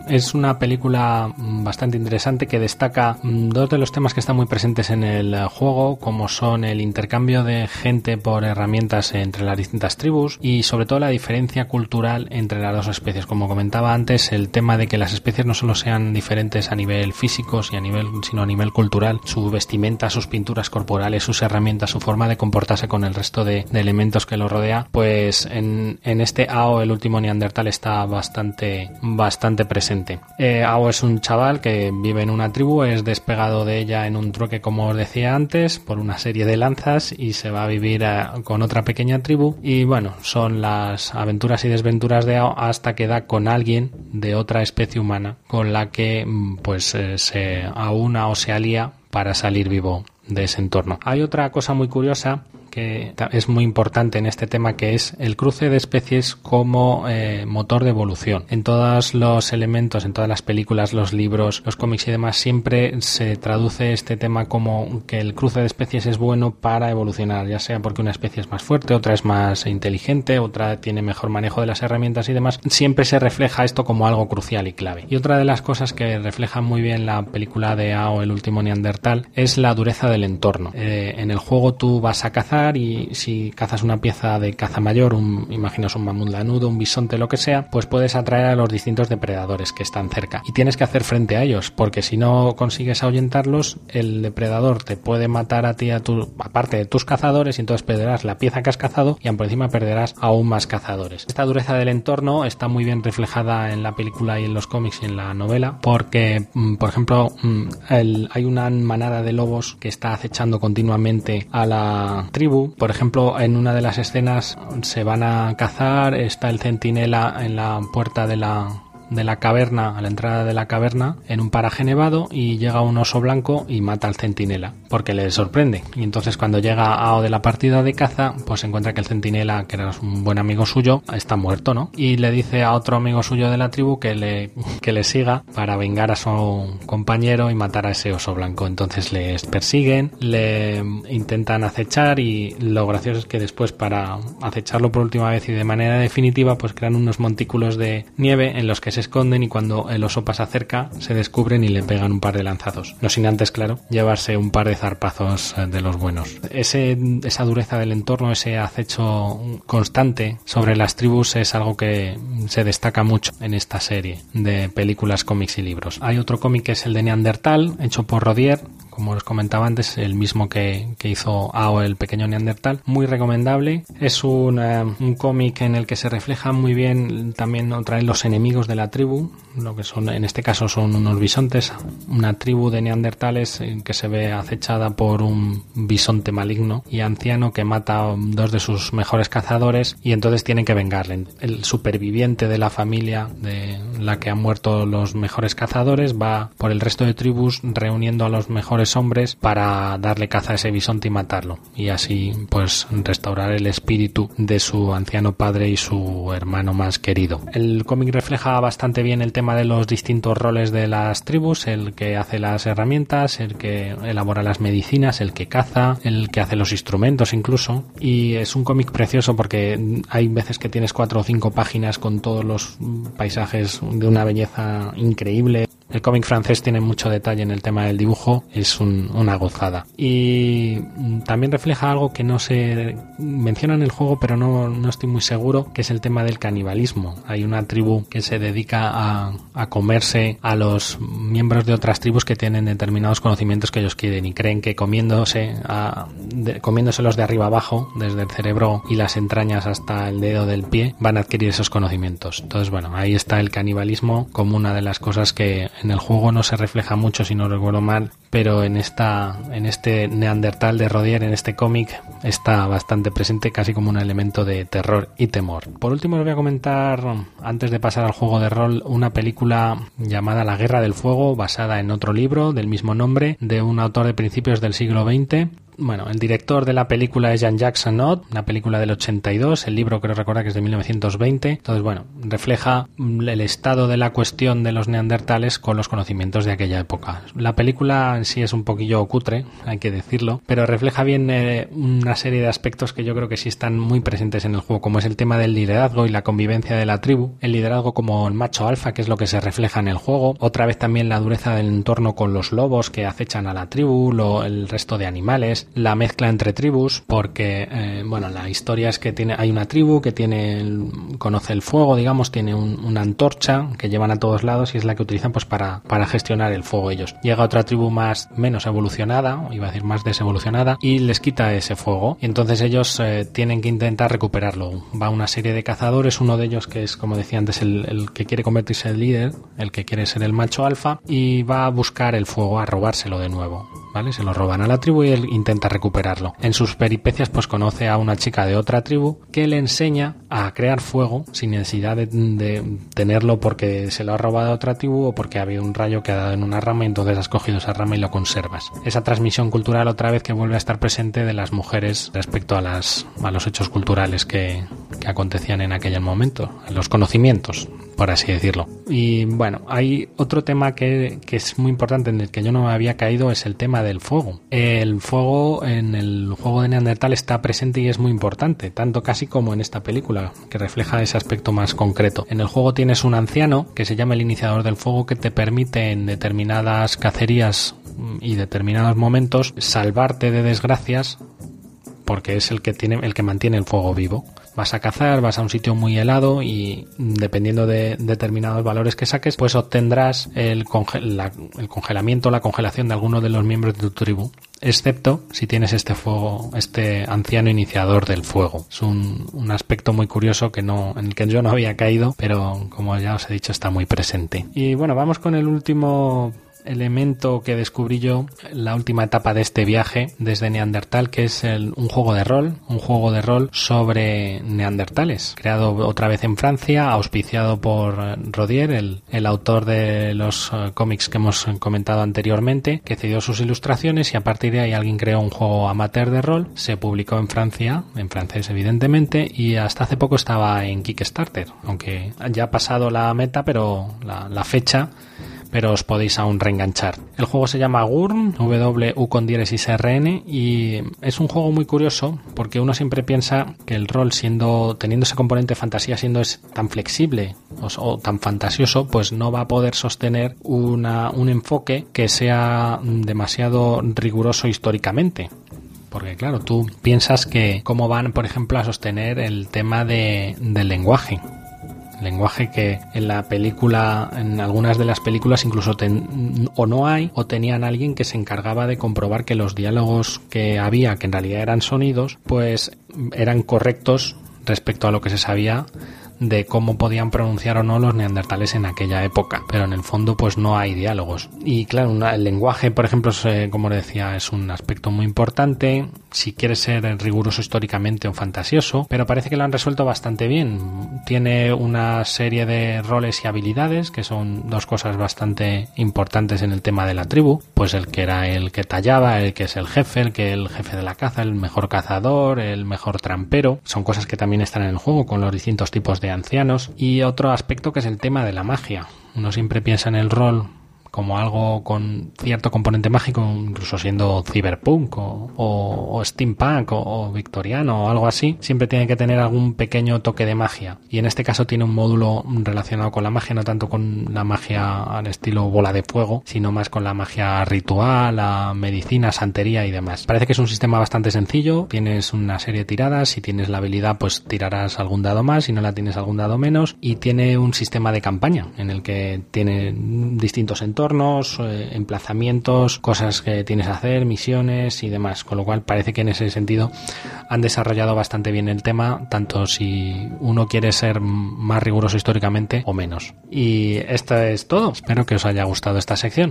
Speaker 2: Es una película bastante interesante que destaca dos de los temas que están muy presentes en el juego, como son el intercambio de gente por herramientas entre las distintas tribus y sobre todo la diferencia cultural entre las dos especies. Como comentaba antes, el tema de que las especies no solo sean diferentes a nivel físico, sino a nivel, sino a nivel cultural, su vestimenta, sus pinturas corporales, sus herramientas, su forma de comportarse con el resto de, de elementos que lo rodea, pues en, en este A O, el último Neandertal, está bastante, bastante presente. Eh, A O es un chaval que vive en una tribu, es despegado de ella en un trueque, como os decía antes, por una serie de lanzas y se va a vivir a, con otra pequeña tribu y bueno, son las aventuras y desventuras de A O hasta que da con alguien de otra especie humana con la que pues eh, se aúna o se alía para salir vivo de ese entorno. Hay otra cosa muy curiosa que es muy importante en este tema, que es el cruce de especies como eh, motor de evolución. En todos los elementos, en todas las películas, los libros, los cómics y demás, siempre se traduce este tema como que el cruce de especies es bueno para evolucionar, ya sea porque una especie es más fuerte, otra es más inteligente, otra tiene mejor manejo de las herramientas y demás. Siempre se refleja esto como algo crucial y clave. Y otra de las cosas que refleja muy bien la película de A O, el último Neandertal, es la dureza del entorno. Eh, en el juego tú vas a cazar y si cazas una pieza de caza mayor, un, imaginas un mamut lanudo, un bisonte, lo que sea, pues puedes atraer a los distintos depredadores que están cerca y tienes que hacer frente a ellos, porque si no consigues ahuyentarlos, el depredador te puede matar a ti, a tu, aparte de tus cazadores, y entonces perderás la pieza que has cazado y por encima perderás aún más cazadores. Esta dureza del entorno está muy bien reflejada en la película y en los cómics y en la novela, porque por ejemplo el, hay una manada de lobos que está acechando continuamente a la tribu. Por ejemplo, en una de las escenas se van a cazar, está el centinela en la puerta de la de la caverna, a la entrada de la caverna, en un paraje nevado, y llega un oso blanco y mata al centinela porque le sorprende. Y entonces cuando llega A O de la partida de caza, pues se encuentra que el centinela, que era un buen amigo suyo, está muerto, ¿no? Y le dice a otro amigo suyo de la tribu que le, que le siga para vengar a su compañero y matar a ese oso blanco. Entonces les persiguen, le intentan acechar, y lo gracioso es que después, para acecharlo por última vez y de manera definitiva, pues crean unos montículos de nieve en los que se esconden, y cuando el oso pasa cerca se descubren y le pegan un par de lanzazos, no sin antes, claro, llevarse un par de zarpazos de los buenos. Ese, esa dureza del entorno, ese acecho constante sobre las tribus, es algo que se destaca mucho en esta serie de películas, cómics y libros. Hay otro cómic que es el de Neandertal, hecho por Rodier, como os comentaba antes, el mismo que, que hizo A O, el pequeño Neandertal, muy recomendable. Es un, uh, un cómic en el que se refleja muy bien también otra vez los enemigos de la tribu, lo que son, en este caso son unos bisontes, una tribu de neandertales que se ve acechada por un bisonte maligno y anciano que mata a dos de sus mejores cazadores, y entonces tienen que vengarle. El superviviente de la familia de la que han muerto los mejores cazadores va por el resto de tribus reuniendo a los mejores hombres para darle caza a ese bisonte y matarlo, y así pues restaurar el espíritu de su anciano padre y su hermano más querido. El cómic refleja bastante bien el tema de los distintos roles de las tribus, el que hace las herramientas, el que elabora las medicinas, el que caza, el que hace los instrumentos incluso, y es un cómic precioso porque hay veces que tienes cuatro o cinco páginas con todos los paisajes de una belleza increíble. El cómic francés tiene mucho detalle en el tema del dibujo, es un, una gozada. Y también refleja algo que no se menciona en el juego, pero no, no estoy muy seguro, que es el tema del canibalismo. Hay una tribu que se dedica a, a comerse a los miembros de otras tribus que tienen determinados conocimientos que ellos quieren, y creen que comiéndose a, de, comiéndoselos de arriba abajo, desde el cerebro y las entrañas hasta el dedo del pie, van a adquirir esos conocimientos. Entonces, bueno, ahí está el canibalismo como una de las cosas que en el juego no se refleja mucho, si no recuerdo mal, pero en esta en este Neandertal de Rodier, en este cómic, está bastante presente, casi como un elemento de terror y temor. Por último, os voy a comentar, antes de pasar al juego de rol, una película llamada La Guerra del Fuego, basada en otro libro del mismo nombre, de un autor de principios del siglo veinte, Bueno, el director de la película es Jean-Jacques Annaud, una película del ochenta y dos, el libro creo recordar que es de mil novecientos veinte, entonces bueno, refleja el estado de la cuestión de los neandertales con los conocimientos de aquella época. La película en sí es un poquillo cutre, hay que decirlo, pero refleja bien eh, una serie de aspectos que yo creo que sí están muy presentes en el juego, como es el tema del liderazgo y la convivencia de la tribu, el liderazgo como el macho alfa, que es lo que se refleja en el juego, otra vez también la dureza del entorno con los lobos que acechan a la tribu, lo, el resto de animales, la mezcla entre tribus, porque eh, bueno, la historia es que tiene, hay una tribu que tiene el, conoce el fuego, digamos, tiene un, una antorcha que llevan a todos lados y es la que utilizan pues para, para gestionar el fuego ellos. Llega otra tribu más, menos evolucionada, iba a decir más desevolucionada, y les quita ese fuego, y entonces ellos eh, tienen que intentar recuperarlo. Va una serie de cazadores, uno de ellos que es, como decía antes, el, el que quiere convertirse en el líder, el que quiere ser el macho alfa, y va a buscar el fuego, a robárselo de nuevo, ¿vale? Se lo roban a la tribu y él intenta recuperarlo. En sus peripecias pues conoce a una chica de otra tribu que le enseña a crear fuego sin necesidad de, de tenerlo porque se lo ha robado a otra tribu o porque ha habido un rayo que ha dado en una rama y entonces has cogido esa rama y lo conservas. Esa transmisión cultural otra vez que vuelve a estar presente de las mujeres respecto a, las, a los hechos culturales que, que acontecían en aquel momento, los conocimientos, por así decirlo. Y bueno, hay otro tema que, que es muy importante en el que yo no había caído, es el tema del fuego. El fuego en el juego de Neandertal está presente y es muy importante, tanto casi como en esta película, que refleja ese aspecto más concreto. En el juego tienes un anciano que se llama el iniciador del fuego que te permite en determinadas cacerías y determinados momentos salvarte de desgracias porque es el que tiene, el que mantiene el fuego vivo. Vas a cazar, vas a un sitio muy helado y dependiendo de determinados valores que saques, pues obtendrás el, conge- la, el congelamiento, la congelación de alguno de los miembros de tu tribu, excepto si tienes este fuego, este anciano iniciador del fuego. Es un, un aspecto muy curioso que no, en el que yo no había caído, pero como ya os he dicho está muy presente. Y bueno, vamos con el último elemento que descubrí yo, la última etapa de este viaje desde Neandertal, que es el, un juego de rol, un juego de rol sobre neandertales, creado otra vez en Francia, auspiciado por Rodier, el, el autor de los uh, cómics que hemos comentado anteriormente, que cedió sus ilustraciones y a partir de ahí alguien creó un juego amateur de rol, se publicó en Francia, en francés evidentemente, y hasta hace poco estaba en Kickstarter, aunque ya ha pasado la meta, pero la, la fecha, pero os podéis aún reenganchar. El juego se llama Wurm, W U con diéresis R N, y es un juego muy curioso porque uno siempre piensa que el rol, siendo teniendo ese componente de fantasía, siendo es tan flexible o, o tan fantasioso, pues no va a poder sostener una, un enfoque que sea demasiado riguroso históricamente. Porque claro, tú piensas que cómo van, por ejemplo, a sostener el tema de, del lenguaje. Lenguaje que en la película, en algunas de las películas incluso ten, o no hay o tenían alguien que se encargaba de comprobar que los diálogos que había, que en realidad eran sonidos, pues eran correctos respecto a lo que se sabía de cómo podían pronunciar o no los neandertales en aquella época, pero en el fondo pues no hay diálogos. Y claro, una, el lenguaje, por ejemplo, es, eh, como decía, es un aspecto muy importante si quieres ser riguroso históricamente o fantasioso, pero parece que lo han resuelto bastante bien. Tiene una serie de roles y habilidades que son dos cosas bastante importantes en el tema de la tribu, pues el que era el que tallaba, el que es el jefe, el que el jefe de la caza, el mejor cazador, el mejor trampero, son cosas que también están en el juego con los distintos tipos de ancianos. Y otro aspecto que es el tema de la magia. Uno siempre piensa en el rol como algo con cierto componente mágico, incluso siendo cyberpunk o, o, o steampunk o, o victoriano o algo así, siempre tiene que tener algún pequeño toque de magia, y en este caso tiene un módulo relacionado con la magia, no tanto con la magia al estilo bola de fuego, sino más con la magia ritual, la medicina, santería y demás. Parece que es un sistema bastante sencillo, tienes una serie de tiradas, si tienes la habilidad pues tirarás algún dado más, si no la tienes algún dado menos, y tiene un sistema de campaña en el que tiene distintos entornos, eh, emplazamientos, cosas que tienes que hacer, misiones y demás, con lo cual parece que en ese sentido han desarrollado bastante bien el tema, tanto si uno quiere ser más riguroso históricamente o menos. Y esto es todo, espero que os haya gustado esta sección.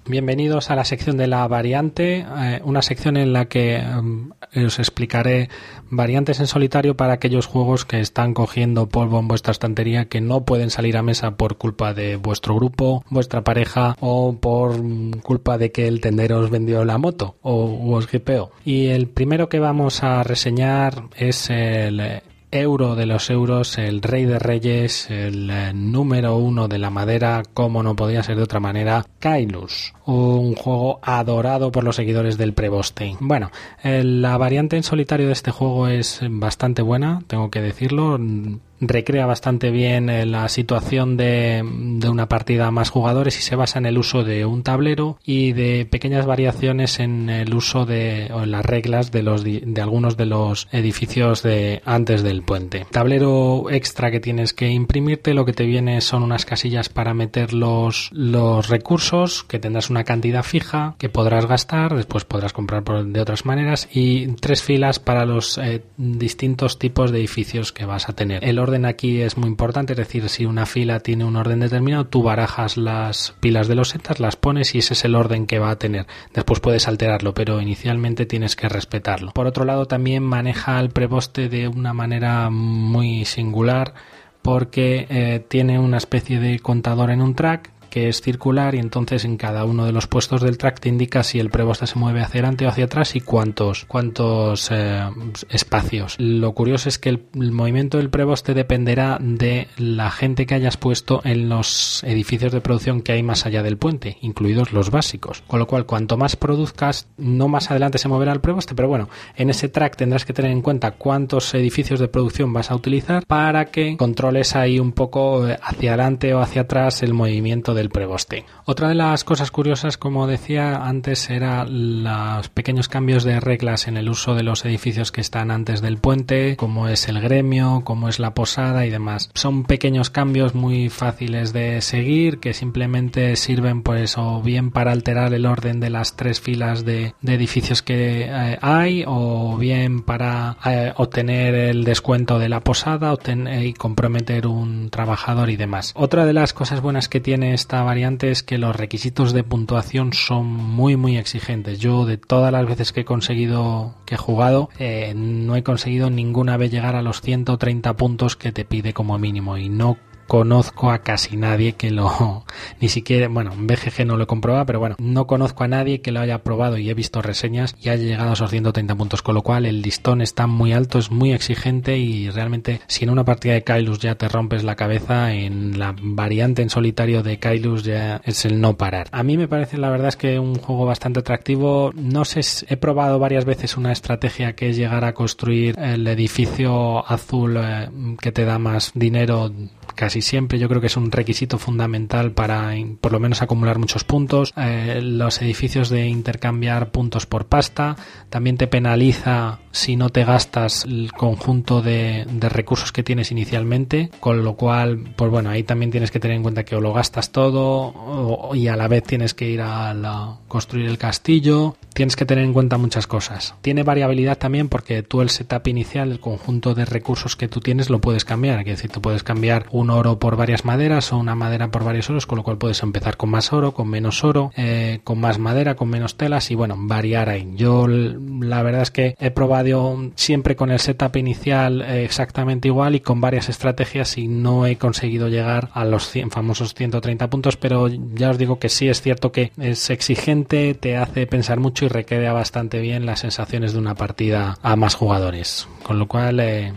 Speaker 2: Bienvenidos a la sección de la variante, eh, una sección en la que eh, os explicaré variantes en solitario para aquellos juegos que están cogiendo polvo en vuestra estantería, que no pueden salir a mesa por culpa de vuestro grupo, vuestra pareja o por culpa de que el tendero os vendió la moto o os gipeó. Y el primero que vamos a reseñar es el euro de los euros, el rey de reyes, el eh, número uno de la madera, como no podía ser de otra manera, Kailus, un juego adorado por los seguidores del Preboste. Bueno, eh, la variante en solitario de este juego es bastante buena, tengo que decirlo. Recrea bastante bien la situación de, de una partida a más jugadores y se basa en el uso de un tablero y de pequeñas variaciones en el uso de o en las reglas de los de algunos de los edificios de antes del puente. Tablero extra que tienes que imprimirte, lo que te viene son unas casillas para meter los, los recursos, que tendrás una cantidad fija que podrás gastar, después podrás comprar por, de otras maneras, y tres filas para los eh, distintos tipos de edificios que vas a tener. El orden aquí es muy importante, es decir, si una fila tiene un orden determinado, tú barajas las pilas de losetas, las pones y ese es el orden que va a tener. Después puedes alterarlo, pero inicialmente tienes que respetarlo. Por otro lado, también maneja el Preboste de una manera muy singular, porque eh, tiene una especie de contador en un track que es circular, y entonces en cada uno de los puestos del track te indica si el Preboste se mueve hacia adelante o hacia atrás y cuántos cuántos eh, espacios. Lo curioso es que el, el movimiento del Preboste dependerá de la gente que hayas puesto en los edificios de producción que hay más allá del puente, incluidos los básicos. Con lo cual, cuanto más produzcas, no más adelante se moverá el Preboste, pero bueno, en ese track tendrás que tener en cuenta cuántos edificios de producción vas a utilizar para que controles ahí un poco hacia adelante o hacia atrás el movimiento de del Preboste. Otra de las cosas curiosas, como decía antes, era los pequeños cambios de reglas en el uso de los edificios que están antes del puente, como es el gremio, como es la posada y demás. Son pequeños cambios muy fáciles de seguir, que simplemente sirven pues o bien para alterar el orden de las tres filas de, de edificios que eh, hay, o bien para eh, obtener el descuento de la posada obtener, y comprometer un trabajador y demás. Otra de las cosas buenas que tiene esta variante es que los requisitos de puntuación son muy muy exigentes. Yo, de todas las veces que he conseguido que he jugado, eh, no he conseguido ninguna vez llegar a los ciento treinta puntos que te pide como mínimo, y no conozco a casi nadie que lo, ni siquiera, bueno, en B G G no lo he comprobado, pero bueno, no conozco a nadie que lo haya probado, y he visto reseñas y haya llegado a esos ciento treinta puntos, con lo cual el listón está muy alto, es muy exigente, y realmente si en una partida de Kailus ya te rompes la cabeza, en la variante en solitario de Kailus ya es el no parar. A mí me parece, la verdad es que un juego bastante atractivo. No sé, he probado varias veces una estrategia que es llegar a construir el edificio azul eh, que te da más dinero. Casi siempre yo creo que es un requisito fundamental para por lo menos acumular muchos puntos. Eh, los edificios de intercambiar puntos por pasta también te penaliza si no te gastas el conjunto de, de recursos que tienes inicialmente, con lo cual, pues bueno, ahí también tienes que tener en cuenta que o lo gastas todo o, y a la vez tienes que ir a la, construir el castillo. Tienes que tener en cuenta muchas cosas. Tiene variabilidad también, porque tú el setup inicial, el conjunto de recursos que tú tienes, lo puedes cambiar. Es decir, tú puedes cambiar un oro por varias maderas o una madera por varios oros, con lo cual puedes empezar con más oro, con menos oro, eh, con más madera, con menos telas, y bueno, variar ahí. Yo la verdad es que he probado siempre con el setup inicial eh, exactamente igual y con varias estrategias, y no he conseguido llegar a los cien, famosos ciento treinta puntos, pero ya os digo que sí es cierto que es exigente, te hace pensar mucho y recrea bastante bien las sensaciones de una partida a más jugadores, con lo cual eh,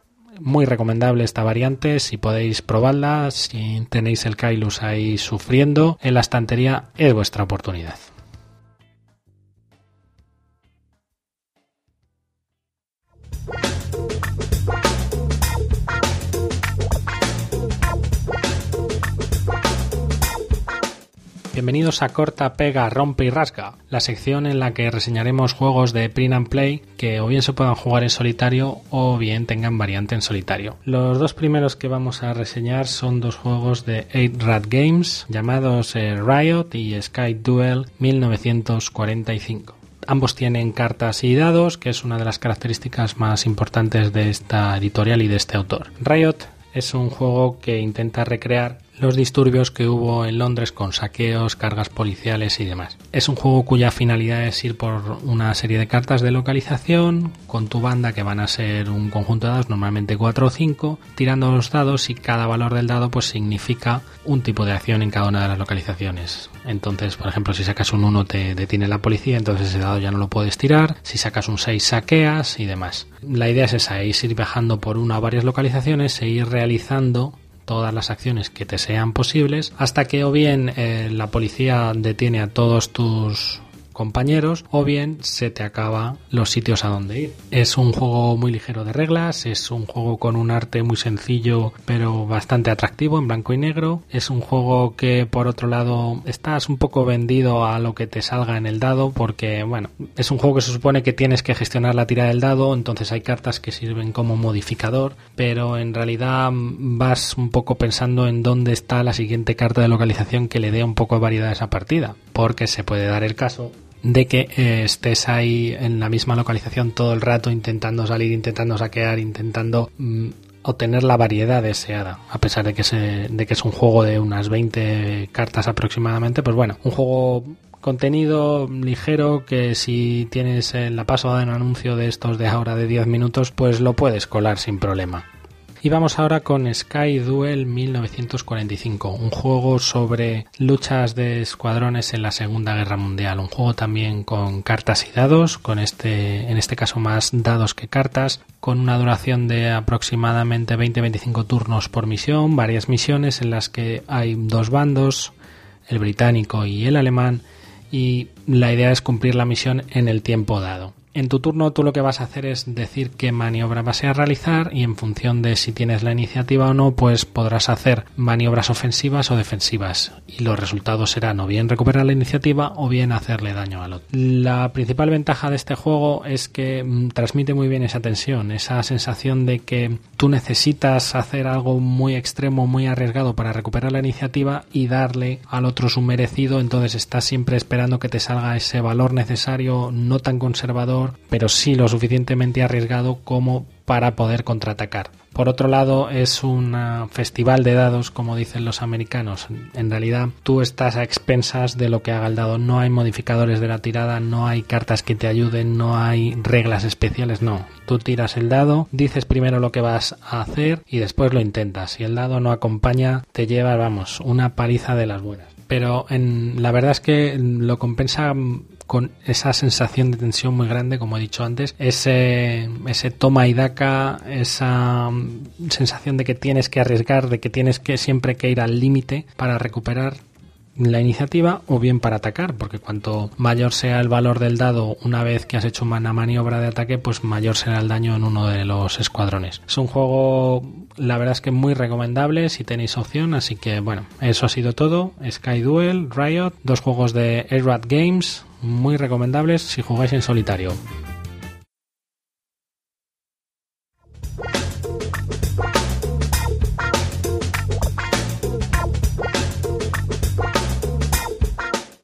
Speaker 2: muy recomendable esta variante. Si podéis probarla, si tenéis el Kailus ahí sufriendo en la estantería, es vuestra oportunidad. Bienvenidos a Corta, Pega, Rompe y Rasga, la sección en la que reseñaremos juegos de print and play que o bien se puedan jugar en solitario o bien tengan variante en solitario. Los dos primeros que vamos a reseñar son dos juegos de eight rat Games llamados eh, Riot y Sky Duel mil novecientos cuarenta y cinco. Ambos tienen cartas y dados, que es una de las características más importantes de esta editorial y de este autor. Riot es un juego que intenta recrear los disturbios que hubo en Londres con saqueos, cargas policiales y demás. Es un juego cuya finalidad es ir por una serie de cartas de localización con tu banda, que van a ser un conjunto de dados, normalmente cuatro o cinco, tirando los dados, y cada valor del dado pues significa un tipo de acción en cada una de las localizaciones. Entonces, por ejemplo, si sacas un uno te detiene la policía, entonces ese dado ya no lo puedes tirar. Si sacas un seis saqueas y demás. La idea es esa, es ir viajando por una o varias localizaciones e ir realizando todas las acciones que te sean posibles hasta que o bien eh, la policía detiene a todos tus compañeros o bien se te acaba los sitios a donde ir. Es un juego muy ligero de reglas, es un juego con un arte muy sencillo pero bastante atractivo, en blanco y negro. Es un juego que por otro lado estás un poco vendido a lo que te salga en el dado, porque bueno, es un juego que se supone que tienes que gestionar la tira del dado, entonces hay cartas que sirven como modificador, pero en realidad vas un poco pensando en dónde está la siguiente carta de localización que le dé un poco de variedad a esa partida, porque se puede dar el caso de que eh, estés ahí en la misma localización todo el rato intentando salir, intentando saquear, intentando mm, obtener la variedad deseada, a pesar de que, se, de que es un juego de unas veinte cartas aproximadamente. Pues bueno, un juego contenido ligero que si tienes en la paso de un anuncio de estos de ahora de diez minutos, pues lo puedes colar sin problema. Y vamos ahora con Sky Duel mil novecientos cuarenta y cinco, un juego sobre luchas de escuadrones en la Segunda Guerra Mundial, un juego también con cartas y dados, con este, en este caso más dados que cartas, con una duración de aproximadamente veinte a veinticinco turnos por misión, varias misiones en las que hay dos bandos, el británico y el alemán, y la idea es cumplir la misión en el tiempo dado. En tu turno tú lo que vas a hacer es decir qué maniobra vas a realizar, y en función de si tienes la iniciativa o no, pues podrás hacer maniobras ofensivas o defensivas, y los resultados serán o bien recuperar la iniciativa o bien hacerle daño al otro. La principal ventaja de este juego es que mm, transmite muy bien esa tensión, esa sensación de que tú necesitas hacer algo muy extremo, muy arriesgado para recuperar la iniciativa y darle al otro su merecido, entonces estás siempre esperando que te salga ese valor necesario, no tan conservador, pero sí lo suficientemente arriesgado como para poder contraatacar. Por otro lado, es un festival de dados, como dicen los americanos. En realidad, tú estás a expensas de lo que haga el dado. No hay modificadores de la tirada, no hay cartas que te ayuden, no hay reglas especiales, no. Tú tiras el dado, dices primero lo que vas a hacer y después lo intentas. Si el dado no acompaña, te llevas, vamos, una paliza de las buenas. Pero en, la verdad es que lo compensa con esa sensación de tensión muy grande, como he dicho antes, ese, ese toma y daca, esa sensación de que tienes que arriesgar, de que tienes que siempre que ir al límite para recuperar la iniciativa o bien para atacar, porque cuanto mayor sea el valor del dado una vez que has hecho una maniobra de ataque, pues mayor será el daño en uno de los escuadrones. Es un juego, la verdad es que muy recomendable si tenéis opción, así que bueno, eso ha sido todo. Sky Duel, Riot, dos juegos de Airwrath Games, muy recomendables si jugáis en solitario.